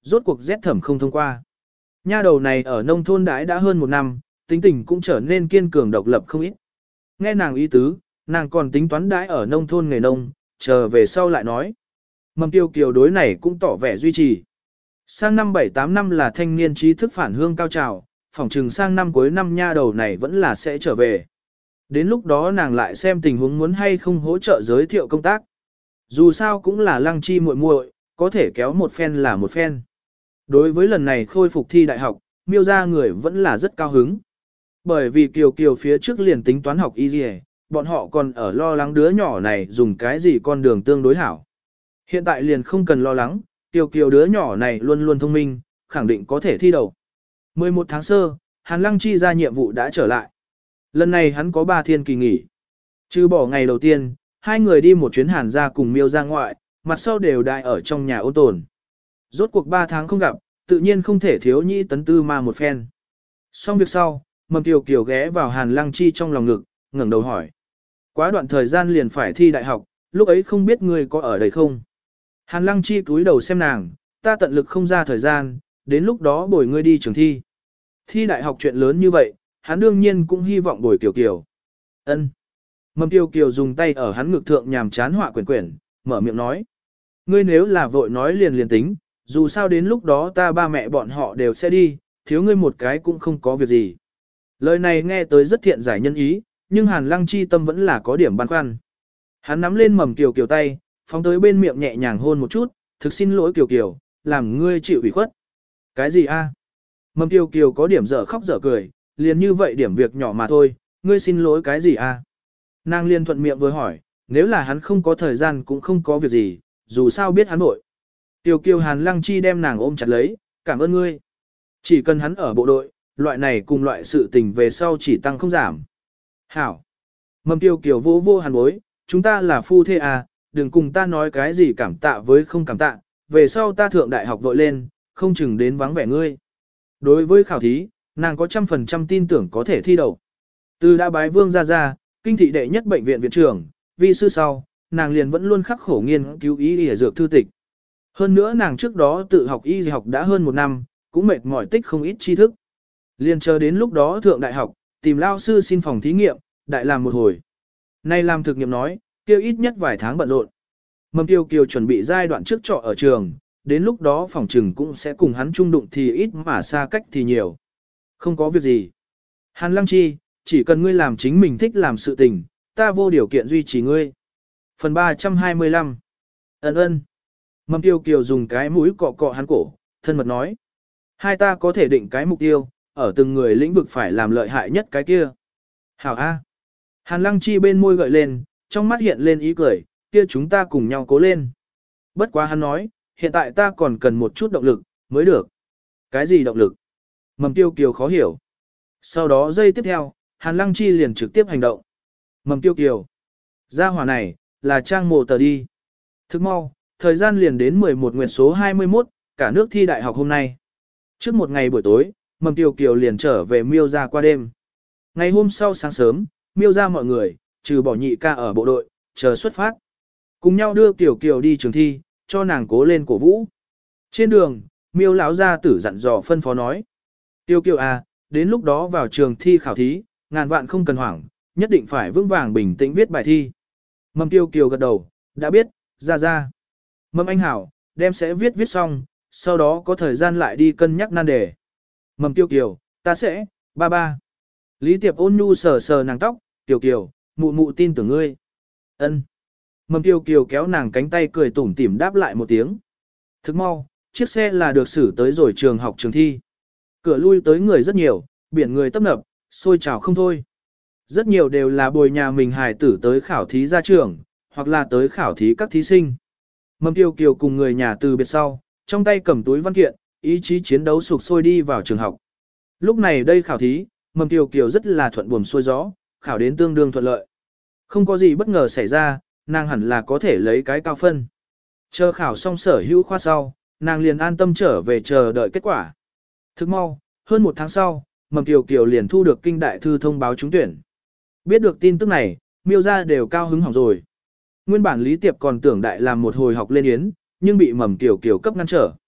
rốt cuộc rét thẩm không thông qua. Nha đầu này ở nông thôn đãi đã hơn một năm, tính tình cũng trở nên kiên cường độc lập không ít. Nghe nàng ý tứ, nàng còn tính toán đãi ở nông thôn nghề nông, chờ về sau lại nói. Mầm Tiêu Kiều đối này cũng tỏ vẻ duy trì. Sang năm bảy tám năm là thanh niên trí thức phản hương cao trào, phỏng chừng sang năm cuối năm nha đầu này vẫn là sẽ trở về. Đến lúc đó nàng lại xem tình huống muốn hay không hỗ trợ giới thiệu công tác. Dù sao cũng là Lăng Chi muội muội, có thể kéo một phen là một phen. Đối với lần này khôi phục thi đại học, Miêu gia người vẫn là rất cao hứng. Bởi vì Kiều Kiều phía trước liền tính toán học y dì, bọn họ còn ở lo lắng đứa nhỏ này dùng cái gì con đường tương đối hảo. Hiện tại liền không cần lo lắng, Kiều Kiều đứa nhỏ này luôn luôn thông minh, khẳng định có thể thi đầu. mười một tháng sơ, Hàn Lăng Chi ra nhiệm vụ đã trở lại. Lần này hắn có ba thiên kỳ nghỉ. Trừ bỏ ngày đầu tiên, hai người đi một chuyến Hàn ra cùng Miêu ra ngoại, mặt sau đều đại ở trong nhà ôn tồn. Rốt cuộc ba tháng không gặp, tự nhiên không thể thiếu nhĩ tấn tư ma một phen. Xong việc sau, Mầm Kiều Kiều ghé vào Hàn Lăng Chi trong lòng ngực, ngẩng đầu hỏi. Quá đoạn thời gian liền phải thi đại học, lúc ấy không biết ngươi có ở đây không? Hàn Lăng Chi cúi đầu xem nàng, ta tận lực không ra thời gian, đến lúc đó bồi ngươi đi trường thi. Thi đại học chuyện lớn như vậy, hắn đương nhiên cũng hy vọng bồi Kiều Kiều. Ân. Mầm Kiều Kiều dùng tay ở hắn ngực thượng nhàm chán họa quyển quyển, mở miệng nói. Ngươi nếu là vội nói liền liền tính, dù sao đến lúc đó ta ba mẹ bọn họ đều sẽ đi, thiếu ngươi một cái cũng không có việc gì. Lời này nghe tới rất thiện giải nhân ý, nhưng Hàn Lăng Chi tâm vẫn là có điểm băn khoăn. Hắn nắm lên Mầm Kiều Kiều tay, phóng tới bên miệng nhẹ nhàng hôn một chút, thực xin lỗi Kiều Kiều, làm ngươi chịu ủy khuất. Cái gì a? Mầm Kiều Kiều có điểm dở khóc dở cười, liền như vậy điểm việc nhỏ mà thôi, ngươi xin lỗi cái gì a? Nàng liền thuận miệng vừa hỏi, nếu là hắn không có thời gian cũng không có việc gì, dù sao biết hắn nội. Kiều Kiều Hàn Lăng Chi đem nàng ôm chặt lấy, cảm ơn ngươi. Chỉ cần hắn ở bộ đội, loại này cùng loại sự tình về sau chỉ tăng không giảm. Hảo. Mầm Kiều Kiều vô vô hàn bối, chúng ta là phu thê à, đừng cùng ta nói cái gì cảm tạ với không cảm tạ, về sau ta thượng đại học vội lên, không chừng đến vắng vẻ ngươi. Đối với khảo thí, nàng có trăm phần trăm tin tưởng có thể thi đậu. Từ đã bái vương ra ra, kinh thị đệ nhất bệnh viện viện trưởng, vi sư sau, nàng liền vẫn luôn khắc khổ nghiên cứu y y dược thư tịch. Hơn nữa nàng trước đó tự học y học đã hơn một năm, cũng mệt mỏi tích không ít tri thức. Liền chờ đến lúc đó thượng đại học, tìm lao sư xin phòng thí nghiệm, đại làm một hồi. Nay làm thực nghiệm nói, kêu ít nhất vài tháng bận rộn. Mầm Kiều Kiều chuẩn bị giai đoạn trước trọ ở trường, đến lúc đó phòng trừng cũng sẽ cùng hắn chung đụng thì ít mà xa cách thì nhiều. Không có việc gì. Hàn Lăng Chi, chỉ cần ngươi làm chính mình thích làm sự tình, ta vô điều kiện duy trì ngươi. Phần ba trăm hai mươi lăm. Ấn ơn. Mầm Kiều Kiều dùng cái mũi cọ cọ hắn cổ, thân mật nói. Hai ta có thể định cái mục tiêu, ở từng người lĩnh vực phải làm lợi hại nhất cái kia. Hảo A. Hàn Lăng Chi bên môi gợi lên, trong mắt hiện lên ý cười, kia chúng ta cùng nhau cố lên. Bất quá hắn nói, hiện tại ta còn cần một chút động lực, mới được. Cái gì động lực? Mầm Tiêu Kiều khó hiểu. Sau đó giây tiếp theo, Hàn Lăng Chi liền trực tiếp hành động. Mầm Tiêu Kiều. Gia hỏa này, là trang mộ tờ đi. Thức mau, thời gian liền đến mười một nguyệt số hai mươi mốt, cả nước thi đại học hôm nay. Trước một ngày buổi tối, Mầm Tiêu Kiều liền trở về Miêu gia qua đêm. Ngày hôm sau sáng sớm, Miêu gia mọi người, trừ bỏ nhị ca ở bộ đội, chờ xuất phát. Cùng nhau đưa Kiều Kiều đi trường thi, cho nàng cố lên cổ vũ. Trên đường, Miêu lão gia tử dặn dò phân phó nói. Kiều Kiều à, đến lúc đó vào trường thi khảo thí, ngàn vạn không cần hoảng, nhất định phải vững vàng bình tĩnh viết bài thi. Mầm Kiều Kiều gật đầu, đã biết, ra ra. Mầm anh hảo, đem sẽ viết viết xong, sau đó có thời gian lại đi cân nhắc nan đề. Mầm Kiều Kiều, ta sẽ, ba ba. Lý Tiệp ôn nhu sờ sờ nàng tóc, Kiều Kiều, mụ mụ tin tưởng ngươi. Ân. Mầm Kiều Kiều kéo nàng cánh tay cười tủm tỉm đáp lại một tiếng. Thức mau, chiếc xe là được xử tới rồi trường học trường thi. Cửa lui tới người rất nhiều, biển người tấp nập, sôi trào không thôi. Rất nhiều đều là bồi nhà mình hài tử tới khảo thí ra trường, hoặc là tới khảo thí các thí sinh. Mầm Kiều Kiều cùng người nhà từ biệt sau, trong tay cầm túi văn kiện, ý chí chiến đấu sục sôi đi vào trường học. Lúc này đây khảo thí, Mầm Kiều Kiều rất là thuận buồm xuôi gió, khảo đến tương đương thuận lợi. Không có gì bất ngờ xảy ra, nàng hẳn là có thể lấy cái cao phân. Chờ khảo xong sở hữu khoa sau, nàng liền an tâm trở về chờ đợi kết quả. Thức mau, hơn một tháng sau, Mầm Kiều Kiều liền thu được kinh đại thư thông báo trúng tuyển. Biết được tin tức này, Miêu gia đều cao hứng hỏng rồi. Nguyên bản Lý Tiệp còn tưởng đại làm một hồi học lên yến, nhưng bị Mầm Kiều Kiều cấp ngăn trở.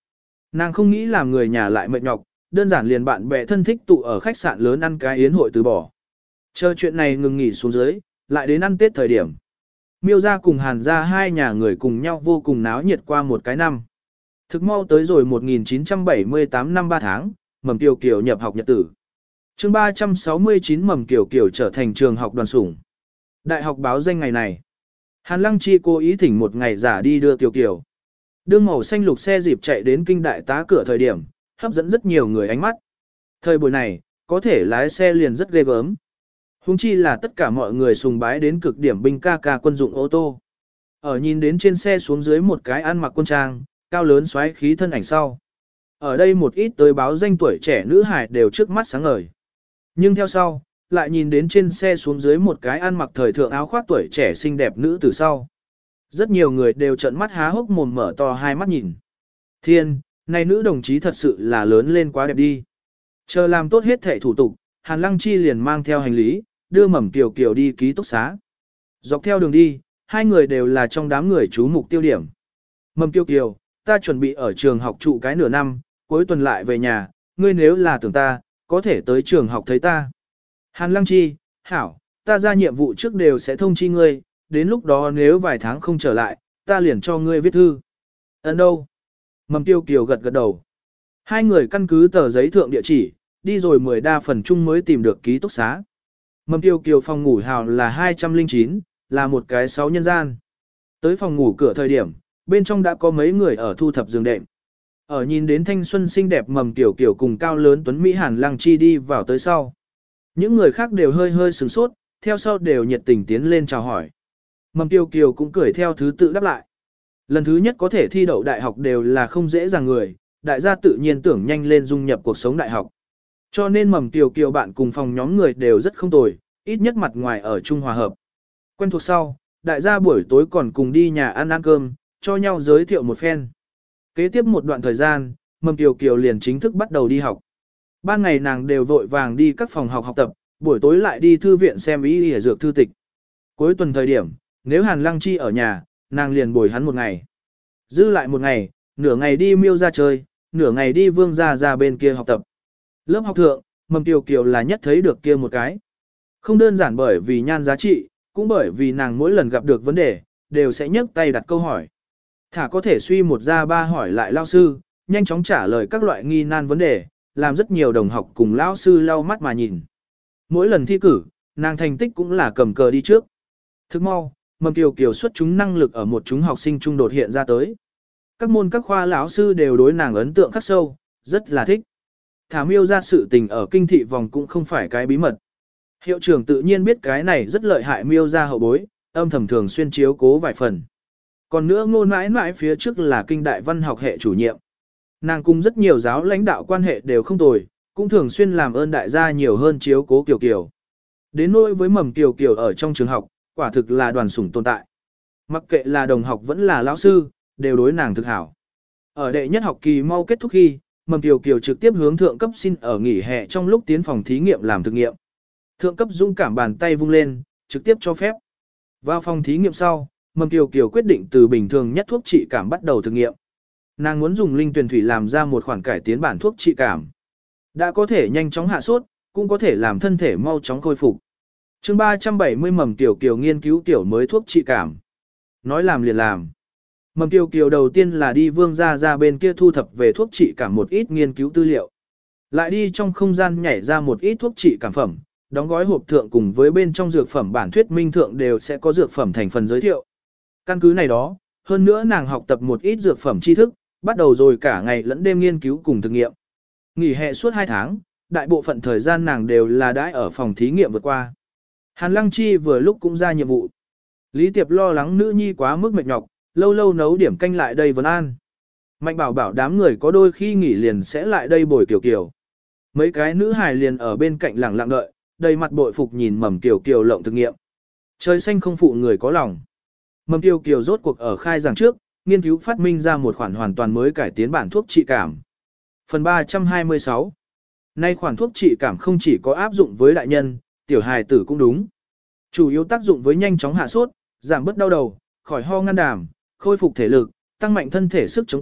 Nàng không nghĩ làm người nhà lại mệt nhọc, đơn giản liền bạn bè thân thích tụ ở khách sạn lớn ăn cái yến hội từ bỏ. Chờ chuyện này ngừng nghỉ xuống dưới, lại đến ăn Tết thời điểm. Miêu gia cùng Hàn gia hai nhà người cùng nhau vô cùng náo nhiệt qua một cái năm. Thực mau tới rồi một nghìn chín trăm bảy mươi tám năm ba tháng, Mầm Kiều Kiều nhập học nhật tử. Chương ba trăm sáu mươi chín Mầm Kiều Kiều trở thành trường học đoàn sủng. Đại học báo danh ngày này. Hàn Lăng Chi cố ý thỉnh một ngày giả đi đưa Kiều Kiều. Đương màu xanh lục xe dịp chạy đến kinh đại tá cửa thời điểm, hấp dẫn rất nhiều người ánh mắt. Thời buổi này, có thể lái xe liền rất ghê gớm. Huống chi là tất cả mọi người sùng bái đến cực điểm binh ca ca quân dụng ô tô. Ở nhìn đến trên xe xuống dưới một cái ăn mặc quân trang, cao lớn xoáy khí thân ảnh sau. Ở đây một ít tới báo danh tuổi trẻ nữ hải đều trước mắt sáng ngời. Nhưng theo sau, lại nhìn đến trên xe xuống dưới một cái ăn mặc thời thượng áo khoác tuổi trẻ xinh đẹp nữ từ sau. Rất nhiều người đều trợn mắt há hốc mồm mở to hai mắt nhìn. Thiên, này nữ đồng chí thật sự là lớn lên quá đẹp đi. Chờ làm tốt hết thể thủ tục, Hàn Lăng Chi liền mang theo hành lý, đưa Mầm Kiều Kiều đi ký túc xá. Dọc theo đường đi, hai người đều là trong đám người chú mục tiêu điểm. Mầm Kiều Kiều, ta chuẩn bị ở trường học trụ cái nửa năm, cuối tuần lại về nhà, ngươi nếu là tưởng ta, có thể tới trường học thấy ta. Hàn Lăng Chi, hảo, ta ra nhiệm vụ trước đều sẽ thông chi ngươi, đến lúc đó nếu vài tháng không trở lại, ta liền cho ngươi viết thư. Ấn đâu? Mầm Kiều Kiều gật gật đầu. Hai người căn cứ tờ giấy thượng địa chỉ, đi rồi mười đa phần chung mới tìm được ký túc xá. Mầm Kiều Kiều phòng ngủ hào là hai trăm lẻ chín, là một cái sáu nhân gian. Tới phòng ngủ cửa thời điểm, bên trong đã có mấy người ở thu thập giường đệm. Ở nhìn đến thanh xuân xinh đẹp Mầm Kiều Kiều cùng cao lớn tuấn Mỹ Hàn Lăng Chi đi vào tới sau. Những người khác đều hơi hơi sửng sốt, theo sau đều nhiệt tình tiến lên chào hỏi. Mầm Kiều Kiều cũng cười theo thứ tự đáp lại. Lần thứ nhất có thể thi đậu đại học đều là không dễ dàng người, đại gia tự nhiên tưởng nhanh lên dung nhập cuộc sống đại học. Cho nên Mầm Kiều Kiều bạn cùng phòng nhóm người đều rất không tồi, ít nhất mặt ngoài ở chung hòa hợp. Quen thuộc sau, đại gia buổi tối còn cùng đi nhà ăn ăn cơm, cho nhau giới thiệu một phen. Kế tiếp một đoạn thời gian, Mầm Kiều Kiều liền chính thức bắt đầu đi học. Ban ngày nàng đều vội vàng đi các phòng học học tập, buổi tối lại đi thư viện xem y y dược thư tịch. Cuối tuần thời điểm, nếu Hàn Lăng Chi ở nhà, nàng liền bồi hắn một ngày. Dư lại một ngày, nửa ngày đi Miêu ra chơi, nửa ngày đi Vương ra ra bên kia học tập. Lớp học thượng, Mầm Kiều Kiều là nhất thấy được kia một cái. Không đơn giản bởi vì nhan giá trị, cũng bởi vì nàng mỗi lần gặp được vấn đề, đều sẽ nhấc tay đặt câu hỏi. Thả có thể suy một ra ba hỏi lại lao sư, nhanh chóng trả lời các loại nghi nan vấn đề, làm rất nhiều đồng học cùng lao sư lau mắt mà nhìn. Mỗi lần thi cử, nàng thành tích cũng là cầm cờ đi trước. Thức mau, Mầm Kiều Kiều xuất chúng năng lực ở một chúng học sinh trung đột hiện ra tới. Các môn các khoa lão sư đều đối nàng ấn tượng khắc sâu, rất là thích. Thả Miêu ra sự tình ở kinh thị vòng cũng không phải cái bí mật. Hiệu trưởng tự nhiên biết cái này rất lợi hại Miêu ra hậu bối, âm thầm thường xuyên chiếu cố vài phần. Còn nữa Ngôn mãi mãi phía trước là kinh đại văn học hệ chủ nhiệm. Nàng cùng rất nhiều giáo lãnh đạo quan hệ đều không tồi, cũng thường xuyên làm ơn đại gia nhiều hơn chiếu cố Kiều Kiều. Đến nỗi với Mầm Kiều Kiều ở trong trường học, quả thực là đoàn sủng tồn tại. Mặc kệ là đồng học vẫn là lão sư, đều đối nàng thực hảo. Ở đệ nhất học kỳ mau kết thúc khi, Mầm Kiều Kiều trực tiếp hướng thượng cấp xin ở nghỉ hè trong lúc tiến phòng thí nghiệm làm thực nghiệm. Thượng cấp dũng cảm bàn tay vung lên, trực tiếp cho phép. Vào phòng thí nghiệm sau, Mầm Kiều Kiều quyết định từ bình thường nhất thuốc trị cảm bắt đầu thực nghiệm. Nàng muốn dùng linh tuyển thủy làm ra một khoản cải tiến bản thuốc trị cảm. Đã có thể nhanh chóng hạ sốt, cũng có thể làm thân thể mau chóng khôi phục. Chương ba trăm bảy mươi Mầm Kiều Kiều nghiên cứu tiểu mới thuốc trị cảm. Nói làm liền làm. Mầm Kiều Kiều đầu tiên là đi Vương gia ra bên kia thu thập về thuốc trị cảm một ít nghiên cứu tư liệu. Lại đi trong không gian nhảy ra một ít thuốc trị cảm phẩm, đóng gói hộp thượng cùng với bên trong dược phẩm bản thuyết minh thượng đều sẽ có dược phẩm thành phần giới thiệu. Căn cứ này đó, hơn nữa nàng học tập một ít dược phẩm tri thức, bắt đầu rồi cả ngày lẫn đêm nghiên cứu cùng thực nghiệm. Nghỉ hè suốt hai tháng, đại bộ phận thời gian nàng đều là đãi ở phòng thí nghiệm vượt qua. Hàn Lăng Chi vừa lúc cũng ra nhiệm vụ. Lý Tiệp lo lắng nữ nhi quá mức mệt nhọc, lâu lâu nấu điểm canh lại đây vấn an. Mạnh bảo bảo đám người có đôi khi nghỉ liền sẽ lại đây bồi Kiều Kiều. Mấy cái nữ hài liền ở bên cạnh lặng lặng đợi, đầy mặt bội phục nhìn Mầm Kiều Kiều lộng thực nghiệm. Trời xanh không phụ người có lòng. Mầm Kiều Kiều rốt cuộc ở khai giảng trước, nghiên cứu phát minh ra một khoản hoàn toàn mới cải tiến bản thuốc trị cảm. Phần ba trăm hai mươi sáu. Nay khoản thuốc trị cảm không chỉ có áp dụng với đại nhân, tiểu hài tử cũng đúng. Chủ yếu tác dụng với nhanh chóng hạ sốt, giảm bớt đau đầu, khỏi ho ngăn đàm, khôi phục thể lực, tăng mạnh thân thể sức chống cự,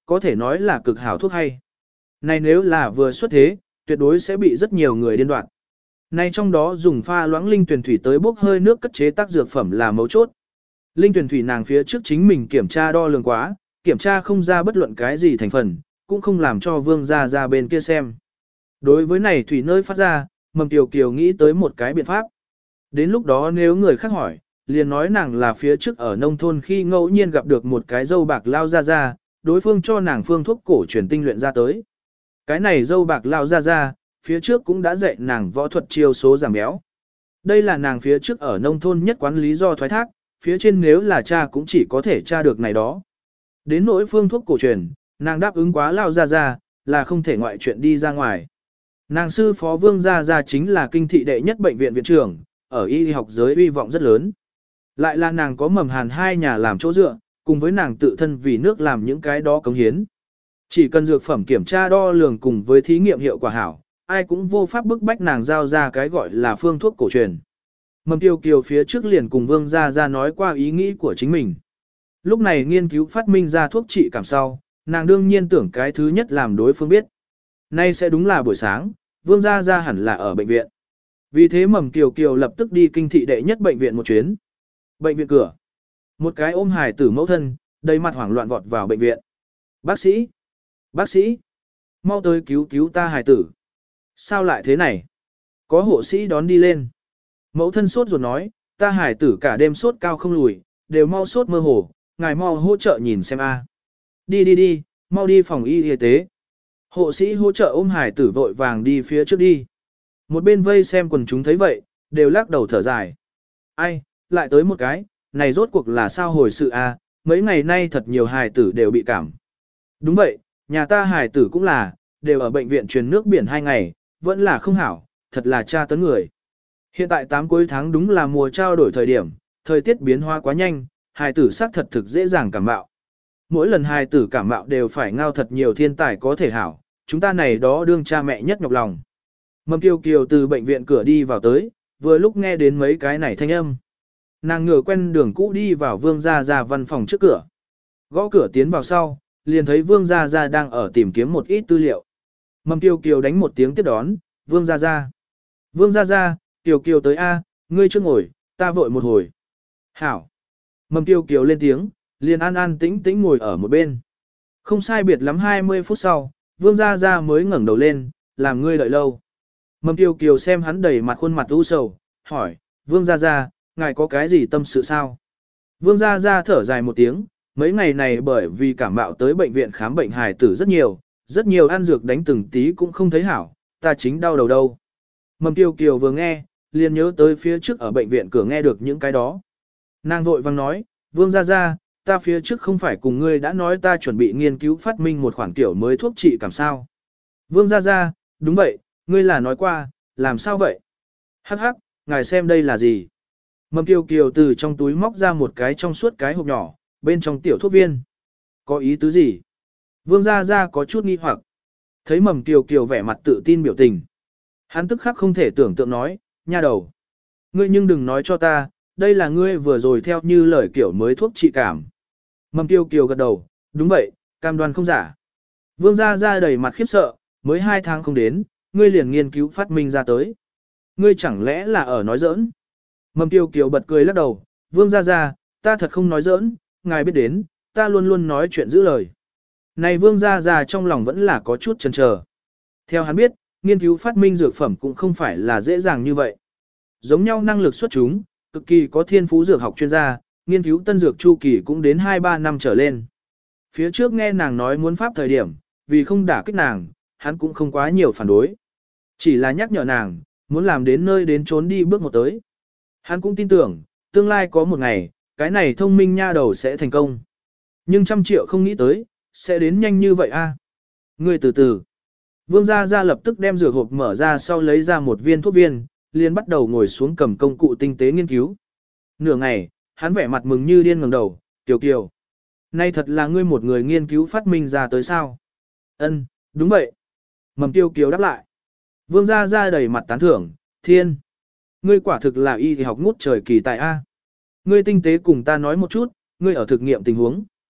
có thể nói là cực hảo thuốc hay. Này nếu là vừa xuất thế, tuyệt đối sẽ bị rất nhiều người điên đoạn. Này trong đó dùng pha loãng linh tuyển thủy tới bốc hơi nước cất chế tác dược phẩm là mấu chốt. Linh tuyển thủy nàng phía trước chính mình kiểm tra đo lường quá, kiểm tra không ra bất luận cái gì thành phần, cũng không làm cho vương gia ra bên kia xem. Đối với này thủy nơi phát ra, Mầm Kiều Kiều nghĩ tới một cái biện pháp. Đến lúc đó nếu người khác hỏi, liền nói nàng là phía trước ở nông thôn khi ngẫu nhiên gặp được một cái dâu bạc lao ra ra, đối phương cho nàng phương thuốc cổ truyền tinh luyện ra tới. Cái này dâu bạc lao ra ra, phía trước cũng đã dạy nàng võ thuật chiêu số giảm béo. Đây là nàng phía trước ở nông thôn nhất quán lý do thoái thác, phía trên nếu là cha cũng chỉ có thể tra được này đó. Đến nỗi phương thuốc cổ truyền, nàng đáp ứng quá lao ra ra, là không thể ngoại chuyện đi ra ngoài. Nàng sư phó Vương Gia Gia chính là kinh thị đệ nhất bệnh viện viện trưởng, ở y học giới uy vọng rất lớn. Lại là nàng có Mầm Hàn hai nhà làm chỗ dựa, cùng với nàng tự thân vì nước làm những cái đó cống hiến. Chỉ cần dược phẩm kiểm tra đo lường cùng với thí nghiệm hiệu quả hảo, ai cũng vô pháp bức bách nàng giao ra cái gọi là phương thuốc cổ truyền. Mầm Kiều Kiều phía trước liền cùng Vương Gia Gia nói qua ý nghĩ của chính mình. Lúc này nghiên cứu phát minh ra thuốc trị cảm sau, nàng đương nhiên tưởng cái thứ nhất làm đối phương biết. Nay sẽ đúng là buổi sáng, Vương Gia Gia hẳn là ở bệnh viện. Vì thế Mầm Kiều Kiều lập tức đi kinh thị đệ nhất bệnh viện một chuyến. Bệnh viện cửa. Một cái ôm hài tử mẫu thân, đầy mặt hoảng loạn vọt vào bệnh viện. Bác sĩ! Bác sĩ! Mau tới cứu cứu ta hài tử. Sao lại thế này? Có hộ sĩ đón đi lên. Mẫu thân sốt ruột nói, ta hài tử cả đêm sốt cao không lùi, đều mau sốt mơ hồ, ngài mau hỗ trợ nhìn xem a. Đi đi đi, mau đi phòng y y tế. Hộ sĩ hỗ trợ ôm hài tử vội vàng đi phía trước đi. Một bên vây xem quần chúng thấy vậy, đều lắc đầu thở dài. Ai, lại tới một cái, này rốt cuộc là sao hồi sự a? Mấy ngày nay thật nhiều hài tử đều bị cảm. Đúng vậy, nhà ta hài tử cũng là, đều ở bệnh viện truyền nước biển hai ngày, vẫn là không hảo, thật là tra tấn người. Hiện tại tám cuối tháng đúng là mùa trao đổi thời điểm, thời tiết biến hóa quá nhanh, hài tử xác thật thực dễ dàng cảm mạo. Mỗi lần hài tử cảm mạo đều phải ngao thật nhiều thiên tài có thể hảo, chúng ta này đó đương cha mẹ nhất nhọc lòng. Mầm Kiều Kiều từ bệnh viện cửa đi vào tới, vừa lúc nghe đến mấy cái này thanh âm. Nàng ngửa quen đường cũ đi vào Vương Gia Gia văn phòng trước cửa. Gõ cửa tiến vào sau, liền thấy Vương Gia Gia đang ở tìm kiếm một ít tư liệu. Mầm Kiều Kiều đánh một tiếng tiếp đón, Vương Gia Gia. Vương Gia Gia, Kiều Kiều tới A, ngươi chưa ngồi, ta vội một hồi. Hảo. Mầm Kiều Kiều lên tiếng, liền an an tĩnh tĩnh ngồi ở một bên. Không sai biệt lắm hai mươi phút sau, Vương Gia Gia mới ngẩng đầu lên, làm ngươi đợi lâu. Mầm Kiều Kiều xem hắn đầy mặt khuôn mặt u sầu, hỏi, Vương Gia Gia, ngài có cái gì tâm sự sao? Vương Gia Gia thở dài một tiếng, mấy ngày này bởi vì cảm mạo tới bệnh viện khám bệnh hài tử rất nhiều, rất nhiều ăn dược đánh từng tí cũng không thấy hảo, ta chính đau đầu đâu. Mầm Kiều Kiều vừa nghe, liền nhớ tới phía trước ở bệnh viện cửa nghe được những cái đó. Nàng vội vang nói, Vương Gia Gia, ta phía trước không phải cùng ngươi đã nói ta chuẩn bị nghiên cứu phát minh một khoản kiểu mới thuốc trị cảm sao. Vương Gia Gia, đúng vậy, ngươi là nói qua, làm sao vậy? Hắc hắc, ngài xem đây là gì? Mầm Kiều Kiều từ trong túi móc ra một cái trong suốt cái hộp nhỏ, bên trong tiểu thuốc viên. Có ý tứ gì? Vương Gia Gia có chút nghi hoặc. Thấy Mầm Kiều Kiều vẻ mặt tự tin biểu tình. Hắn tức khắc không thể tưởng tượng nói, nha đầu. Ngươi nhưng đừng nói cho ta, đây là ngươi vừa rồi theo như lời kiểu mới thuốc trị cảm. Mầm Kiều Kiều gật đầu, đúng vậy, cam đoan không giả. Vương Gia Gia đầy mặt khiếp sợ, mới hai tháng không đến, ngươi liền nghiên cứu phát minh ra tới. Ngươi chẳng lẽ là ở nói giỡn? Mầm Kiều Kiều bật cười lắc đầu, Vương Gia Gia, ta thật không nói giỡn, ngài biết đến, ta luôn luôn nói chuyện giữ lời. Này Vương Gia Gia trong lòng vẫn là có chút chần chờ. Theo hắn biết, nghiên cứu phát minh dược phẩm cũng không phải là dễ dàng như vậy. Giống nhau năng lực xuất chúng, cực kỳ có thiên phú dược học chuyên gia, nghiên cứu tân dược chu kỳ cũng đến hai ba năm trở lên. Phía trước nghe nàng nói muốn pháp thời điểm, vì không đả kích nàng, hắn cũng không quá nhiều phản đối. Chỉ là nhắc nhở nàng, muốn làm đến nơi đến trốn đi bước một tới. Hắn cũng tin tưởng, tương lai có một ngày, cái này thông minh nha đầu sẽ thành công. Nhưng trăm triệu không nghĩ tới, sẽ đến nhanh như vậy a. À? Ngươi từ từ. Vương Gia Gia lập tức đem dược hộp mở ra sau lấy ra một viên thuốc viên, liền bắt đầu ngồi xuống cầm công cụ tinh tế nghiên cứu. Nửa ngày, hắn vẻ mặt mừng như điên ngẩng đầu, Kiều Kiều. Nay thật là ngươi một người nghiên cứu phát minh ra tới sao? Ân, đúng vậy. Mầm Kiều Kiều đáp lại. Vương Gia Gia đầy mặt tán thưởng, thiên. Ngươi quả thực là y thì học ngút trời kỳ tài A. Ngươi tinh tế cùng ta nói một chút, ngươi ở thực nghiệm tình huống.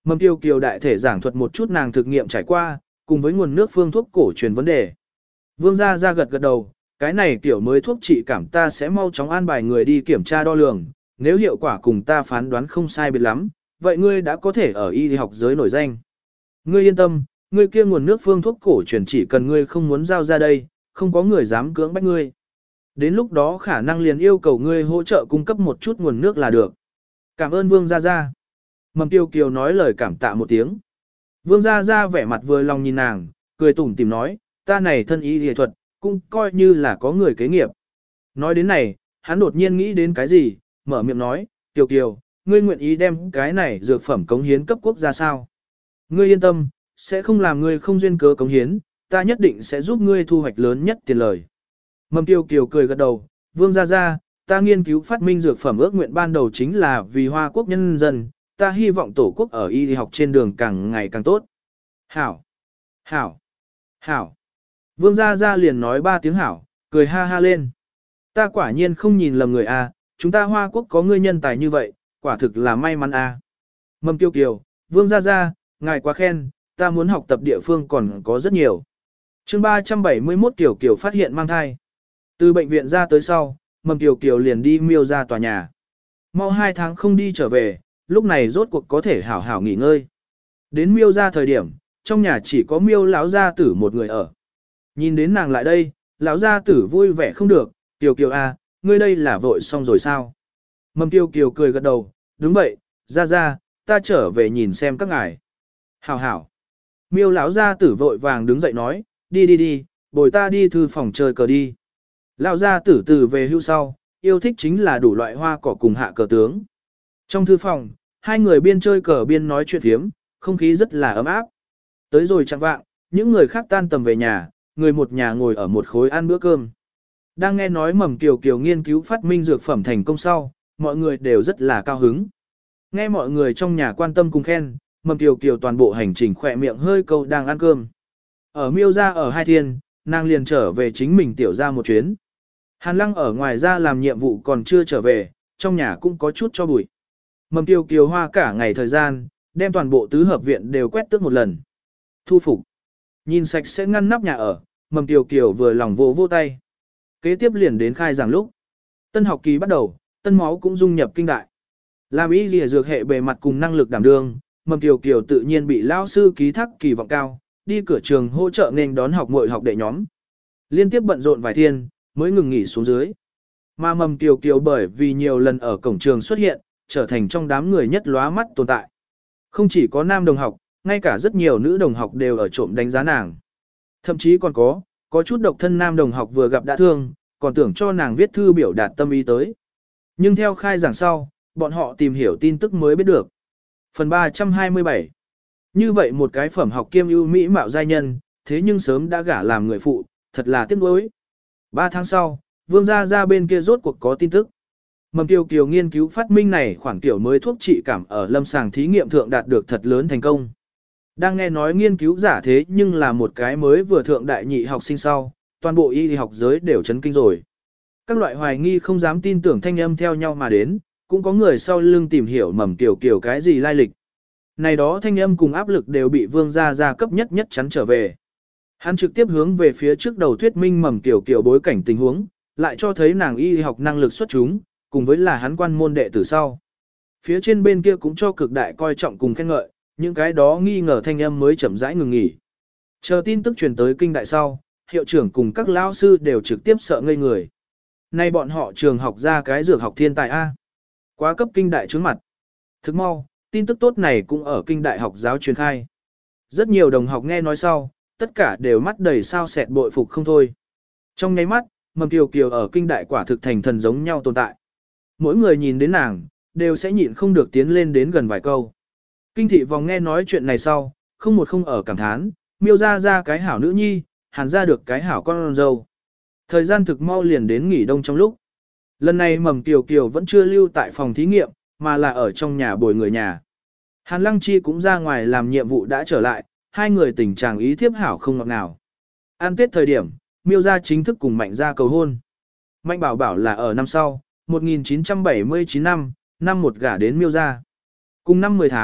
Mầm Kiều Kiều đại thể giảng thuật một chút nàng thực nghiệm trải qua, cùng với nguồn nước phương thuốc cổ truyền vấn đề. Vương gia gia gật gật đầu, cái này kiểu mới thuốc trị cảm ta sẽ mau chóng an bài người đi kiểm tra đo lường, nếu hiệu quả cùng ta phán đoán không sai biệt lắm, vậy ngươi đã có thể ở y học giới nổi danh. Ngươi yên tâm, ngươi kia nguồn nước phương thuốc cổ truyền chỉ cần ngươi không muốn giao ra đây, không có người dám cưỡng bách ngươi. Đến lúc đó khả năng liền yêu cầu ngươi hỗ trợ cung cấp một chút nguồn nước là được. Cảm ơn Vương Gia Gia. Mầm Kiều Kiều nói lời cảm tạ một tiếng. Vương Gia Gia vẻ mặt vừa lòng nhìn nàng, cười tủm tỉm nói, ta này thân y y thuật, cũng coi như là có người kế nghiệp. Nói đến này, hắn đột nhiên nghĩ đến cái gì, mở miệng nói, Kiều Kiều, ngươi nguyện ý đem cái này dược phẩm cống hiến cấp quốc gia sao? Ngươi yên tâm, sẽ không làm ngươi không duyên cớ cống hiến, ta nhất định sẽ giúp ngươi thu hoạch lớn nhất tiền lời. Mầm Kiều Kiều cười gật đầu, Vương Gia Gia, ta nghiên cứu phát minh dược phẩm ước nguyện ban đầu chính là vì Hoa Quốc nhân dân, ta hy vọng tổ quốc ở y học trên đường càng ngày càng tốt. Hảo! Hảo! Hảo! Vương Gia Gia liền nói ba tiếng hảo, cười ha ha lên. Ta quả nhiên không nhìn lầm người a, chúng ta Hoa Quốc có ngươi nhân tài như vậy, quả thực là may mắn a. Mầm Kiều Kiều, Vương Gia Gia, ngài quá khen, ta muốn học tập địa phương còn có rất nhiều. Chương ba trăm bảy mươi mốt Kiều Kiều phát hiện mang thai. Từ bệnh viện ra tới sau, Mầm Kiều Kiều liền đi miêu ra tòa nhà. Mau hai tháng không đi trở về, lúc này rốt cuộc có thể hảo hảo nghỉ ngơi. Đến miêu ra thời điểm, trong nhà chỉ có miêu lão gia tử một người ở. Nhìn đến nàng lại đây, lão gia tử vui vẻ không được, Kiều Kiều à, ngươi đây là vội xong rồi sao? Mầm Kiều Kiều cười gật đầu, đúng vậy, ra ra, ta trở về nhìn xem các ngài. Hảo hảo. Miêu lão gia tử vội vàng đứng dậy nói, đi đi đi, bồi ta đi thư phòng chơi cờ đi. Lão gia tử từ về hưu sau, yêu thích chính là đủ loại hoa cỏ cùng hạ cờ tướng. Trong thư phòng, hai người biên chơi cờ biên nói chuyện thiếm, không khí rất là ấm áp. Tới rồi chẳng vạng, những người khác tan tầm về nhà, người một nhà ngồi ở một khối ăn bữa cơm. Đang nghe nói Mầm Kiều Kiều nghiên cứu phát minh dược phẩm thành công sau, mọi người đều rất là cao hứng. Nghe mọi người trong nhà quan tâm cùng khen, Mầm Kiều Kiều toàn bộ hành trình khỏe miệng hơi câu đang ăn cơm. Ở miêu ra ở hai thiên, nàng liền trở về chính mình tiểu ra một chuyến. Hàn Lăng ở ngoài ra làm nhiệm vụ còn chưa trở về, trong nhà cũng có chút cho bụi. Mầm Kiều Kiều hoa cả ngày thời gian, đem toàn bộ tứ hợp viện đều quét tước một lần. Thu phục. Nhìn sạch sẽ ngăn nắp nhà ở, Mầm Kiều Kiều vừa lòng vô vô tay. Kế tiếp liền đến khai giảng lúc. Tân học kỳ bắt đầu, tân máu cũng dung nhập kinh đại. Làm ý lìa dược hệ bề mặt cùng năng lực đảm đương, Mầm Kiều Kiều tự nhiên bị lão sư ký thác kỳ vọng cao, đi cửa trường hỗ trợ nên đón học muội học đệ nhóm. Liên tiếp bận rộn vài thiên, mới ngừng nghỉ xuống dưới. Mà Mầm Kiều Kiều bởi vì nhiều lần ở cổng trường xuất hiện, trở thành trong đám người nhất lóa mắt tồn tại. Không chỉ có nam đồng học, ngay cả rất nhiều nữ đồng học đều ở trộm đánh giá nàng. Thậm chí còn có, có chút độc thân nam đồng học vừa gặp đã thương, còn tưởng cho nàng viết thư biểu đạt tâm ý tới. Nhưng theo khai giảng sau, bọn họ tìm hiểu tin tức mới biết được. Phần ba trăm hai mươi bảy. Như vậy một cái phẩm học kiêm ưu mỹ mạo giai nhân, thế nhưng sớm đã gả làm người phụ, thật là tiếc nuối. Ba tháng sau, Vương gia gia bên kia rốt cuộc có tin tức. Mầm Kiều Kiều nghiên cứu phát minh này khoản kiểu mới thuốc trị cảm ở lâm sàng thí nghiệm thượng đạt được thật lớn thành công. Đang nghe nói nghiên cứu giả thế nhưng là một cái mới vừa thượng đại nhị học sinh sau, toàn bộ y học giới đều chấn kinh rồi. Các loại hoài nghi không dám tin tưởng thanh âm theo nhau mà đến, cũng có người sau lưng tìm hiểu Mầm Kiều Kiều cái gì lai lịch. Này đó thanh âm cùng áp lực đều bị Vương gia gia cấp nhất nhất chắn trở về. Hắn trực tiếp hướng về phía trước đầu thuyết minh Mầm Kiều Kiều bối cảnh tình huống, lại cho thấy nàng y học năng lực xuất chúng, cùng với là hắn quan môn đệ tử sau. Phía trên bên kia cũng cho cực đại coi trọng cùng khen ngợi, những cái đó nghi ngờ thanh âm mới chậm rãi ngừng nghỉ. Chờ tin tức truyền tới kinh đại sau, hiệu trưởng cùng các lão sư đều trực tiếp sợ ngây người. Nay bọn họ trường học ra cái dược học thiên tài A. Quá cấp kinh đại trướng mặt. Thức mau, tin tức tốt này cũng ở kinh đại học giáo truyền khai. Rất nhiều đồng học nghe nói sau, tất cả đều mắt đầy sao sẹt bội phục không thôi. Trong nháy mắt, Mầm Kiều Kiều ở kinh đại quả thực thành thần giống nhau tồn tại. Mỗi người nhìn đến nàng, đều sẽ nhịn không được tiến lên đến gần vài câu. Kinh thị vòng nghe nói chuyện này sau, không một không ở cảm thán, miêu ra ra cái hảo nữ nhi, hàn ra được cái hảo con dâu. Thời gian thực mau liền đến nghỉ đông trong lúc. Lần này Mầm Kiều Kiều vẫn chưa lưu tại phòng thí nghiệm, mà là ở trong nhà bồi người nhà. Hàn Lăng Chi cũng ra ngoài làm nhiệm vụ đã trở lại, hai người tình trạng ý thiếp hảo không ngọt ngào. An Tết thời điểm, miêu ra chính thức cùng Mạnh ra cầu hôn. Mạnh bảo bảo là ở năm sau, một nghìn chín trăm bảy mươi chín năm, năm một gả đến miêu ra. Cùng năm mười tháng,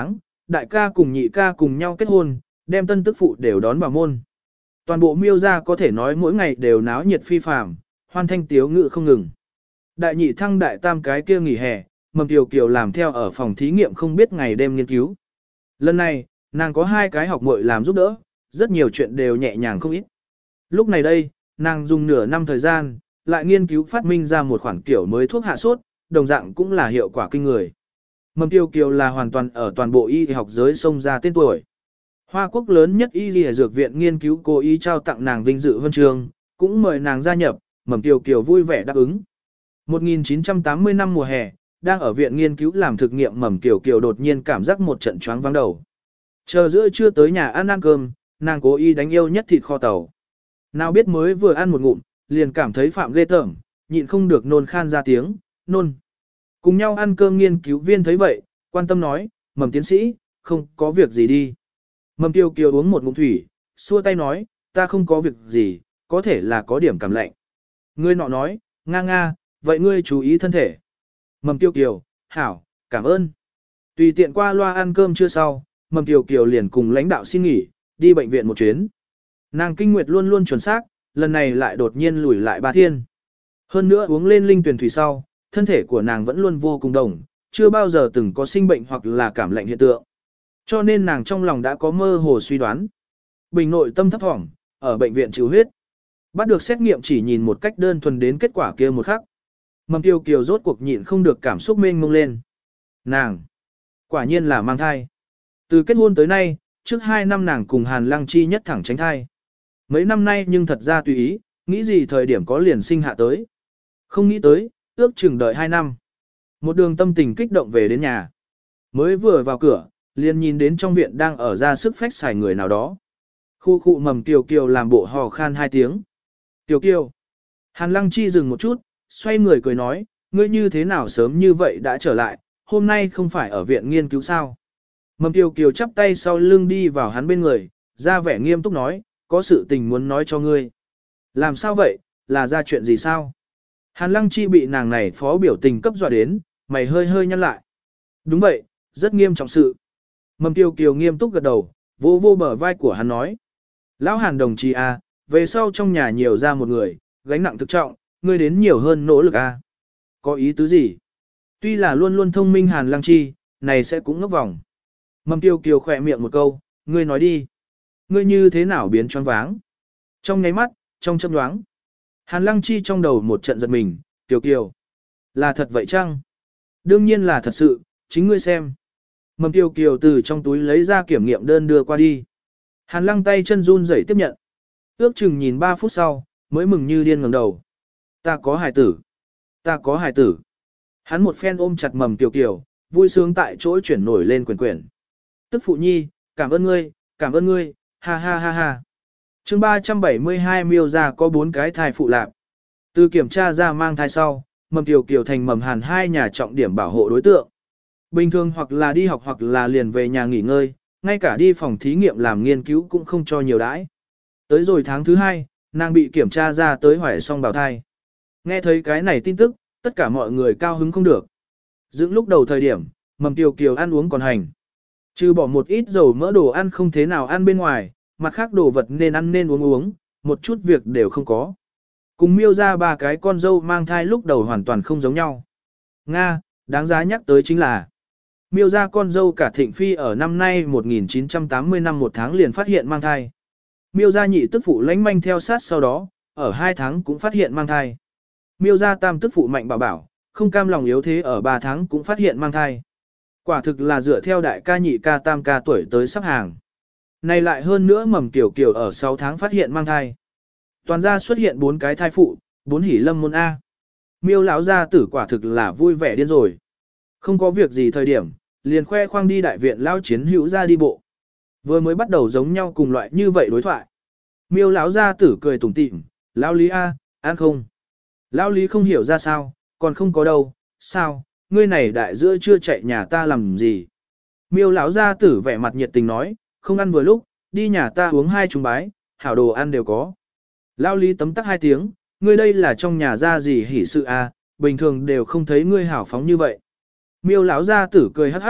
đại ca cùng nhị ca cùng nhau kết hôn, đem tân tức phụ đều đón vào môn. Toàn bộ Miêu gia có thể nói mỗi ngày đều náo nhiệt phi phàm, hoan thanh tiếu ngự không ngừng. Đại nhị thăng đại tam cái kia nghỉ hè, Mầm Kiều Kiều làm theo ở phòng thí nghiệm không biết ngày đêm nghiên cứu. Lần này, nàng có hai cái học muội làm giúp đỡ, rất nhiều chuyện đều nhẹ nhàng không ít. Lúc này đây, nàng dùng nửa năm thời gian, lại nghiên cứu phát minh ra một khoản kiểu mới thuốc hạ sốt, đồng dạng cũng là hiệu quả kinh người. Mầm Kiều Kiều là hoàn toàn ở toàn bộ y học giới xông ra tên tuổi. Hoa Quốc lớn nhất y y dược viện nghiên cứu cố ý trao tặng nàng vinh dự huân chương, cũng mời nàng gia nhập, Mầm Kiều Kiều vui vẻ đáp ứng. một nghìn chín trăm tám mươi năm mùa hè, đang ở viện nghiên cứu làm thực nghiệm, Mầm Kiều Kiều đột nhiên cảm giác một trận choáng váng đầu. Chờ giữa trưa tới nhà ăn ăn cơm, nàng cố ý đánh yêu nhất thịt kho tàu. Nào biết mới vừa ăn một ngụm, liền cảm thấy phạm ghê tởm, nhịn không được nôn khan ra tiếng, nôn. Cùng nhau ăn cơm nghiên cứu viên thấy vậy, quan tâm nói, Mầm tiến sĩ, không có việc gì đi. Mầm Kiều Kiều uống một ngụm thủy, xua tay nói, ta không có việc gì, có thể là có điểm cảm lạnh. Người nọ nói, nga nga, vậy ngươi chú ý thân thể. Mầm Kiều Kiều, hảo, cảm ơn. Tùy tiện qua loa ăn cơm chưa sau, Mầm Kiều Kiều liền cùng lãnh đạo xin nghỉ, đi bệnh viện một chuyến. Nàng kinh nguyệt luôn luôn chuẩn xác, lần này lại đột nhiên lùi lại ba thiên. Hơn nữa uống lên linh tuyển thủy sau, thân thể của nàng vẫn luôn vô cùng đồng, chưa bao giờ từng có sinh bệnh hoặc là cảm lạnh hiện tượng. Cho nên nàng trong lòng đã có mơ hồ suy đoán. Bình nội tâm thấp thỏm, ở bệnh viện chịu huyết. Bắt được xét nghiệm chỉ nhìn một cách đơn thuần đến kết quả kia một khắc. Mầm Kiều Kiều rốt cuộc nhịn không được cảm xúc mênh mông lên. Nàng, quả nhiên là mang thai. Từ kết hôn tới nay, trước hai năm nàng cùng Hàn Lăng Chi nhất thẳng tránh thai. Mấy năm nay nhưng thật ra tùy ý, nghĩ gì thời điểm có liền sinh hạ tới. Không nghĩ tới, ước chừng đợi hai năm. Một đường tâm tình kích động về đến nhà. Mới vừa vào cửa, liền nhìn đến trong viện đang ở ra sức phách xài người nào đó. Khu khu Mầm Kiều Kiều làm bộ hò khan hai tiếng. Kiều Kiều. Hàn Lăng Chi dừng một chút, xoay người cười nói, ngươi như thế nào sớm như vậy đã trở lại, hôm nay không phải ở viện nghiên cứu sao. Mầm Kiều Kiều chắp tay sau lưng đi vào hắn bên người, ra vẻ nghiêm túc nói, có sự tình muốn nói cho ngươi. Làm sao vậy, là ra chuyện gì sao? Hàn Lăng Chi bị nàng này phó biểu tình cấp dọa đến, mày hơi hơi nhăn lại. Đúng vậy, rất nghiêm trọng sự. Mầm Kiều Kiều nghiêm túc gật đầu, vô vô bờ vai của hắn nói. Lão Hàn đồng chí à, về sau trong nhà nhiều ra một người, gánh nặng thực trọng, ngươi đến nhiều hơn nỗ lực à. Có ý tứ gì? Tuy là luôn luôn thông minh Hàn Lăng Chi, này sẽ cũng ngốc vòng. Mầm Kiều Kiều khỏe miệng một câu, ngươi nói đi. Ngươi như thế nào biến choáng váng? Trong nháy mắt, trong chớp nhoáng. Hàn Lăng Chi trong đầu một trận giật mình, Kiều Kiều. Là thật vậy chăng? Đương nhiên là thật sự, chính ngươi xem. Mầm Kiều Kiều từ trong túi lấy ra kiểm nghiệm đơn đưa qua đi. Hàn Lăng tay chân run rẩy tiếp nhận. Ước chừng nhìn ba phút sau, mới mừng như điên ngẩng đầu. Ta có hài tử. Ta có hài tử. Hắn một phen ôm chặt Mầm Kiều Kiều, vui sướng tại chỗ chuyển nổi lên quyển quyển. Tức phụ nhi, cảm ơn ngươi, cảm ơn ngươi, ha ha ha ha. Chương ba trăm bảy mươi hai Miêu gia có bốn cái thai phụ lạc. Từ kiểm tra ra mang thai sau, Mầm Kiều Kiều thành Mầm Hàn hai nhà trọng điểm bảo hộ đối tượng. Bình thường hoặc là đi học hoặc là liền về nhà nghỉ ngơi, ngay cả đi phòng thí nghiệm làm nghiên cứu cũng không cho nhiều đãi. Tới rồi tháng thứ hai, nàng bị kiểm tra ra tới hoài song bào thai. Nghe thấy cái này tin tức, tất cả mọi người cao hứng không được. Dựng lúc đầu thời điểm, Mầm Kiều Kiều ăn uống còn hành. Trừ bỏ một ít dầu mỡ đồ ăn không thế nào ăn bên ngoài, mặt khác đồ vật nên ăn nên uống uống, một chút việc đều không có. Cùng Miêu ra ba cái con dâu mang thai lúc đầu hoàn toàn không giống nhau. Nga, đáng giá nhắc tới chính là Miêu ra con dâu cả Thịnh Phi ở năm nay một nghìn chín trăm tám mươi năm một tháng liền phát hiện mang thai. Miêu ra nhị tức phụ lánh manh theo sát sau đó, ở hai tháng cũng phát hiện mang thai. Miêu ra tam tức phụ Mạnh Bảo Bảo, không cam lòng yếu thế ở ba tháng cũng phát hiện mang thai. Quả thực là dựa theo đại ca nhị ca tam ca tuổi tới sắp hàng. Này lại hơn nữa Mầm Kiều Kiều ở sáu tháng phát hiện mang thai. Toàn gia xuất hiện bốn cái thai phụ, bốn hỉ lâm môn A. Miêu lão gia tử quả thực là vui vẻ điên rồi. Không có việc gì thời điểm, liền khoe khoang đi đại viện lao chiến hữu ra đi bộ. Vừa mới bắt đầu giống nhau cùng loại như vậy đối thoại. Miêu lão gia tử cười tủm tỉm, lão Lý A, ăn không? Lão Lý không hiểu ra sao, còn không có đâu, sao, ngươi này đại giữa chưa chạy nhà ta làm gì? Miêu lão gia tử vẻ mặt nhiệt tình nói, không ăn vừa lúc, đi nhà ta uống hai chung bái, hảo đồ ăn đều có. Lão Lý tấm tắc hai tiếng, ngươi đây là trong nhà ra gì hỉ sự à, bình thường đều không thấy ngươi hảo phóng như vậy. Miêu lão gia tử cười hắc hắc,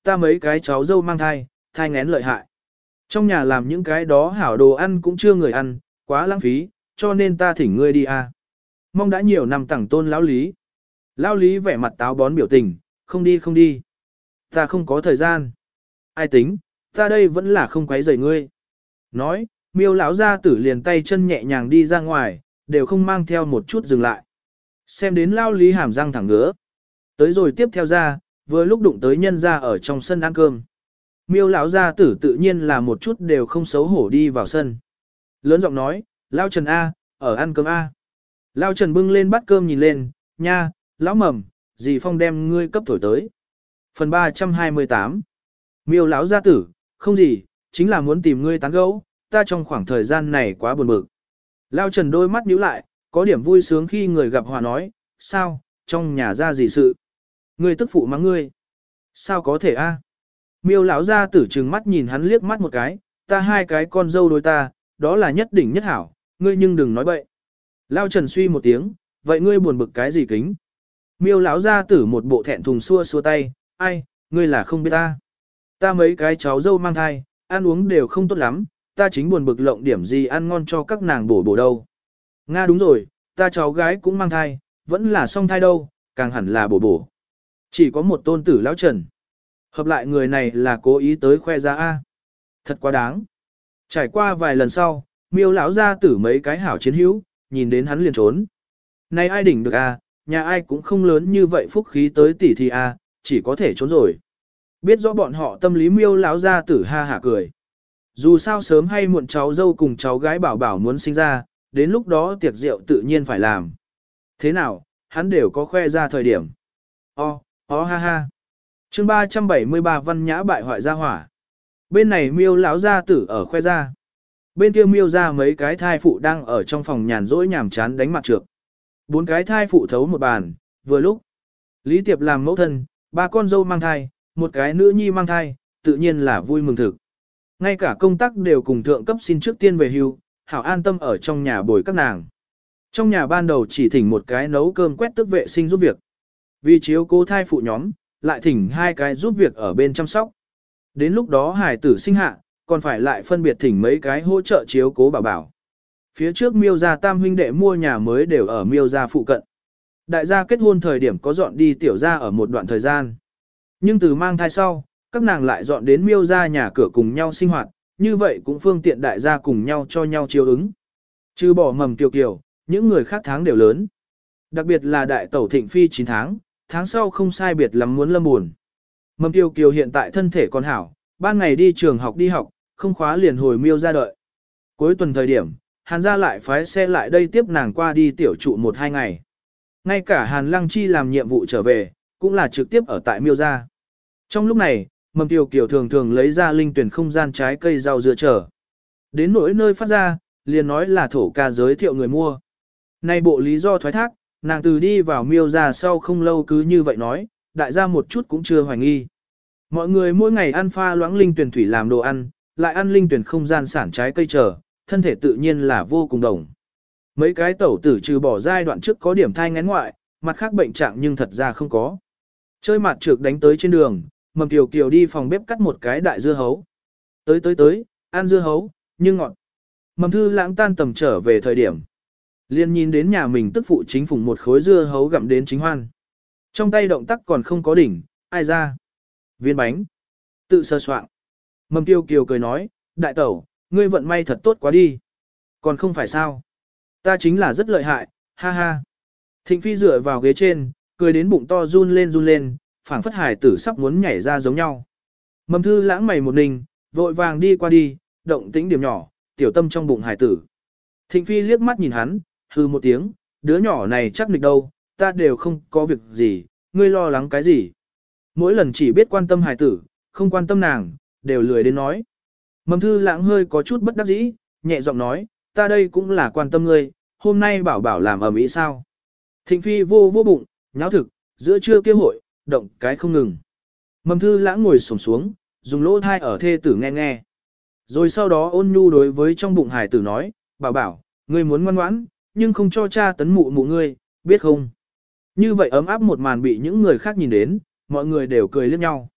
ta mấy cái cháu dâu mang thai, thai ngén lợi hại. Trong nhà làm những cái đó hảo đồ ăn cũng chưa người ăn, quá lãng phí, cho nên ta thỉnh ngươi đi à. Mong đã nhiều năm tặng tôn lão lý. Lão lý vẻ mặt táo bón biểu tình, không đi không đi. Ta không có thời gian. Ai tính, ta đây vẫn là không quấy rầy ngươi. Nói, miêu lão gia tử liền tay chân nhẹ nhàng đi ra ngoài, đều không mang theo một chút dừng lại. Xem đến lão lý hàm răng thẳng ngứa. Tới rồi tiếp theo ra, vừa lúc đụng tới nhân ra ở trong sân ăn cơm. Miêu lão gia tử tự nhiên là một chút đều không xấu hổ đi vào sân. Lớn giọng nói, Lão Trần A, ở ăn cơm A. Lão Trần bưng lên bát cơm nhìn lên, nha, lão mầm, dì Phong đem ngươi cấp thổi tới. Phần ba trăm hai mươi tám. Miêu lão gia tử, không gì, chính là muốn tìm ngươi tán gẫu, ta trong khoảng thời gian này quá buồn bực. Lão Trần đôi mắt nhíu lại, có điểm vui sướng khi người gặp hòa nói, sao, trong nhà ra gì sự? Ngươi tức phụ mắng ngươi. Sao có thể a? Miêu lão gia tử trừng mắt nhìn hắn liếc mắt một cái, ta hai cái con dâu đối ta, đó là nhất đỉnh nhất hảo, ngươi nhưng đừng nói bậy. Lão Trần suy một tiếng, vậy ngươi buồn bực cái gì kính? Miêu lão gia tử một bộ thẹn thùng xua xua tay, ai, ngươi là không biết ta. Ta mấy cái cháu dâu mang thai, ăn uống đều không tốt lắm, ta chính buồn bực lộng điểm gì ăn ngon cho các nàng bổ bổ đâu. Nga đúng rồi, ta cháu gái cũng mang thai, vẫn là song thai đâu, càng hẳn là bổ bổ. Chỉ có một tôn tử lão Trần. Hợp lại người này là cố ý tới khoe ra A. Thật quá đáng. Trải qua vài lần sau, miêu lão gia tử mấy cái hảo chiến hữu, nhìn đến hắn liền trốn. Này ai đỉnh được A, nhà ai cũng không lớn như vậy phúc khí tới tỷ thì A, chỉ có thể trốn rồi. Biết rõ bọn họ tâm lý miêu lão gia tử ha hả cười. Dù sao sớm hay muộn cháu dâu cùng cháu gái bảo bảo muốn sinh ra, đến lúc đó tiệc rượu tự nhiên phải làm. Thế nào, hắn đều có khoe ra thời điểm. O, o ha ha. Chương ba trăm bảy mươi ba văn nhã bại hoại gia hỏa. Bên này miêu lão gia tử ở khoe ra. Bên kia miêu ra mấy cái thai phụ đang ở trong phòng nhàn rỗi nhàm chán đánh mặt trược. Bốn cái thai phụ thấu một bàn, vừa lúc. Lý Tiệp làm mẫu thân, ba con dâu mang thai, một cái nữ nhi mang thai, tự nhiên là vui mừng thực. Ngay cả công tác đều cùng thượng cấp xin trước tiên về hưu, hảo an tâm ở trong nhà bồi các nàng. Trong nhà ban đầu chỉ thỉnh một cái nấu cơm quét tước vệ sinh giúp việc. Vì chiếu cố thai phụ nhóm, lại thỉnh hai cái giúp việc ở bên chăm sóc. Đến lúc đó hải tử sinh hạ, còn phải lại phân biệt thỉnh mấy cái hỗ trợ chiếu cố bảo bảo. Phía trước miêu gia tam huynh đệ mua nhà mới đều ở miêu gia phụ cận. Đại gia kết hôn thời điểm có dọn đi tiểu gia ở một đoạn thời gian. Nhưng từ mang thai sau, các nàng lại dọn đến miêu gia nhà cửa cùng nhau sinh hoạt, như vậy cũng phương tiện đại gia cùng nhau cho nhau chiếu ứng. Chứ bỏ mầm kiều kiều, những người khác tháng đều lớn. Đặc biệt là đại tẩu thịnh phi chín tháng, tháng sau không sai biệt lắm muốn lâm buồn. Mầm kiều kiều hiện tại thân thể còn hảo, ban ngày đi trường học đi học, không khóa liền hồi miêu ra đợi. Cuối tuần thời điểm, Hàn gia lại phái xe lại đây tiếp nàng qua đi tiểu trụ một hai ngày. Ngay cả Hàn Lăng Chi làm nhiệm vụ trở về, cũng là trực tiếp ở tại miêu gia. Trong lúc này, mầm kiều kiều thường thường lấy ra linh tuyển không gian trái cây rau dưa trở. Đến nỗi nơi phát ra, liền nói là thổ ca giới thiệu người mua. Nay bộ lý do thoái thác, nàng từ đi vào miêu ra sau không lâu cứ như vậy nói, đại gia một chút cũng chưa hoài nghi. Mọi người mỗi ngày ăn pha loãng linh tuyển thủy làm đồ ăn, lại ăn linh tuyển không gian sản trái cây trở, thân thể tự nhiên là vô cùng đồng. Mấy cái tẩu tử trừ bỏ giai đoạn trước có điểm thai ngén ngoại, mặt khác bệnh trạng nhưng thật ra không có. Chơi mặt trược đánh tới trên đường, mầm kiều kiều đi phòng bếp cắt một cái đại dưa hấu. Tới tới tới, ăn dưa hấu, nhưng ngọt. Mầm thư lãng tan tầm trở về thời điểm. Liên nhìn đến nhà mình tức phụ chính phủng một khối dưa hấu gặm đến chính hoan. Trong tay động tác còn không có đỉnh, ai ra. Viên bánh. Tự sơ soạn. Mầm kiều kiều cười nói, đại tẩu, ngươi vận may thật tốt quá đi. Còn không phải sao. Ta chính là rất lợi hại, ha ha. Thịnh phi dựa vào ghế trên, cười đến bụng to run lên run lên, phảng phất hải tử sắp muốn nhảy ra giống nhau. Mầm thư lãng mày một ninh, vội vàng đi qua đi, động tĩnh điểm nhỏ, tiểu tâm trong bụng hải tử. Thịnh phi liếc mắt nhìn hắn, hư một tiếng, đứa nhỏ này chắc nghịch đâu, ta đều không có việc gì, ngươi lo lắng cái gì. Mỗi lần chỉ biết quan tâm hải tử, không quan tâm nàng, đều lười đến nói. Mầm thư lãng hơi có chút bất đắc dĩ, nhẹ giọng nói, ta đây cũng là quan tâm ngươi, hôm nay bảo bảo làm ầm ĩ sao. Thịnh phi vô vô bụng, nháo thực, giữa trưa kia hội, động cái không ngừng. Mầm thư lãng ngồi xổm xuống, dùng lỗ thai ở thê tử nghe nghe. Rồi sau đó ôn nhu đối với trong bụng hải tử nói, bảo bảo, ngươi muốn ngoan ngoãn, nhưng không cho cha tấn mụ mụ ngươi, biết không? Như vậy ấm áp một màn bị những người khác nhìn đến, mọi người đều cười liếc nhau.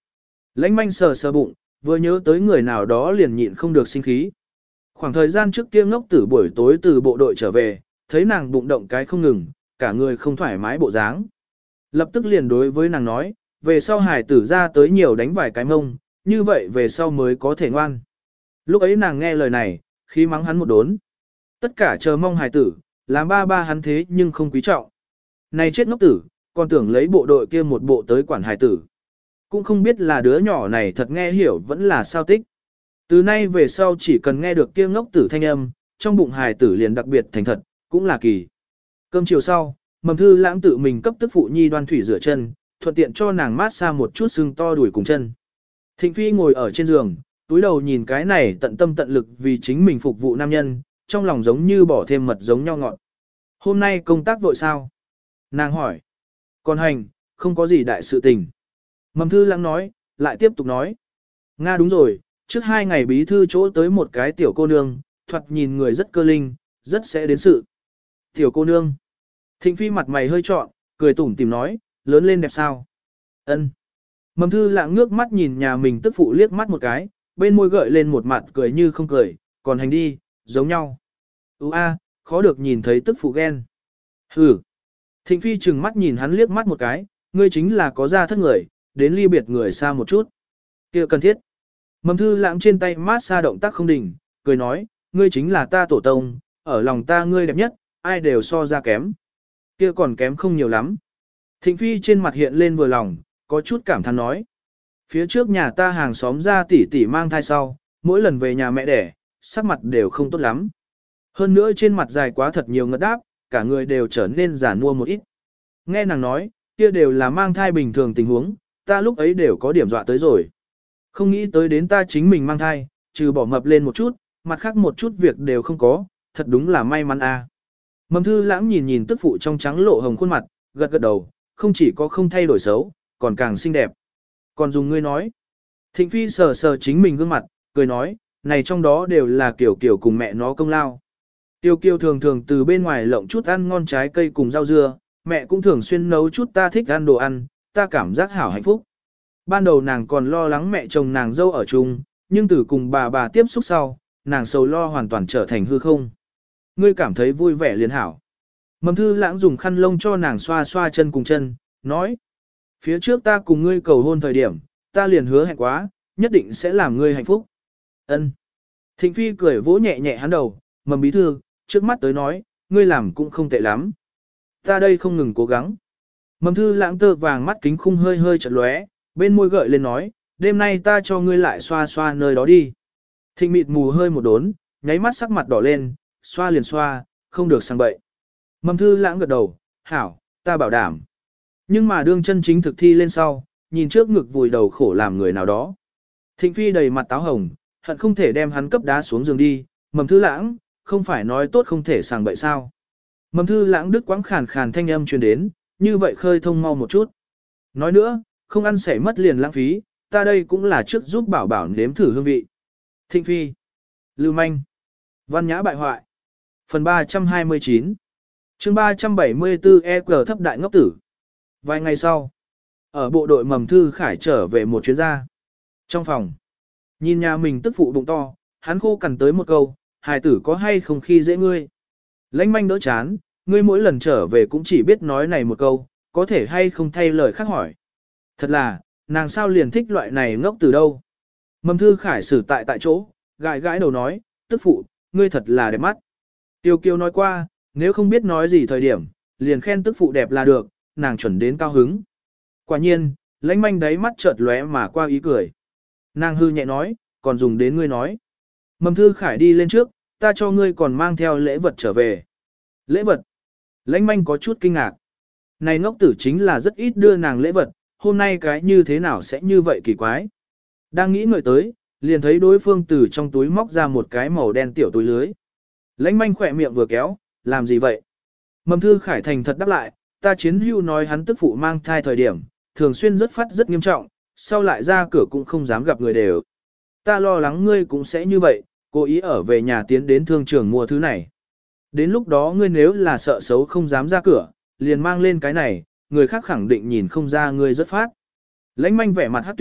Lãnh manh sờ sờ bụng, vừa nhớ tới người nào đó liền nhịn không được sinh khí. Khoảng thời gian trước kia ngốc tử buổi tối từ bộ đội trở về, thấy nàng bụng động cái không ngừng, cả người không thoải mái bộ dáng. Lập tức liền đối với nàng nói, về sau hải tử ra tới nhiều đánh vài cái mông, như vậy về sau mới có thể ngoan. Lúc ấy nàng nghe lời này, khí mắng hắn một đốn. Tất cả chờ mong hải tử, làm ba ba hắn thế nhưng không quý trọng. Này chết ngốc tử, còn tưởng lấy bộ đội kia một bộ tới quản hải tử. Cũng không biết là đứa nhỏ này thật nghe hiểu vẫn là sao tích. Từ nay về sau chỉ cần nghe được kia ngốc tử thanh âm, trong bụng hài tử liền đặc biệt thành thật, cũng là kỳ. Cơm chiều sau, Mầm Thư Lãng tự mình cấp tức phụ nhi đoan thủy rửa chân, thuận tiện cho nàng mát xa một chút sưng to đuổi cùng chân. Thịnh Phi ngồi ở trên giường, túi đầu nhìn cái này tận tâm tận lực vì chính mình phục vụ nam nhân, trong lòng giống như bỏ thêm mật giống nhau ngọt. Hôm nay công tác vội sao? Nàng hỏi. Còn hành, không có gì đại sự tình. Mầm Thư Lãng nói, lại tiếp tục nói. Nga đúng rồi, trước hai ngày bí thư chỗ tới một cái tiểu cô nương, thoạt nhìn người rất cơ linh, rất sẽ đến sự. Tiểu cô nương. Thịnh Phi mặt mày hơi trọn, cười tủm tìm nói, lớn lên đẹp sao? Ân. Mầm Thư Lãng ngước mắt nhìn nhà mình tức phụ liếc mắt một cái, bên môi gợi lên một mặt cười như không cười, còn hành đi, giống nhau. Ú a, khó được nhìn thấy tức phụ ghen. Hừ. Thịnh Phi trừng mắt nhìn hắn liếc mắt một cái, ngươi chính là có gia thất người, đến ly biệt người xa một chút. Kia cần thiết. Mầm Thư Lãng trên tay mát xa động tác không đỉnh, cười nói, ngươi chính là ta tổ tông, ở lòng ta ngươi đẹp nhất, ai đều so ra kém. Kia còn kém không nhiều lắm. Thịnh Phi trên mặt hiện lên vừa lòng, có chút cảm thán nói. Phía trước nhà ta hàng xóm ra tỷ tỷ mang thai sau, mỗi lần về nhà mẹ đẻ, sắc mặt đều không tốt lắm. Hơn nữa trên mặt dài quá thật nhiều ngất đáp, cả người đều trở nên giản mua một ít. Nghe nàng nói, kia đều là mang thai bình thường tình huống, ta lúc ấy đều có điểm dọa tới rồi. Không nghĩ tới đến ta chính mình mang thai, trừ bỏ mập lên một chút, mặt khác một chút việc đều không có, thật đúng là may mắn a. À. Mầm Thư Lãng nhìn nhìn tức phụ trong trắng lộ hồng khuôn mặt, gật gật đầu, không chỉ có không thay đổi xấu, còn càng xinh đẹp. Còn dùng ngươi nói. Thịnh Phi sờ sờ chính mình gương mặt, cười nói, này trong đó đều là kiểu kiểu cùng mẹ nó công lao. Tiêu Kiều thường thường từ bên ngoài lộng chút ăn ngon trái cây cùng rau dưa, mẹ cũng thường xuyên nấu chút ta thích ăn đồ ăn, ta cảm giác hảo hạnh phúc. Ban đầu nàng còn lo lắng mẹ chồng nàng dâu ở chung, nhưng từ cùng bà bà tiếp xúc sau, nàng sầu lo hoàn toàn trở thành hư không. Ngươi cảm thấy vui vẻ liền hảo. Mầm Thư Lãng dùng khăn lông cho nàng xoa xoa chân cùng chân, nói. Phía trước ta cùng ngươi cầu hôn thời điểm, ta liền hứa hẹn quá, nhất định sẽ làm ngươi hạnh phúc. Ân. Thịnh Phi cười vỗ nhẹ nhẹ hắn đầu, Mầm bí thư, trước mắt tới nói, ngươi làm cũng không tệ lắm. Ta đây không ngừng cố gắng. Mầm Thư Lãng tơ vàng mắt kính khung hơi hơi chật lóe, bên môi gợi lên nói, đêm nay ta cho ngươi lại xoa xoa nơi đó đi. Thịnh mịt mù hơi một đốn, nháy mắt sắc mặt đỏ lên, xoa liền xoa, không được sang bậy. Mầm Thư Lãng gật đầu, hảo, ta bảo đảm. Nhưng mà đương chân chính thực thi lên sau, nhìn trước ngực vùi đầu khổ làm người nào đó. Thịnh Phi đầy mặt táo hồng, hận không thể đem hắn cấp đá xuống giường đi, Mầm Thư Lãng, không phải nói tốt không thể sang bậy sao. Mầm Thư Lãng đứt quãng khàn khàn thanh âm truyền đến, như vậy khơi thông mau một chút. Nói nữa, không ăn sảy mất liền lãng phí, ta đây cũng là trước giúp bảo bảo nếm thử hương vị. Thịnh Phi, Lưu Manh, Văn Nhã bại hoại. Phần ba trăm hai mươi chín chương ba trăm bảy mươi tư E Q thấp đại ngốc tử. Vài ngày sau, ở bộ đội Mầm Thư Khải trở về một chuyến ra. Trong phòng, nhìn nhà mình tức phụ bụng to, hắn khô cằn tới một câu, hài tử có hay không khi dễ ngươi. Lãnh manh đỡ chán, ngươi mỗi lần trở về cũng chỉ biết nói này một câu, có thể hay không thay lời khác hỏi. Thật là, nàng sao liền thích loại này ngốc từ đâu. Mầm Thư Khải xử tại tại chỗ, gãi gãi đầu nói, tức phụ, ngươi thật là đẹp mắt. Tiêu Kiều nói qua, nếu không biết nói gì thời điểm, liền khen tức phụ đẹp là được, nàng chuẩn đến cao hứng. Quả nhiên, lãnh manh đáy mắt chợt lóe mà qua ý cười. Nàng hư nhẹ nói, còn dùng đến ngươi nói. Mầm Thư Khải đi lên trước, ta cho ngươi còn mang theo lễ vật trở về. Lễ vật? Lãnh manh có chút kinh ngạc. Này ngốc tử chính là rất ít đưa nàng lễ vật, hôm nay cái như thế nào sẽ như vậy kỳ quái. Đang nghĩ ngợi tới, liền thấy đối phương từ trong túi móc ra một cái màu đen tiểu túi lưới. Lãnh manh khỏe miệng vừa kéo, làm gì vậy? Mầm Thư Khải thành thật đáp lại, ta chiến hưu nói hắn tức phụ mang thai thời điểm, thường xuyên rất phát rất nghiêm trọng, sau lại ra cửa cũng không dám gặp người đều. Ta lo lắng ngươi cũng sẽ như vậy, cố ý ở về nhà tiến đến thương trường mua thứ này. Đến lúc đó ngươi nếu là sợ xấu không dám ra cửa, liền mang lên cái này, người khác khẳng định nhìn không ra ngươi rất phát. Lãnh manh vẻ mặt hát tuyến,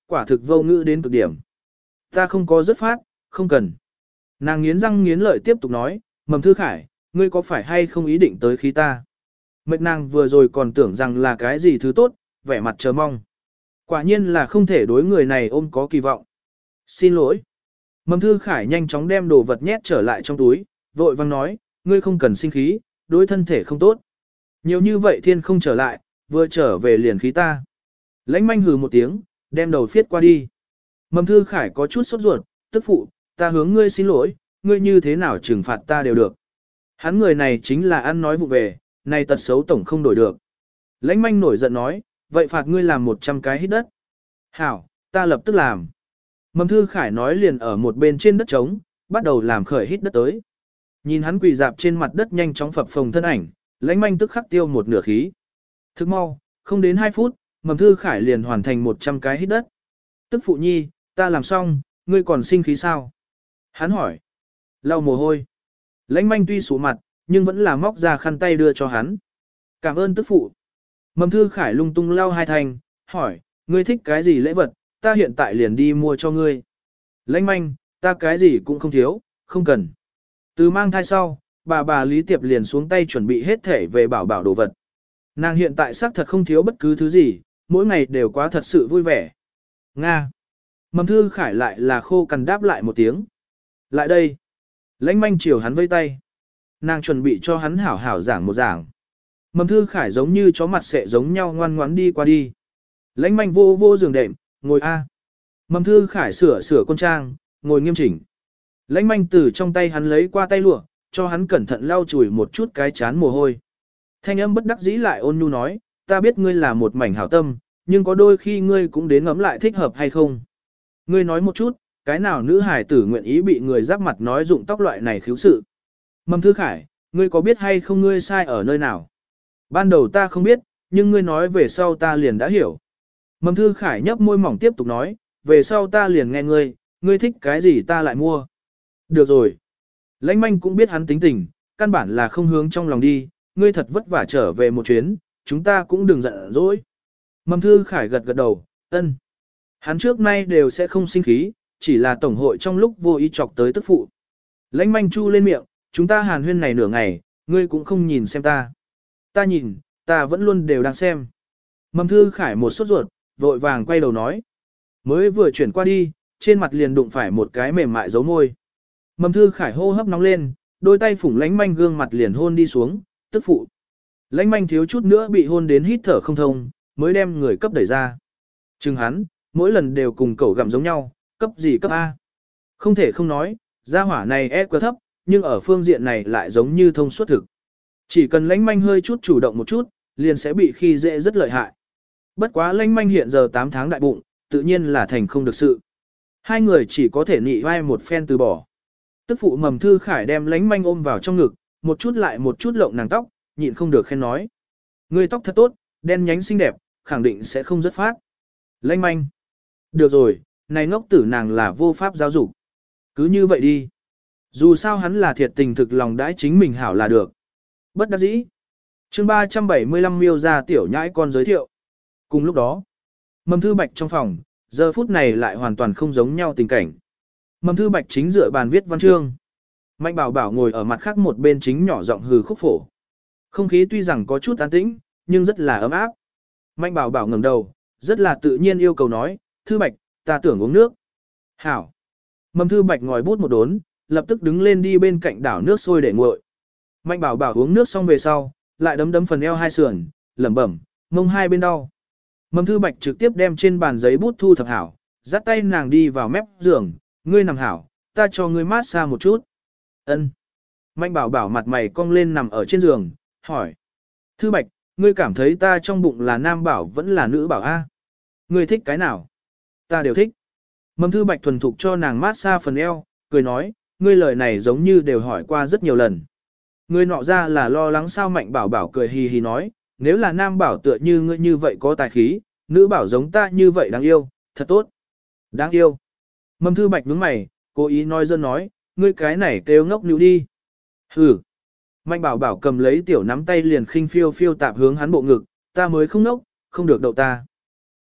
quả thực vô ngữ đến cực điểm. Ta không có rất phát, không cần. Nàng nghiến răng nghiến lợi tiếp tục nói, Mầm Thư Khải, ngươi có phải hay không ý định tới khí ta? Mệt nàng vừa rồi còn tưởng rằng là cái gì thứ tốt, vẻ mặt chờ mong. Quả nhiên là không thể đối người này ôm có kỳ vọng. Xin lỗi. Mầm Thư Khải nhanh chóng đem đồ vật nhét trở lại trong túi, vội vang nói, ngươi không cần sinh khí, đối thân thể không tốt. Nhiều như vậy thiên không trở lại, vừa trở về liền khí ta. Lãnh manh hừ một tiếng, đem đầu phiết qua đi. Mầm Thư Khải có chút sốt ruột, tức phụ, ta hướng ngươi xin lỗi, ngươi như thế nào trừng phạt ta đều được. Hắn người này chính là ăn nói vụ về, này tật xấu tổng không đổi được. Lãnh manh nổi giận nói, vậy phạt ngươi làm một trăm cái hít đất. Hảo, ta lập tức làm. Mầm Thư Khải nói liền ở một bên trên đất trống, bắt đầu làm khởi hít đất tới. Nhìn hắn quỳ dạp trên mặt đất nhanh chóng phập phồng thân ảnh, lãnh manh tức khắc tiêu một nửa khí. Thức mau, không đến hai phút, Mầm Thư Khải liền hoàn thành một trăm cái hít đất. Tức phụ nhi, ta làm xong, ngươi còn sinh khí sao? Hắn hỏi. Lau mồ hôi. Lãnh manh tuy sụ mặt, nhưng vẫn là móc ra khăn tay đưa cho hắn. Cảm ơn tức phụ. Mầm Thư Khải lung tung lau hai thành, hỏi, ngươi thích cái gì lễ vật, ta hiện tại liền đi mua cho ngươi. Lãnh manh, ta cái gì cũng không thiếu, không cần. Từ mang thai sau, bà bà Lý Tiệp liền xuống tay chuẩn bị hết thể về bảo bảo đồ vật. Nàng hiện tại xác thật không thiếu bất cứ thứ gì, mỗi ngày đều quá thật sự vui vẻ. Nga. Mầm Thư Khải lại là khô cằn đáp lại một tiếng. Lại đây. Lãnh manh chiều hắn vây tay. Nàng chuẩn bị cho hắn hảo hảo giảng một giảng. Mầm Thư Khải giống như chó mặt sệ giống nhau ngoan ngoãn đi qua đi. Lãnh manh vô vô giường đệm, ngồi a. Mầm Thư Khải sửa sửa con trang, ngồi nghiêm chỉnh. Lãnh manh từ trong tay hắn lấy qua tay lụa, cho hắn cẩn thận lau chùi một chút cái chán mồ hôi. Thanh âm bất đắc dĩ lại ôn nhu nói, ta biết ngươi là một mảnh hảo tâm, nhưng có đôi khi ngươi cũng đến ngẫm lại thích hợp hay không. Ngươi nói một chút, cái nào nữ hải tử nguyện ý bị người giáp mặt nói dụng tóc loại này khiếu sự. Mầm Thư Khải, ngươi có biết hay không ngươi sai ở nơi nào? Ban đầu ta không biết, nhưng ngươi nói về sau ta liền đã hiểu. Mầm Thư Khải nhấp môi mỏng tiếp tục nói, về sau ta liền nghe ngươi, ngươi thích cái gì ta lại mua. Được rồi. Lãnh manh cũng biết hắn tính tình, căn bản là không hướng trong lòng đi, ngươi thật vất vả trở về một chuyến, chúng ta cũng đừng giận dỗi. Mầm Thư Khải gật gật đầu, ân. Hắn trước nay đều sẽ không sinh khí, chỉ là tổng hội trong lúc vô ý chọc tới tức phụ. Lãnh manh chu lên miệng, chúng ta hàn huyên này nửa ngày, ngươi cũng không nhìn xem ta. Ta nhìn, ta vẫn luôn đều đang xem. Mầm Thư Khải một sốt ruột, vội vàng quay đầu nói. Mới vừa chuyển qua đi, trên mặt liền đụng phải một cái mềm mại dấu môi. Mầm Thư Khải hô hấp nóng lên, đôi tay phủng lãnh manh gương mặt liền hôn đi xuống, tức phụ. Lãnh manh thiếu chút nữa bị hôn đến hít thở không thông, mới đem người cấp đẩy ra. Chừng hắn, mỗi lần đều cùng cẩu gặm giống nhau, cấp gì cấp A. Không thể không nói, gia hỏa này e quá thấp, nhưng ở phương diện này lại giống như thông suốt thực. Chỉ cần lãnh manh hơi chút chủ động một chút, liền sẽ bị khi dễ rất lợi hại. Bất quá lãnh manh hiện giờ tám tháng đại bụng, tự nhiên là thành không được sự. Hai người chỉ có thể nị vai một phen từ bỏ. Tức phụ Mầm Thư Khải đem lãnh manh ôm vào trong ngực, một chút lại một chút lộng nàng tóc, nhịn không được khen nói. Người tóc thật tốt, đen nhánh xinh đẹp, khẳng định sẽ không rất phát. Lãnh manh. Được rồi, này ngốc tử nàng là vô pháp giáo dục. Cứ như vậy đi. Dù sao hắn là thiệt tình thực lòng đãi chính mình hảo là được. Bất đắc dĩ. chương ba trăm bảy mươi lăm miêu ra tiểu nhãi con giới thiệu. Cùng lúc đó, Mầm Thư Bạch trong phòng, giờ phút này lại hoàn toàn không giống nhau tình cảnh. Mầm Thư Bạch chính dựa bàn viết văn chương. Mạnh Bảo Bảo ngồi ở mặt khác một bên chính nhỏ giọng hừ khúc phổ. Không khí tuy rằng có chút an tĩnh, nhưng rất là ấm áp. Mạnh Bảo Bảo ngẩng đầu, rất là tự nhiên yêu cầu nói, Thư Bạch, ta tưởng uống nước. Hảo. Mầm Thư Bạch ngồi bút một đốn, lập tức đứng lên đi bên cạnh đảo nước sôi để nguội. Mạnh Bảo Bảo uống nước xong về sau, lại đấm đấm phần eo hai sườn, lẩm bẩm, mông hai bên đau. Mầm Thư Bạch trực tiếp đem trên bàn giấy bút thu thập hảo, dắt tay nàng đi vào mép giường, ngươi nằm hảo, ta cho ngươi mát xa một chút. Ân. Mạnh Bảo Bảo mặt mày cong lên nằm ở trên giường, hỏi. Thư Bạch, ngươi cảm thấy ta trong bụng là nam bảo vẫn là nữ bảo a? Ngươi thích cái nào? Ta đều thích. Mầm Thư Bạch thuần thục cho nàng mát xa phần eo, cười nói, ngươi lời này giống như đều hỏi qua rất nhiều lần. Ngươi nọ ra là lo lắng sao Mạnh Bảo Bảo cười hì hì nói, nếu là nam bảo tựa như ngươi như vậy có tài khí, nữ bảo giống ta như vậy đáng yêu, thật tốt. Đáng yêu. Mầm Thư Bạch nhướng mày, cố ý nói dân nói, ngươi cái này kêu ngốc níu đi. Hừ. Mạnh Bảo Bảo cầm lấy tiểu nắm tay liền khinh phiêu phiêu tạp hướng hắn bộ ngực, ta mới không ngốc, không được đậu ta.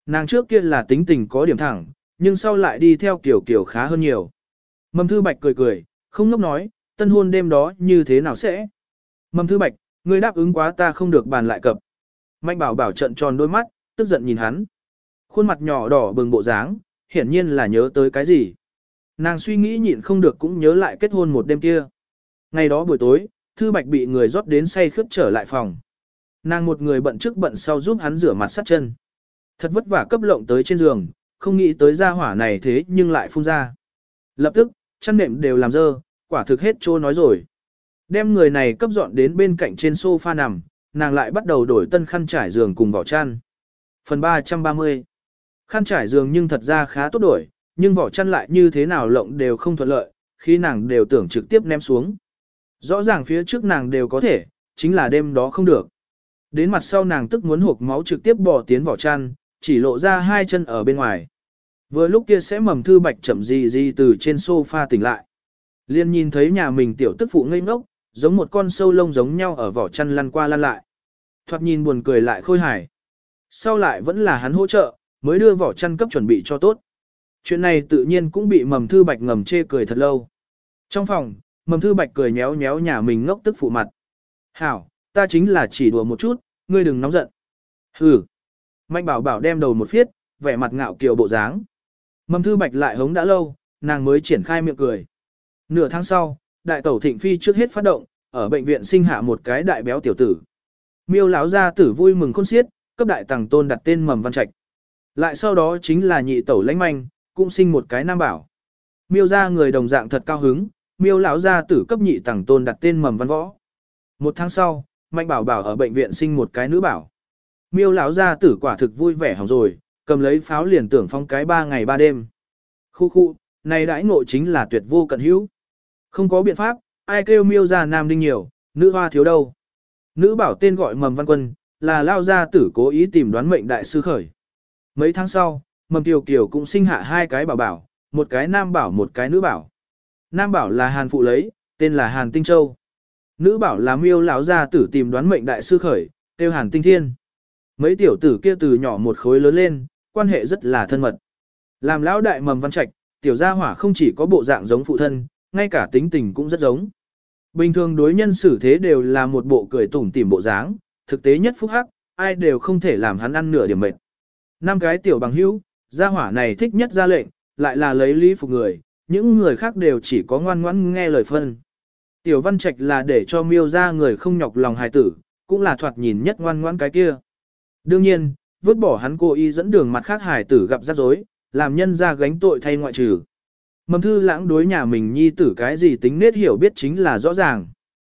Nàng trước kia là tính tình có điểm thẳng, nhưng sau lại đi theo kiểu kiểu khá hơn nhiều. Mầm Thư Bạch cười cười, không ngốc nói, tân hôn đêm đó như thế nào sẽ? Mầm Thư Bạch, ngươi đáp ứng quá ta không được bàn lại cập. Mạnh bảo bảo trận tròn đôi mắt, tức giận nhìn hắn. Khuôn mặt nhỏ đỏ bừng bộ dáng, hiển nhiên là nhớ tới cái gì. Nàng suy nghĩ nhịn không được cũng nhớ lại kết hôn một đêm kia. Ngày đó buổi tối, Thư Bạch bị người rót đến say khướt trở lại phòng. Nàng một người bận trước bận sau giúp hắn rửa mặt sát chân. Thật vất vả cấp lộng tới trên giường, không nghĩ tới ra hỏa này thế nhưng lại phun ra. Lập tức, chăn nệm đều làm dơ, quả thực hết trô nói rồi. Đem người này cấp dọn đến bên cạnh trên sofa nằm, nàng lại bắt đầu đổi tân khăn trải giường cùng vỏ chăn. Phần ba trăm ba mươi. Khăn trải giường nhưng thật ra khá tốt đổi, nhưng vỏ chăn lại như thế nào lộng đều không thuận lợi, khi nàng đều tưởng trực tiếp ném xuống. Rõ ràng phía trước nàng đều có thể, chính là đêm đó không được. Đến mặt sau nàng tức muốn hộp máu trực tiếp bỏ tiến vỏ chăn, chỉ lộ ra hai chân ở bên ngoài. Vừa lúc kia sẽ Mầm Thư Bạch chậm gì gì từ trên sofa tỉnh lại. Liên nhìn thấy nhà mình tiểu tức phụ ngây ngốc, giống một con sâu lông giống nhau ở vỏ chăn lăn qua lăn lại. Thoạt nhìn buồn cười lại khôi hài. Sau lại vẫn là hắn hỗ trợ, mới đưa vỏ chăn cấp chuẩn bị cho tốt. Chuyện này tự nhiên cũng bị Mầm Thư Bạch ngầm chê cười thật lâu. Trong phòng, Mầm Thư Bạch cười nhéo nhéo nhà mình ngốc tức phụ mặt. Hảo, ta chính là chỉ đùa một chút, ngươi đừng nóng giận. Hừ. Mạnh bảo bảo đem đầu một phiết, vẻ mặt ngạo kiều bộ dáng. Mầm Thư Bạch lại hống đã lâu, nàng mới triển khai miệng cười. Nửa tháng sau, đại tẩu Thịnh Phi trước hết phát động, ở bệnh viện sinh hạ một cái đại béo tiểu tử. Miêu lão gia tử vui mừng khôn xiết, cấp đại tàng tôn đặt tên Mầm Văn Trạch. Lại sau đó chính là nhị tẩu Lãnh Manh, cũng sinh một cái nam bảo. Miêu gia người đồng dạng thật cao hứng, Miêu lão gia tử cấp nhị tàng tôn đặt tên Mầm Văn Võ. Một tháng sau, Mạnh bảo bảo ở bệnh viện sinh một cái nữ bảo. Miêu lão gia tử quả thực vui vẻ hỏng rồi, cầm lấy pháo liền tưởng phong cái ba ngày ba đêm. Khu khu, này đãi ngộ chính là tuyệt vô cận hữu. Không có biện pháp, ai kêu Miêu gia nam đinh nhiều, nữ hoa thiếu đâu. Nữ bảo tên gọi Mầm Văn Quân, là lao gia tử cố ý tìm đoán mệnh đại sư khởi. Mấy tháng sau, Mầm Kiều Kiều cũng sinh hạ hai cái bảo bảo, một cái nam bảo một cái nữ bảo. Nam bảo là Hàn phụ lấy, tên là Hàn Tinh Châu. Nữ bảo là Miêu lão gia tử tìm đoán mệnh đại sư khởi, tiêu Hàn Tinh Thiên. Mấy tiểu tử kia từ nhỏ một khối lớn lên, quan hệ rất là thân mật. Làm lão đại Mầm Văn Trạch, tiểu gia hỏa không chỉ có bộ dạng giống phụ thân, ngay cả tính tình cũng rất giống. Bình thường đối nhân xử thế đều là một bộ cười tủm tỉm bộ dáng, thực tế nhất phúc hắc, ai đều không thể làm hắn ăn nửa điểm mệt. Năm cái tiểu bằng hữu, gia hỏa này thích nhất ra lệnh, lại là lấy lý phục người, những người khác đều chỉ có ngoan ngoãn nghe lời phân. Tiểu Văn Trạch là để cho Miêu gia người không nhọc lòng hài tử, cũng là thoạt nhìn nhất ngoan ngoãn cái kia. Đương nhiên, vứt bỏ hắn cố ý dẫn đường mặt khác hài tử gặp rắc rối, làm nhân ra gánh tội thay ngoại trừ. Mầm Thư Lãng đối nhà mình nhi tử cái gì tính nết hiểu biết chính là rõ ràng.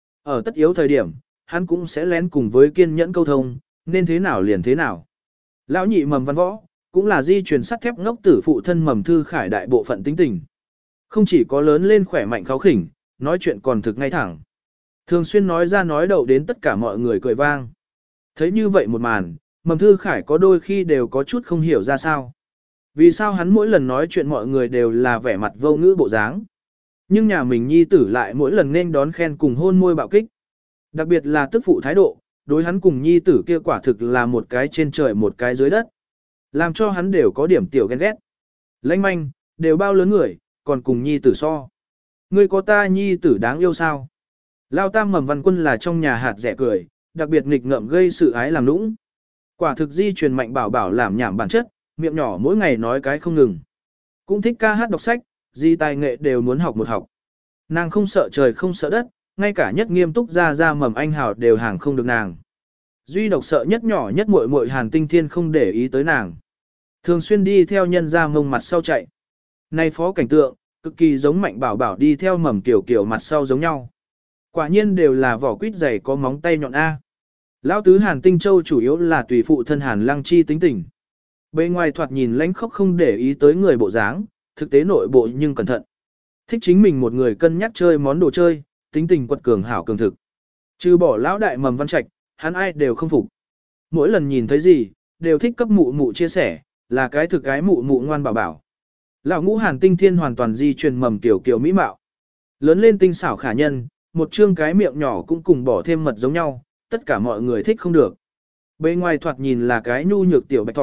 Ở tất yếu thời điểm, hắn cũng sẽ lén cùng với kiên nhẫn câu thông, nên thế nào liền thế nào. Lão nhị Mầm Văn Võ, cũng là di truyền sắt thép ngốc tử phụ thân Mầm Thư Khải đại bộ phận tính tình. Không chỉ có lớn lên khỏe mạnh kháu khỉnh, nói chuyện còn thực ngay thẳng. Thường xuyên nói ra nói đầu đến tất cả mọi người cười vang. Thấy như vậy một màn, Mầm Thư Khải có đôi khi đều có chút không hiểu ra sao. Vì sao hắn mỗi lần nói chuyện mọi người đều là vẻ mặt vô ngữ bộ dáng. Nhưng nhà mình nhi tử lại mỗi lần nên đón khen cùng hôn môi bạo kích. Đặc biệt là tức phụ thái độ, đối hắn cùng nhi tử kia quả thực là một cái trên trời một cái dưới đất. Làm cho hắn đều có điểm tiểu ghen ghét. Lãnh Manh, đều bao lớn người, còn cùng nhi tử so. Ngươi có ta nhi tử đáng yêu sao? Lao tam Mầm Văn Quân là trong nhà hạt rẻ cười, đặc biệt nghịch ngợm gây sự ái làm nũng. Quả thực di truyền Mạnh bảo bảo làm nhảm bản chất, miệng nhỏ mỗi ngày nói cái không ngừng. Cũng thích ca hát đọc sách, di tài nghệ đều muốn học một học. Nàng không sợ trời không sợ đất, ngay cả nhất nghiêm túc ra ra Mầm Anh Hào đều hàng không được nàng. Duy độc sợ nhất nhỏ nhất muội muội Hàn Tinh Thiên không để ý tới nàng. Thường xuyên đi theo nhân ra mông mặt sau chạy. Nay phó cảnh tượng, cực kỳ giống Mạnh bảo bảo đi theo Mầm Kiều Kiều mặt sau giống nhau. Quả nhiên đều là vỏ quýt dày có móng tay nhọn A. Lão tứ Hàn Tinh Châu chủ yếu là tùy phụ thân Hàn Lăng Chi tính tình. Bên ngoài thoạt nhìn lãnh khốc không để ý tới người bộ dáng, thực tế nội bộ nhưng cẩn thận. Thích chính mình một người cân nhắc chơi món đồ chơi, tính tình quật cường hảo cường thực. Trừ bỏ lão đại Mầm Văn Trạch, hắn ai đều không phục. Mỗi lần nhìn thấy gì, đều thích cấp mụ mụ chia sẻ, là cái thực cái mụ mụ ngoan bảo bảo. Lão ngũ Hàn Tinh Thiên hoàn toàn di truyền Mầm Kiều Kiều mỹ mạo. Lớn lên tinh xảo khả nhân, một trương cái miệng nhỏ cũng cùng bỏ thêm mật giống nhau, tất cả mọi người thích không được. Bên ngoài thoạt nhìn là cái nhu nhược tiểu bạch thỏ,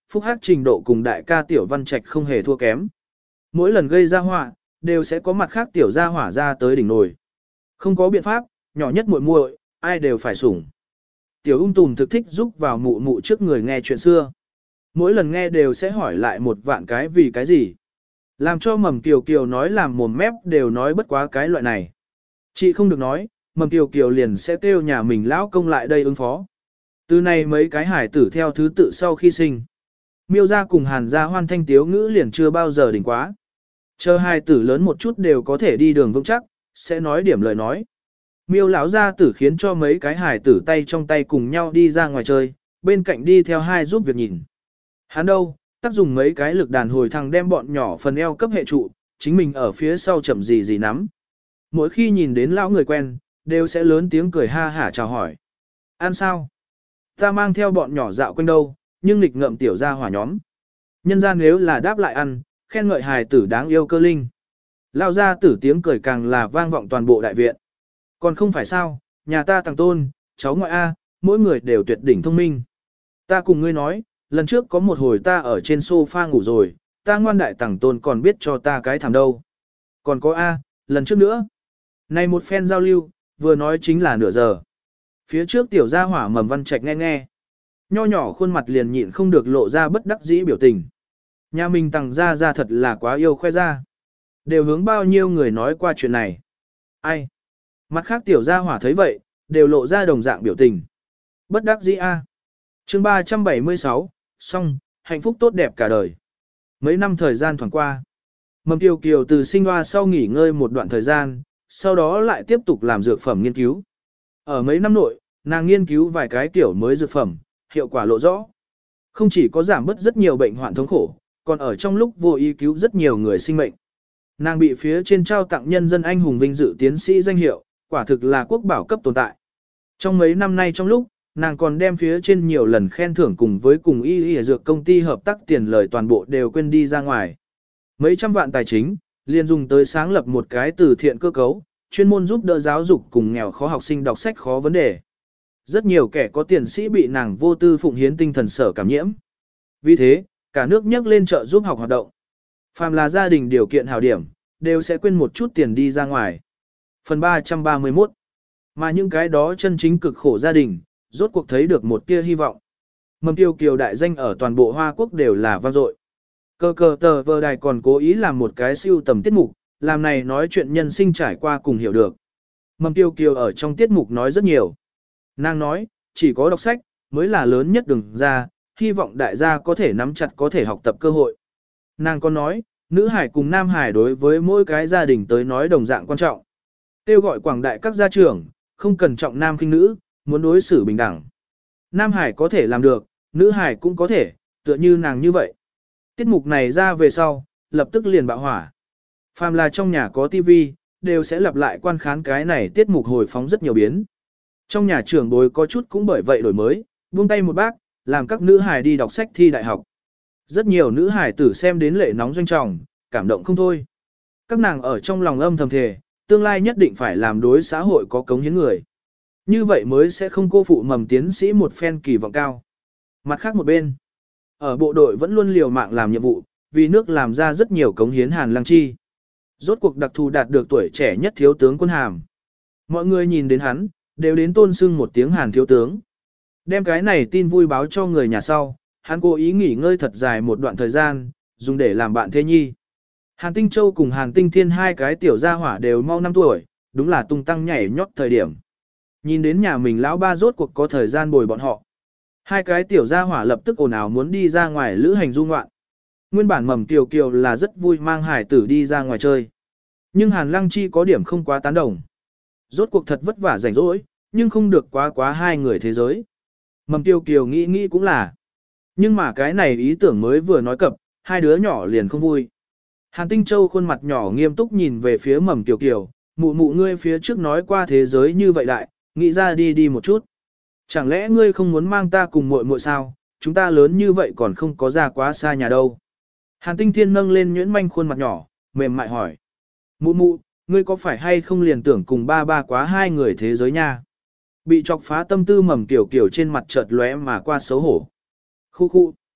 phúc hắc trình độ cùng đại ca tiểu văn trạch không hề thua kém. Mỗi lần gây ra họa, đều sẽ có mặt khác tiểu gia hỏa ra tới đỉnh nồi. Không có biện pháp, nhỏ nhất muội muội, ai đều phải sủng. Tiểu ung tùm thực thích giúp vào mụ mụ trước người nghe chuyện xưa. Mỗi lần nghe đều sẽ hỏi lại một vạn cái vì cái gì. Làm cho mầm kiều kiều nói làm mồm mép đều nói bất quá cái loại này. Chị không được nói, mầm kiều kiều liền sẽ kêu nhà mình lão công lại đây ứng phó. Từ này mấy cái hải tử theo thứ tự sau khi sinh. Miêu ra cùng hàn ra hoan thanh tiếu ngữ liền chưa bao giờ đỉnh quá. Chờ hai tử lớn một chút đều có thể đi đường vững chắc, sẽ nói điểm lời nói. Miêu lão gia tử khiến cho mấy cái hải tử tay trong tay cùng nhau đi ra ngoài chơi, bên cạnh đi theo hai giúp việc nhìn. Hắn đâu, tác dùng mấy cái lực đàn hồi thằng đem bọn nhỏ phần eo cấp hệ trụ, chính mình ở phía sau chậm gì gì nắm. Mỗi khi nhìn đến lão người quen, đều sẽ lớn tiếng cười ha hả chào hỏi. Ăn sao? Ta mang theo bọn nhỏ dạo quanh đâu, nhưng nghịch ngợm tiểu ra hỏa nhóm. Nhân ra nếu là đáp lại ăn, khen ngợi hài tử đáng yêu cơ linh. Lao ra tử tiếng cười càng là vang vọng toàn bộ đại viện. Còn không phải sao, nhà ta thằng tôn, cháu ngoại A, mỗi người đều tuyệt đỉnh thông minh. Ta cùng ngươi nói, lần trước có một hồi ta ở trên sofa ngủ rồi, ta ngoan đại thằng tôn còn biết cho ta cái thằng đâu. Còn có A, lần trước nữa. Này một phen giao lưu, vừa nói chính là nửa giờ. Phía trước tiểu gia hỏa mầm văn trạch nghe nghe. Nho nhỏ khuôn mặt liền nhịn không được lộ ra bất đắc dĩ biểu tình. Nhà mình tặng ra ra thật là quá yêu khoe ra. Đều hướng bao nhiêu người nói qua chuyện này. Ai? Mặt khác tiểu gia hỏa thấy vậy, đều lộ ra đồng dạng biểu tình. Bất đắc dĩ a. Chương ba trăm bảy mươi sáu, xong, hạnh phúc tốt đẹp cả đời. Mấy năm thời gian thoảng qua. Mầm Kiều Kiều từ sinh hoa sau nghỉ ngơi một đoạn thời gian, sau đó lại tiếp tục làm dược phẩm nghiên cứu. Ở mấy năm nội, nàng nghiên cứu vài cái kiểu mới dược phẩm, hiệu quả lộ rõ. Không chỉ có giảm bớt rất nhiều bệnh hoạn thống khổ, còn ở trong lúc vô ý cứu rất nhiều người sinh mệnh. Nàng bị phía trên trao tặng nhân dân anh hùng vinh dự tiến sĩ danh hiệu, quả thực là quốc bảo cấp tồn tại. Trong mấy năm nay trong lúc, nàng còn đem phía trên nhiều lần khen thưởng cùng với cùng y y dược công ty hợp tác tiền lời toàn bộ đều quên đi ra ngoài. Mấy trăm vạn tài chính, liền dùng tới sáng lập một cái từ thiện cơ cấu, chuyên môn giúp đỡ giáo dục cùng nghèo khó học sinh đọc sách khó vấn đề. Rất nhiều kẻ có tiền sĩ bị nàng vô tư phụng hiến tinh thần sở cảm nhiễm. Vì thế, cả nước nhắc lên trợ giúp học hoạt động. Phàm là gia đình điều kiện hảo điểm, đều sẽ quên một chút tiền đi ra ngoài. Phần ba trăm ba mươi mốt. Mà những cái đó chân chính cực khổ gia đình, rốt cuộc thấy được một tia hy vọng. Mầm Kiều Kiều đại danh ở toàn bộ Hoa Quốc đều là vang dội. Cơ cờ tờ vờ đài còn cố ý làm một cái siêu tầm tiết mục, làm này nói chuyện nhân sinh trải qua cùng hiểu được. Mầm Kiều Kiều ở trong tiết mục nói rất nhiều. Nàng nói, chỉ có đọc sách, mới là lớn nhất đường ra, hy vọng đại gia có thể nắm chặt có thể học tập cơ hội. Nàng còn nói, nữ hải cùng nam hải đối với mỗi cái gia đình tới nói đồng dạng quan trọng. Kêu gọi quảng đại các gia trưởng, không cần trọng nam khinh nữ, muốn đối xử bình đẳng. Nam hải có thể làm được, nữ hải cũng có thể, tựa như nàng như vậy. Tiết mục này ra về sau, lập tức liền bạo hỏa. Phàm là trong nhà có tivi, đều sẽ lặp lại quan khán cái này tiết mục hồi phóng rất nhiều biến. Trong nhà trưởng bối có chút cũng bởi vậy đổi mới, buông tay một bác, làm các nữ hài đi đọc sách thi đại học. Rất nhiều nữ hài tử xem đến lệ nóng doanh trọng, cảm động không thôi. Các nàng ở trong lòng âm thầm thề, tương lai nhất định phải làm đối xã hội có cống hiến người. Như vậy mới sẽ không cô phụ mầm tiến sĩ một phen kỳ vọng cao. Mặt khác một bên, ở bộ đội vẫn luôn liều mạng làm nhiệm vụ, vì nước làm ra rất nhiều cống hiến Hàn Lăng Chi. Rốt cuộc đặc thù đạt được tuổi trẻ nhất thiếu tướng quân hàm. Mọi người nhìn đến hắn, đều đến tôn sưng một tiếng Hàn thiếu tướng. Đem cái này tin vui báo cho người nhà sau, hắn cố ý nghỉ ngơi thật dài một đoạn thời gian, dùng để làm bạn thế nhi. Hàn Tinh Châu cùng Hàn Tinh Thiên hai cái tiểu gia hỏa đều mau năm tuổi, đúng là tung tăng nhảy nhót thời điểm. Nhìn đến nhà mình lão ba rốt cuộc có thời gian bồi bọn họ. Hai cái tiểu gia hỏa lập tức ồn ào muốn đi ra ngoài lữ hành du ngoạn. Nguyên bản mầm Kiều Kiều là rất vui mang hải tử đi ra ngoài chơi. Nhưng Hàn Lăng Chi có điểm không quá tán đồng. Rốt cuộc thật vất vả rảnh rỗi, nhưng không được quá quá hai người thế giới. Mầm Kiều Kiều nghĩ nghĩ cũng là. Nhưng mà cái này ý tưởng mới vừa nói cập, hai đứa nhỏ liền không vui. Hàn Tinh Châu khuôn mặt nhỏ nghiêm túc nhìn về phía mầm Kiều Kiều, mụ mụ ngươi phía trước nói qua thế giới như vậy đại, nghĩ ra đi đi một chút. Chẳng lẽ ngươi không muốn mang ta cùng muội muội sao, chúng ta lớn như vậy còn không có ra quá xa nhà đâu. Hàn Tinh Thiên nâng lên nhuyễn manh khuôn mặt nhỏ, mềm mại hỏi. Mụ mụ, ngươi có phải hay không liền tưởng cùng ba ba quá hai người thế giới nha? Bị chọc phá tâm tư mầm Kiều Kiều trên mặt chợt lóe mà qua xấu hổ. Khu khu.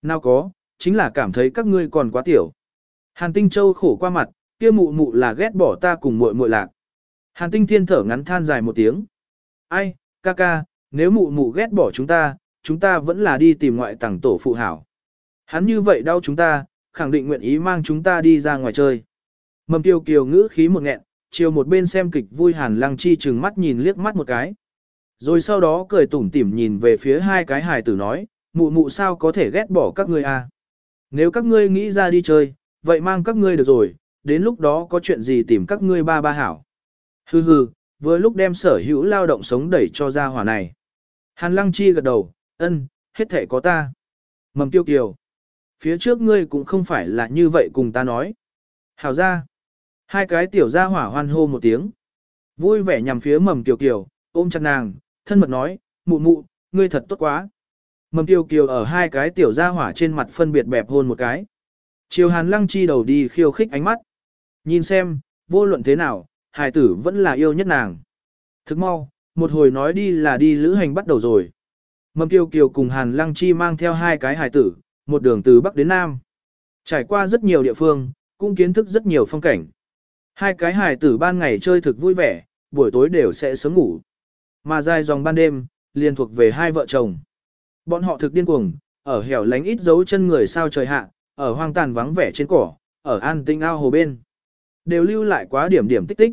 Nào có, chính là cảm thấy các ngươi còn quá tiểu. Hàn Tinh Châu khổ qua mặt, kia mụ mụ là ghét bỏ ta cùng muội muội lạc. Hàn Tinh Thiên thở ngắn than dài một tiếng. Ai, ca ca, nếu mụ mụ ghét bỏ chúng ta, chúng ta vẫn là đi tìm ngoại tàng tổ phụ hảo. Hắn như vậy đau chúng ta, khẳng định nguyện ý mang chúng ta đi ra ngoài chơi. Mầm Kiều Kiều ngữ khí một nghẹn, chiều một bên xem kịch vui Hàn Lăng Chi trừng mắt nhìn liếc mắt một cái. Rồi sau đó cười tủm tỉm nhìn về phía hai cái hài tử nói, mụ mụ sao có thể ghét bỏ các ngươi à. Nếu các ngươi nghĩ ra đi chơi, vậy mang các ngươi được rồi, đến lúc đó có chuyện gì tìm các ngươi ba ba hảo. Hừ hừ, vừa lúc đem sở hữu lao động sống đẩy cho ra hỏa này. Hàn Lăng Chi gật đầu, ân, hết thể có ta. Mầm Tiêu Kiều, phía trước ngươi cũng không phải là như vậy cùng ta nói. Hảo ra, hai cái tiểu gia hỏa hoan hô một tiếng. Vui vẻ nhằm phía Mầm Kiều Kiều, ôm chặt nàng, thân mật nói, mụ mụ, ngươi thật tốt quá. Mầm Kiều Kiều ở hai cái tiểu gia hỏa trên mặt phân biệt bẹp hôn một cái. Chiều Hàn Lăng Chi đầu đi khiêu khích ánh mắt. Nhìn xem, vô luận thế nào, hài tử vẫn là yêu nhất nàng. Thức mau, một hồi nói đi là đi lữ hành bắt đầu rồi. Mầm Kiều Kiều cùng Hàn Lăng Chi mang theo hai cái hài tử, một đường từ Bắc đến Nam. Trải qua rất nhiều địa phương, cũng kiến thức rất nhiều phong cảnh. Hai cái hài tử ban ngày chơi thực vui vẻ, buổi tối đều sẽ sớm ngủ. Mà dài dòng ban đêm, liền thuộc về hai vợ chồng. Bọn họ thực điên cuồng, ở hẻo lánh ít dấu chân người sao trời hạ, ở hoang tàn vắng vẻ trên cỏ, ở an tinh ao hồ bên. Đều lưu lại quá điểm điểm tích tích.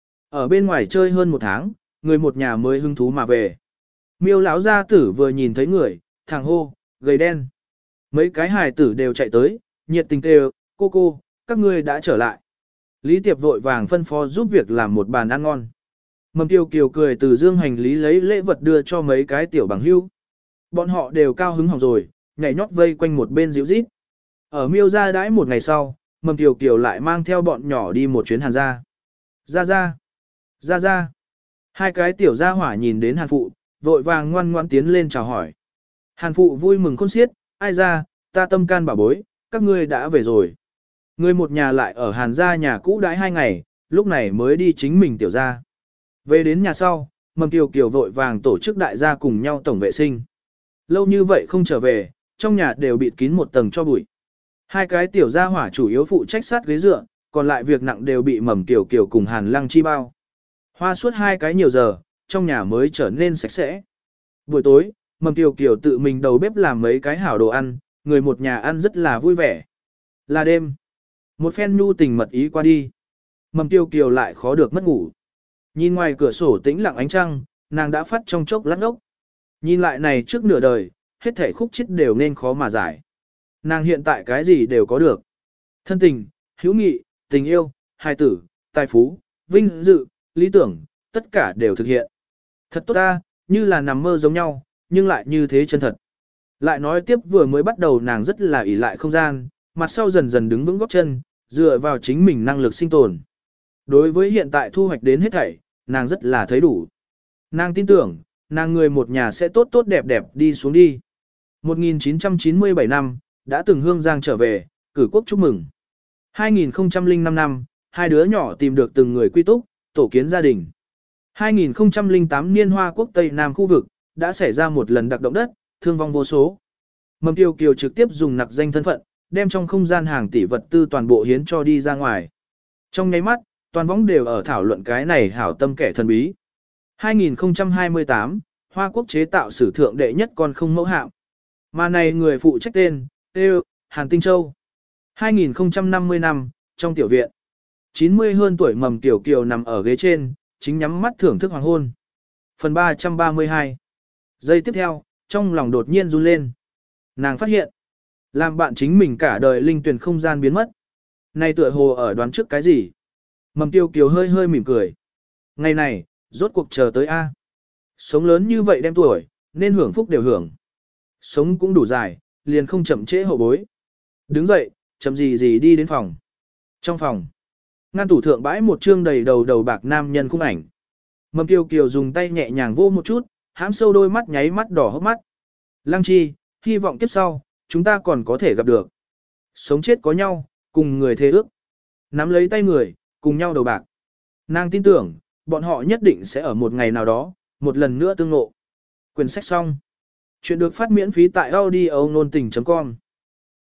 Ở bên ngoài chơi hơn một tháng, người một nhà mới hứng thú mà về. Miêu lão gia tử vừa nhìn thấy người, thằng hô, gầy đen. Mấy cái hài tử đều chạy tới, nhiệt tình kêu, cô cô, các ngươi đã trở lại. Lý Tiệp vội vàng phân phó giúp việc làm một bàn ăn ngon. Mầm Kiều Kiều cười từ dương hành lý lấy lễ vật đưa cho mấy cái tiểu bằng hưu. Bọn họ đều cao hứng hỏng rồi, nhảy nhót vây quanh một bên dịu rít. Ở miêu ra đãi một ngày sau, Mầm Kiều Kiều lại mang theo bọn nhỏ đi một chuyến Hàn gia. Ra ra, ra ra. Hai cái tiểu gia hỏa nhìn đến Hàn phụ, vội vàng ngoan ngoan tiến lên chào hỏi. Hàn phụ vui mừng khôn xiết, ai ra, ta tâm can bảo bối, các ngươi đã về rồi. Người một nhà lại ở Hàn gia nhà cũ đãi hai ngày, lúc này mới đi chính mình tiểu gia. Về đến nhà sau, Mầm Kiều Kiều vội vàng tổ chức đại gia cùng nhau tổng vệ sinh. Lâu như vậy không trở về, trong nhà đều bịt kín một tầng cho bụi. Hai cái tiểu gia hỏa chủ yếu phụ trách sát ghế dựa, còn lại việc nặng đều bị Mầm Kiều Kiều cùng Hàn Lăng Chi bao. Hoa suốt hai cái nhiều giờ, trong nhà mới trở nên sạch sẽ. Buổi tối, Mầm Kiều Kiều tự mình đầu bếp làm mấy cái hảo đồ ăn, người một nhà ăn rất là vui vẻ. Là đêm, một phen nhu tình mật ý qua đi. Mầm Kiều Kiều lại khó được mất ngủ. Nhìn ngoài cửa sổ tĩnh lặng ánh trăng, nàng đã phát trong chốc lát ốc. Nhìn lại này trước nửa đời, hết thể khúc chết đều nên khó mà giải. Nàng hiện tại cái gì đều có được. Thân tình, hữu nghị, tình yêu, hài tử, tài phú, vinh dự, lý tưởng, tất cả đều thực hiện. Thật tốt ta, như là nằm mơ giống nhau, nhưng lại như thế chân thật. Lại nói tiếp vừa mới bắt đầu nàng rất là ỷ lại không gian, mặt sau dần dần đứng vững góc chân, dựa vào chính mình năng lực sinh tồn. Đối với hiện tại thu hoạch đến hết thảy, nàng rất là thấy đủ. Nàng tin tưởng, nàng người một nhà sẽ tốt tốt đẹp đẹp đi xuống đi. một nghìn chín trăm chín mươi bảy năm, đã từng Hương Giang trở về, cử quốc chúc mừng. hai nghìn không trăm lẻ năm năm, hai đứa nhỏ tìm được từng người quy túc, tổ kiến gia đình. hai nghìn không trăm lẻ tám niên Hoa Quốc Tây Nam khu vực, đã xảy ra một lần đặc động đất, thương vong vô số. Mầm Kiều Kiều trực tiếp dùng nặc danh thân phận, đem trong không gian hàng tỷ vật tư toàn bộ hiến cho đi ra ngoài. Trong nháy mắt, toàn võng đều ở thảo luận cái này hảo tâm kẻ thần bí. hai nghìn không trăm hai mươi tám, Hoa Quốc chế tạo sử thượng đệ nhất con không mẫu hạm. Mà này người phụ trách tên, Têu, Hàn Tinh Châu. hai nghìn không trăm năm mươi năm, trong tiểu viện. chín mươi hơn tuổi Mầm Kiều Kiều nằm ở ghế trên, chính nhắm mắt thưởng thức hoàng hôn. Phần ba trăm ba mươi hai. Giây tiếp theo, trong lòng đột nhiên run lên. Nàng phát hiện, làm bạn chính mình cả đời linh tuyển không gian biến mất. Này tựa hồ ở đoán trước cái gì? Mầm Kiều Kiều hơi hơi mỉm cười. Ngày này, rốt cuộc chờ tới A. Sống lớn như vậy đem tuổi, nên hưởng phúc đều hưởng. Sống cũng đủ dài, liền không chậm trễ hậu bối. Đứng dậy, chậm gì gì đi đến phòng. Trong phòng, ngăn tủ thượng bãi một trương đầy đầu đầu bạc nam nhân khung ảnh. Mầm Kiều Kiều dùng tay nhẹ nhàng vô một chút, hãm sâu đôi mắt nháy mắt đỏ hốc mắt. Lăng Chi, hy vọng kiếp sau, chúng ta còn có thể gặp được. Sống chết có nhau, cùng người thề ước. Nắm lấy tay người, cùng nhau đầu bạc. Nàng tin tưởng, bọn họ nhất định sẽ ở một ngày nào đó, một lần nữa tương ngộ. Quyển sách xong. Chuyện được phát miễn phí tại audio nôn tình chấm com.